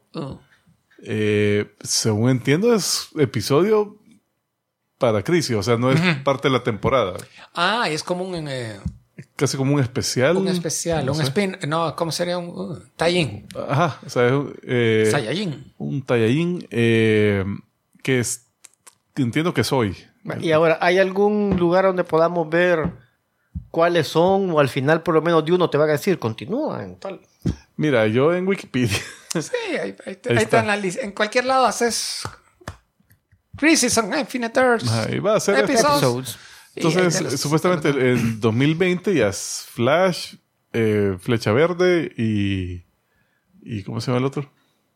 Según entiendo, es episodio para Crisis. O sea, no es parte de la temporada. Es como un... Casi como un especial. Un especial, un spin. No, ¿cómo sería? Un tie-in. Ajá, o sea, Saiyajin. Un Taiyajin que entiendo que es hoy. Y ahora, ¿hay algún lugar donde podamos ver cuáles son? O al final, por lo menos, de uno te va a decir, continúa en tal. Mira, yo en Wikipedia. Sí, ahí está en la lista. En cualquier lado haces Crisis on Infinite Earths. Ahí va a ser Episodes. Entonces, supuestamente en 2020 ya es Flash, Flecha Verde y ¿cómo se llama el otro?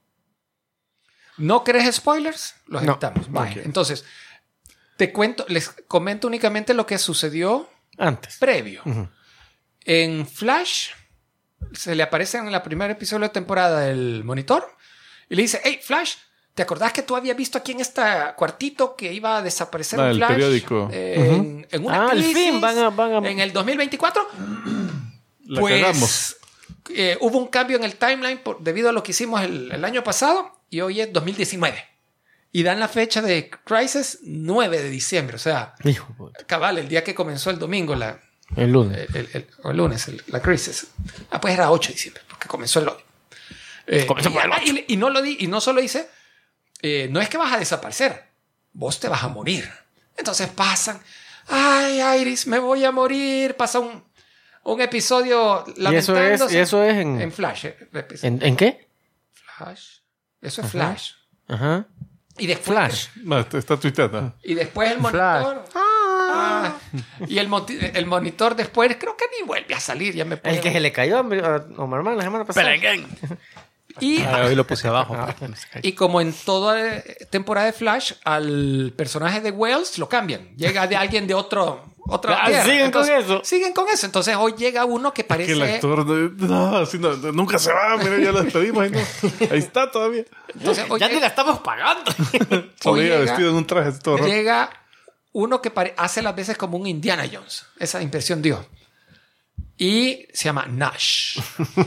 ¿No querés spoilers? Los No. evitamos. Vaya. Ok. Entonces, les comento únicamente lo que sucedió Antes. previo. En Flash, se le aparece en el primer episodio de la temporada el monitor y le dice, hey, Flash, ¿te acordás que tú habías visto aquí en este cuartito que iba a desaparecer el Flash? periódico. En una al crisis, fin van a... en el 2024. La cagamos. Hubo un cambio en el timeline debido a lo que hicimos el año pasado y hoy es 2019. Y dan la fecha de Crisis 9 de diciembre. O sea, cabal, el día que comenzó el domingo, el lunes. o el lunes, la Crisis. Pues era 8 de diciembre, porque comenzó el hoy. Comenzó por el 8. Y no solo dice, no es que vas a desaparecer, vos te vas a morir. Entonces pasan, ay, Iris, me voy a morir. Pasa un episodio lamentándose. ¿Y eso es en Flash. ¿En qué? Flash. Eso es Flash. Ajá. Y después, Flash. Está tuiteando. Y después el monitor. Y el monitor después creo que ni vuelve a salir. Ya me El que se le cayó a Omar Man la semana pasada. Y, Hoy lo puse abajo. y como en toda temporada de Flash, al personaje de Wells lo cambian. Llega de alguien de otra tierra. ¿Siguen con eso? Siguen con eso. Entonces hoy llega uno que parece... Que el actor nunca se va. Mira, ya lo despedimos. Ahí está todavía. Entonces, hoy Ya ni la estamos pagando. Solo llega llega- vestido en un traje todo raro. llega uno que hace las veces como un Indiana Jones. Esa impresión dio. Y se llama Nash.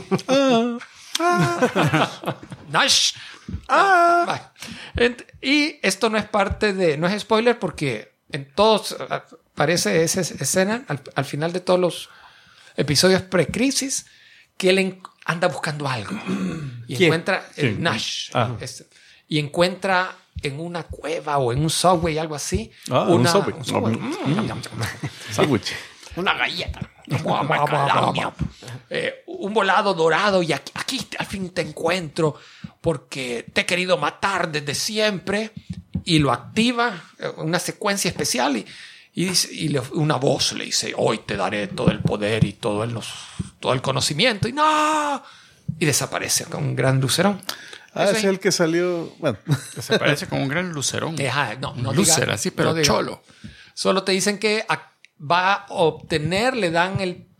Nash. Va. Y esto no es parte de... No es spoiler porque en todos aparece esa escena al final de todos los episodios pre-crisis que él anda buscando algo. Y ¿Quién? encuentra ¿Quién? Nash. Ah. Y encuentra en una cueva o en un subway, algo así. Un subway. Un Sándwich. Una galleta. un volado dorado y aquí al fin te encuentro porque te he querido matar desde siempre. Y lo activa, una secuencia especial una voz le dice, hoy te daré todo el poder y todo el conocimiento. Y ¡no! Y desaparece con un gran lucerón. Ese es el que salió... Bueno. Desaparece con un gran lucerón. No Lucer, diga, así, pero no diga. cholo. Solo te dicen que va a obtener, le dan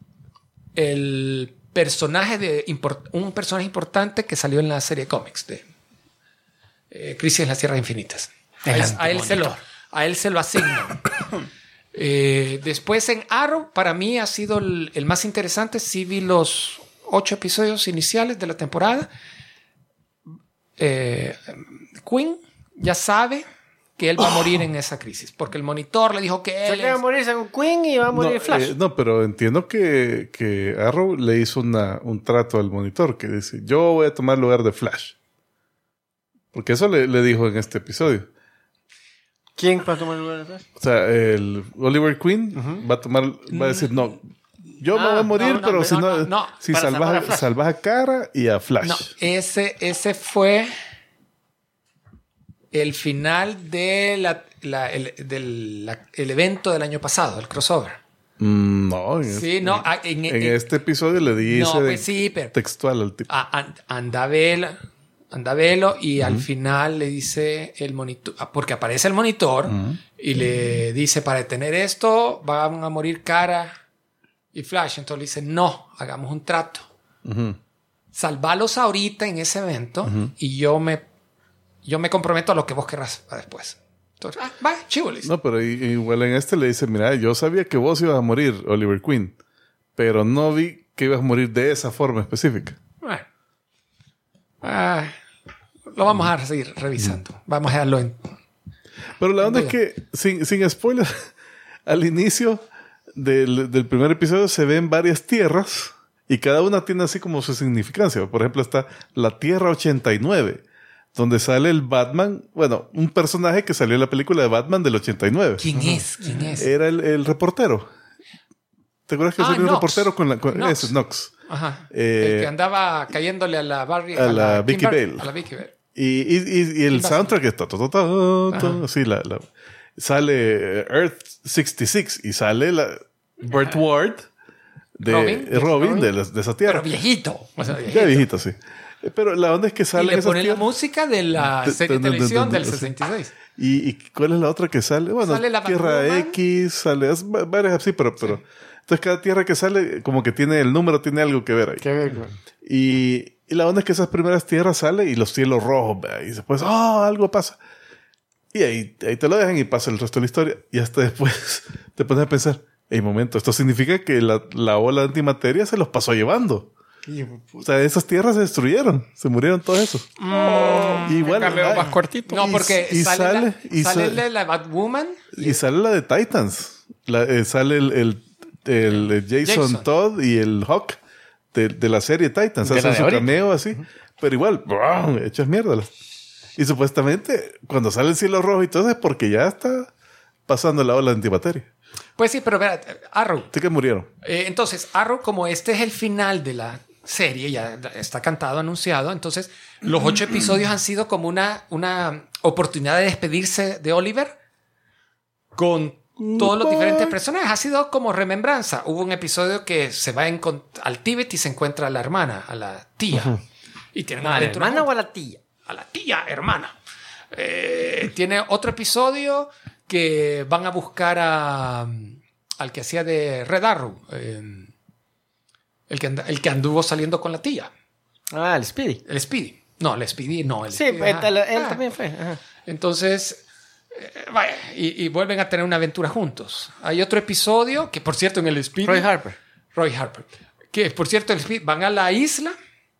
el personaje un personaje importante que salió en la serie de cómics de Crisis en las Tierras Infinitas. A él se lo asignan. Después en Arrow, para mí ha sido el más interesante. Sí vi los 8 episodios iniciales de la temporada. Quinn ya sabe que él va a morir en esa crisis, porque el monitor le dijo que él va a morir según Quinn y va a morir Flash. No, pero entiendo que Arrow le hizo un trato al monitor que dice, yo voy a tomar lugar de Flash. Porque eso le dijo en este episodio. ¿Quién va a tomar el lugar de Flash? O sea, el Oliver Queen va a decir, no, yo me voy a morir, pero si salvas a Kara y a Flash. No, ese fue el final de el evento del año pasado, el crossover. No, en este episodio le dice textual al tipo. Anda velo y al final le dice el monitor, porque aparece el monitor y le dice, para detener esto van a morir Kara y Flash. Entonces le dice, no, hagamos un trato. Salvalos ahorita en ese evento y yo me comprometo a lo que vos querrás para después. Entonces, va, chivo, le dice. No, pero igual en este le dice, mira, yo sabía que vos ibas a morir, Oliver Queen, pero no vi que ibas a morir de esa forma específica. Bueno. Lo vamos a seguir revisando. Vamos a dejarlo en... Pero la onda es que, sin spoiler, al inicio del primer episodio se ven varias tierras y cada una tiene así como su significancia. Por ejemplo, está la Tierra 89, donde sale el Batman, bueno, un personaje que salió en la película de Batman del 89. ¿Quién es? Era el reportero. ¿Te acuerdas que salió un reportero con Knox? Ese, Knox. Ajá. El que andaba cayéndole a la Vicky Bale. A la Vicky Bale. Y el soundtrack está así sale Earth 66 y sale Burt Ward de Robin de esa tierra. Pero viejito. O sea, ya viejito, sí. Pero la onda es que sale. Y le ponen la música de la serie de televisión del 66. ¿Y cuál es la otra que sale? Bueno, sale la Tierra Batwoman. X, sale varias así, pero entonces cada tierra que sale como que tiene el número, tiene algo que ver ahí. Qué bien, Y la onda es que esas primeras tierras sale y los cielos rojos, ¿verdad? Y después, algo pasa. Y ahí te lo dejan y pasa el resto de la historia. Y hasta después te pones a pensar, momento, esto significa que la ola de antimateria se los pasó llevando. O sea, esas tierras se destruyeron, se murieron todos esos. Igual más cortito. No, porque sale la Batwoman y sale la de Titans. Sale el Jason Todd y el Hawk de la serie Titans. Hacen su cameo así. Pero igual, hechas mierda. Y supuestamente, cuando sale el cielo rojo y todo eso es porque ya está pasando la ola de antimateria. Pues sí, pero verá, Arrow. Sí que murieron. Entonces, Arrow, como este es el final de la serie, ya está cantado, anunciado, entonces los 8 episodios han sido como una oportunidad de despedirse de Oliver con todos los diferentes personajes. Ha sido como remembranza. Hubo un episodio que se va al Tíbet y se encuentra a la hermana, a la tía. Y tienen una ¿A la aventura hermana juntos. o a la tía? A la tía, hermana. Tiene otro episodio que van a buscar al que hacía de Red Arrow. El que anduvo saliendo con la tía. Ah, el Speedy. El Speedy. No, el Speedy no. Sí, Speedy, él también fue. Ajá. Entonces, vaya, y vuelven a tener una aventura juntos. Hay otro episodio que, por cierto, en el Speedy... Roy Harper. Que, por cierto, el Speedy van a la isla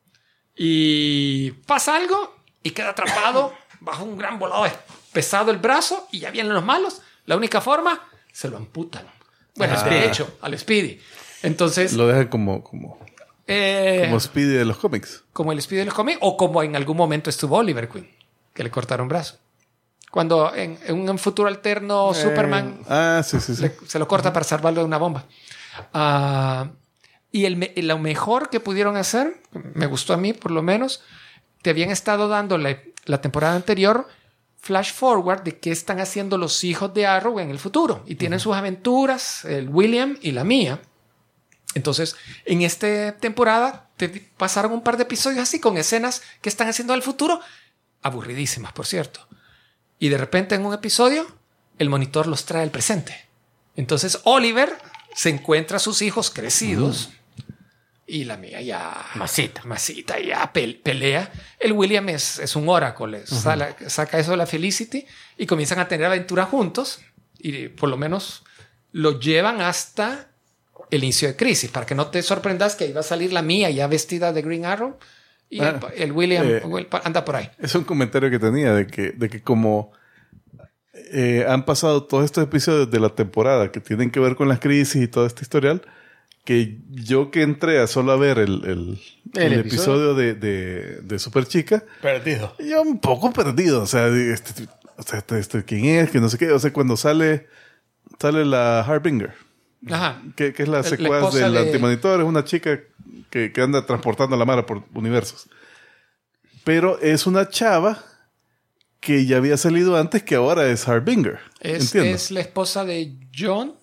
y pasa algo y queda atrapado bajo un gran volado pesado el brazo y ya vienen los malos. La única forma, se lo amputan. Bueno, de hecho, al Speedy. Entonces... Lo dejan como Speedy de los cómics. Como el Speedy de los cómics o como en algún momento estuvo Oliver Queen, que le cortaron brazo. Cuando en un futuro alterno Superman sí. se lo corta para salvarlo de una bomba. Y lo mejor que pudieron hacer, me gustó a mí por lo menos, te habían estado dando la temporada anterior flash forward de qué están haciendo los hijos de Arrow en el futuro. Y tienen sus aventuras, el William y la mía. Entonces, en esta temporada te pasaron un par de episodios así con escenas que están haciendo al futuro, aburridísimas, por cierto. Y de repente en un episodio, el monitor los trae al presente. Entonces, Oliver se encuentra a sus hijos crecidos y la mía ya... Masita ya pelea. El William es un Oracle. Saca eso de la Felicity y comienzan a tener aventuras juntos y por lo menos lo llevan hasta el inicio de Crisis, para que no te sorprendas que iba a salir la mía ya vestida de Green Arrow y el William anda por ahí. Es un comentario que tenía de que como han pasado todos estos episodios de la temporada que tienen que ver con las crisis y todo este historial, que yo que entré a solo a ver el episodio de Super Chica, Perdido. yo un poco perdido, o sea, ¿quién es? Que no sé qué, o sea, cuando sale la Harbinger. Ajá. Que es la secuaz del Antimonitor, es una chica que anda transportando a la mara por universos. Pero es una chava que ya había salido antes, que ahora es Harbinger. Es la esposa de John,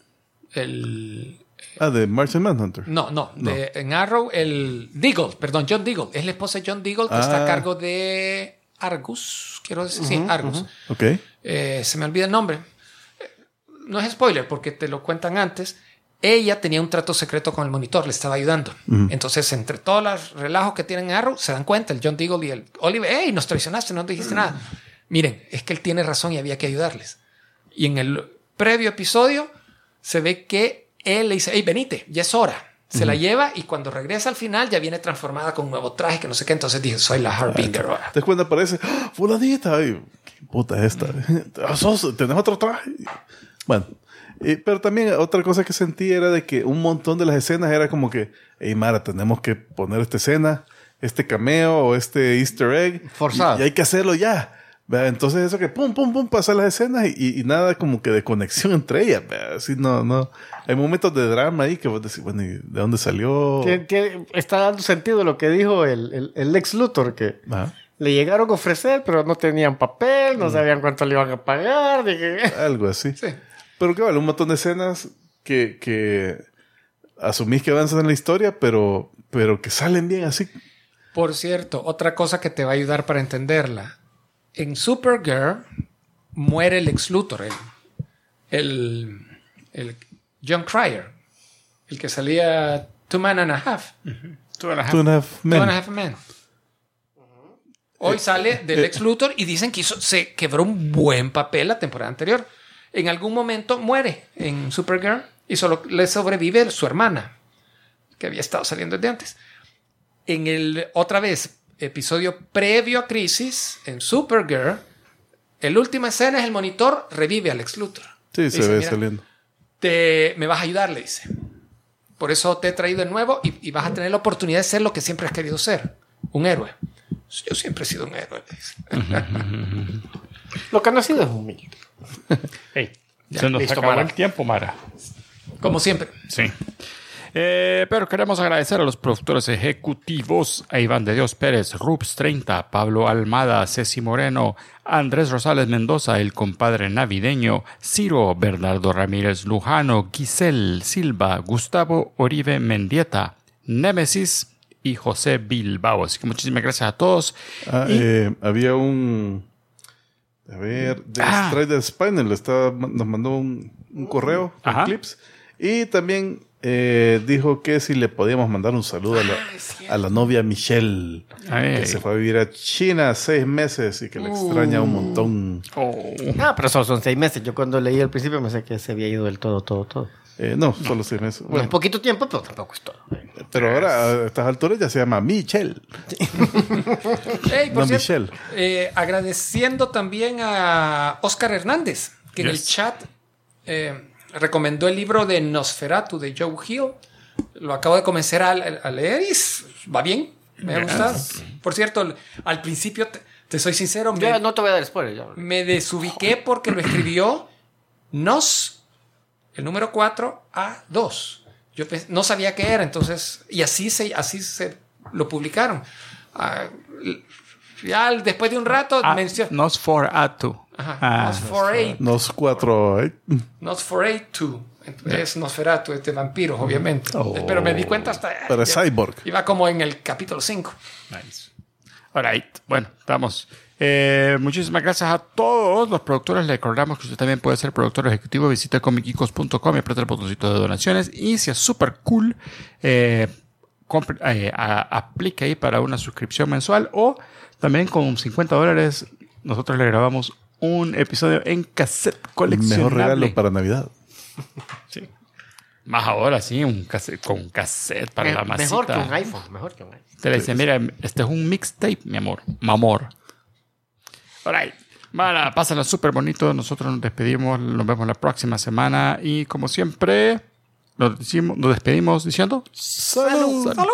de Martian Manhunter. No. En Arrow, John Diggle. Es la esposa de John Diggle que está a cargo de Argus. Quiero decir, sí, Argus. Ok. Se me olvida el nombre. No es spoiler porque te lo cuentan antes. Ella tenía un trato secreto con el monitor, le estaba ayudando. Entonces, entre todos los relajos que tienen en Arrow, se dan cuenta, el John Diggle y el Oliver, ¡hey, nos traicionaste, no dijiste nada! Miren, es que él tiene razón y había que ayudarles. Y en el previo episodio se ve que él le dice, ¡hey, venite, ya es hora! Se la lleva y cuando regresa al final ya viene transformada con un nuevo traje que no sé qué. Entonces dice, soy la Harbinger ahora. Después cuando aparece, fulanita, ay, ¿qué puta es esta? ¿Tenés otro traje? Bueno. Pero también otra cosa que sentí era de que un montón de las escenas era como que, hey Mara, tenemos que poner esta escena, este cameo o este easter egg. Forzado. Y hay que hacerlo ya. ¿Verdad? Entonces eso que pum, pasan las escenas y nada como que de conexión entre ellas. ¿Verdad? Así no. Hay momentos de drama ahí que vos decís, bueno, ¿y de dónde salió? Está dando sentido lo que dijo el Lex Luthor, que le llegaron a ofrecer, pero no tenían papel, no sabían cuánto le iban a pagar. Algo así. Sí. Pero que vale, un montón de escenas que asumís que avanzan en la historia, pero que salen bien así. Por cierto, otra cosa que te va a ayudar para entenderla. En Supergirl muere el ex Luthor, el John Cryer, el que salía Two Man and a Half. Two and a Half Men. Hoy sale del ex Luthor y dicen que se quebró un buen papel la temporada anterior. En algún momento muere en Supergirl y solo le sobrevive su hermana, que había estado saliendo desde antes. En otra vez, episodio previo a Crisis, en Supergirl, el última escena es el monitor revive a Lex Luthor. Sí, se ve saliendo. Me vas a ayudar, le dice. Por eso te he traído de nuevo y vas a tener la oportunidad de ser lo que siempre has querido ser, un héroe. Yo siempre he sido un héroe, le dice. Lo que no ha sido es humilde. Hey, se nos acabó el tiempo, Mara. Como siempre. Sí. Pero queremos agradecer a los productores ejecutivos, a Iván de Dios Pérez, Rups 30, Pablo Almada, Ceci Moreno, Andrés Rosales Mendoza, el compadre navideño, Ciro, Bernardo Ramírez Lujano, Giselle Silva, Gustavo Oribe Mendieta, Némesis y José Bilbao. Así que muchísimas gracias a todos. Había un... A ver, Strider Spinal nos mandó un correo con clips. Y también dijo que si le podíamos mandar un saludo a la novia Michelle, que se fue a vivir a China 6 meses y que le extraña un montón. Pero solo son 6 meses. Yo cuando leí al principio pensé que se había ido del todo. No, solo 6 meses. Bueno, es poquito tiempo, pero tampoco es todo. Pero ahora, a estas alturas, ya se llama Michelle. Hey, no, cierto, Michelle. Agradeciendo también a Oscar Hernández, que en el chat recomendó el libro de Nosferatu de Joe Hill. Lo acabo de comenzar a leer y va bien. Me ha gustado. Por cierto, al principio, te soy sincero, yo no te voy a dar spoiler. Me desubiqué porque lo escribió el número 4 A2. no sabía qué era, entonces, y así se lo publicaron. Ya después de un rato Nosferatu. Nosferatu. Es Nosferatu, vampiros, obviamente. Pero me di cuenta hasta... Pero es Cyborg. Iba como en el capítulo 5. Nice. All right. Bueno, estamos. Muchísimas gracias a todos los productores. Le recordamos que usted también puede ser productor ejecutivo. Visite comicicos.com y aprieta el botoncito de donaciones. Y si es súper cool, aplique ahí para una suscripción mensual. O también con $50 nosotros le grabamos un episodio en cassette coleccionable. Mejor regalo para Navidad. Sí. Más ahora, sí, con cassette para la masita. Mejor que un iPhone. Te le dice, mira, este es un mixtape, mi amor. Mamor. All right. Bueno, pásenlo súper bonito. Nosotros nos despedimos. Nos vemos la próxima semana. Y como siempre, nos despedimos diciendo... ¡Salud! ¡Salud!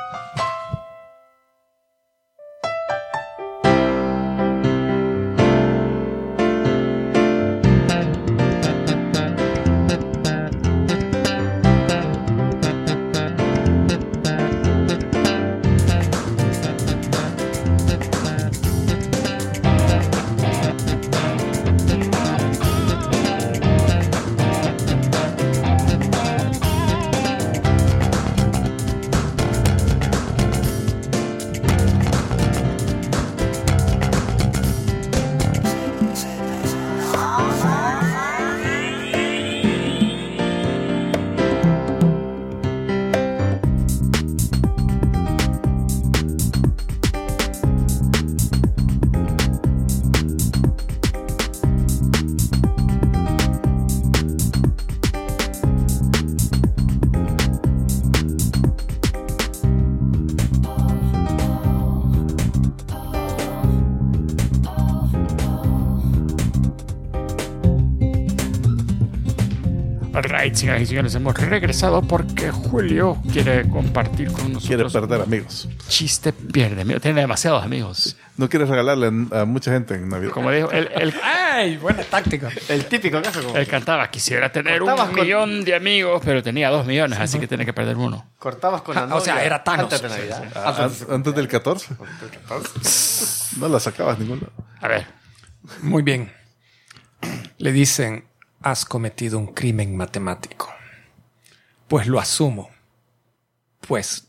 Alright, señoras y señores, hemos regresado porque Julio quiere compartir con nosotros. Quiere perder amigos. Chiste pierde amigos. Tiene demasiados amigos. No quiere regalarle a mucha gente en Navidad. Como dijo, ¡Ay! Buena táctica. El típico caso. Como él cantaba, quisiera tener Cortabas 1 millón de amigos, pero tenía 2 millones, así que tiene que perder uno. cortabas con la novia. O sea, era Thanos. Antes de Navidad. Antes del 14. No la sacabas ninguna. A ver. Muy bien. Le dicen, has cometido un crimen matemático. Pues lo asumo. Pues...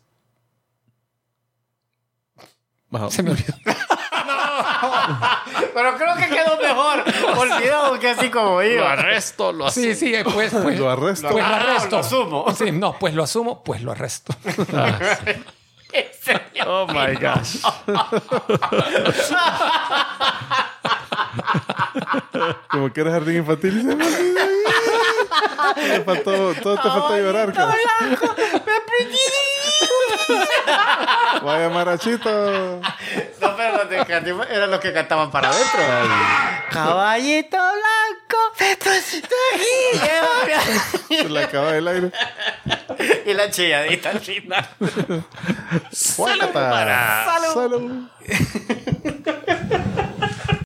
Se me olvidó. Pero creo que quedó mejor. Olvidado que así como Lo iba. arresto, lo asumo. Sí, pues Lo arresto. Pues lo arresto. Lo asumo. Sí, no, pues lo asumo, pues lo arresto. Oh my gosh. Como que eres jardín infantil. Y se me olvidó. Todo te faltó llorar. Cara. Vaya marachito. No, pero los de Cantinflas eran los que cantaban para adentro. Caballito blanco, Petrocito aquí. Se le acaba el aire. Y la chilladita al final. Salud. Salud.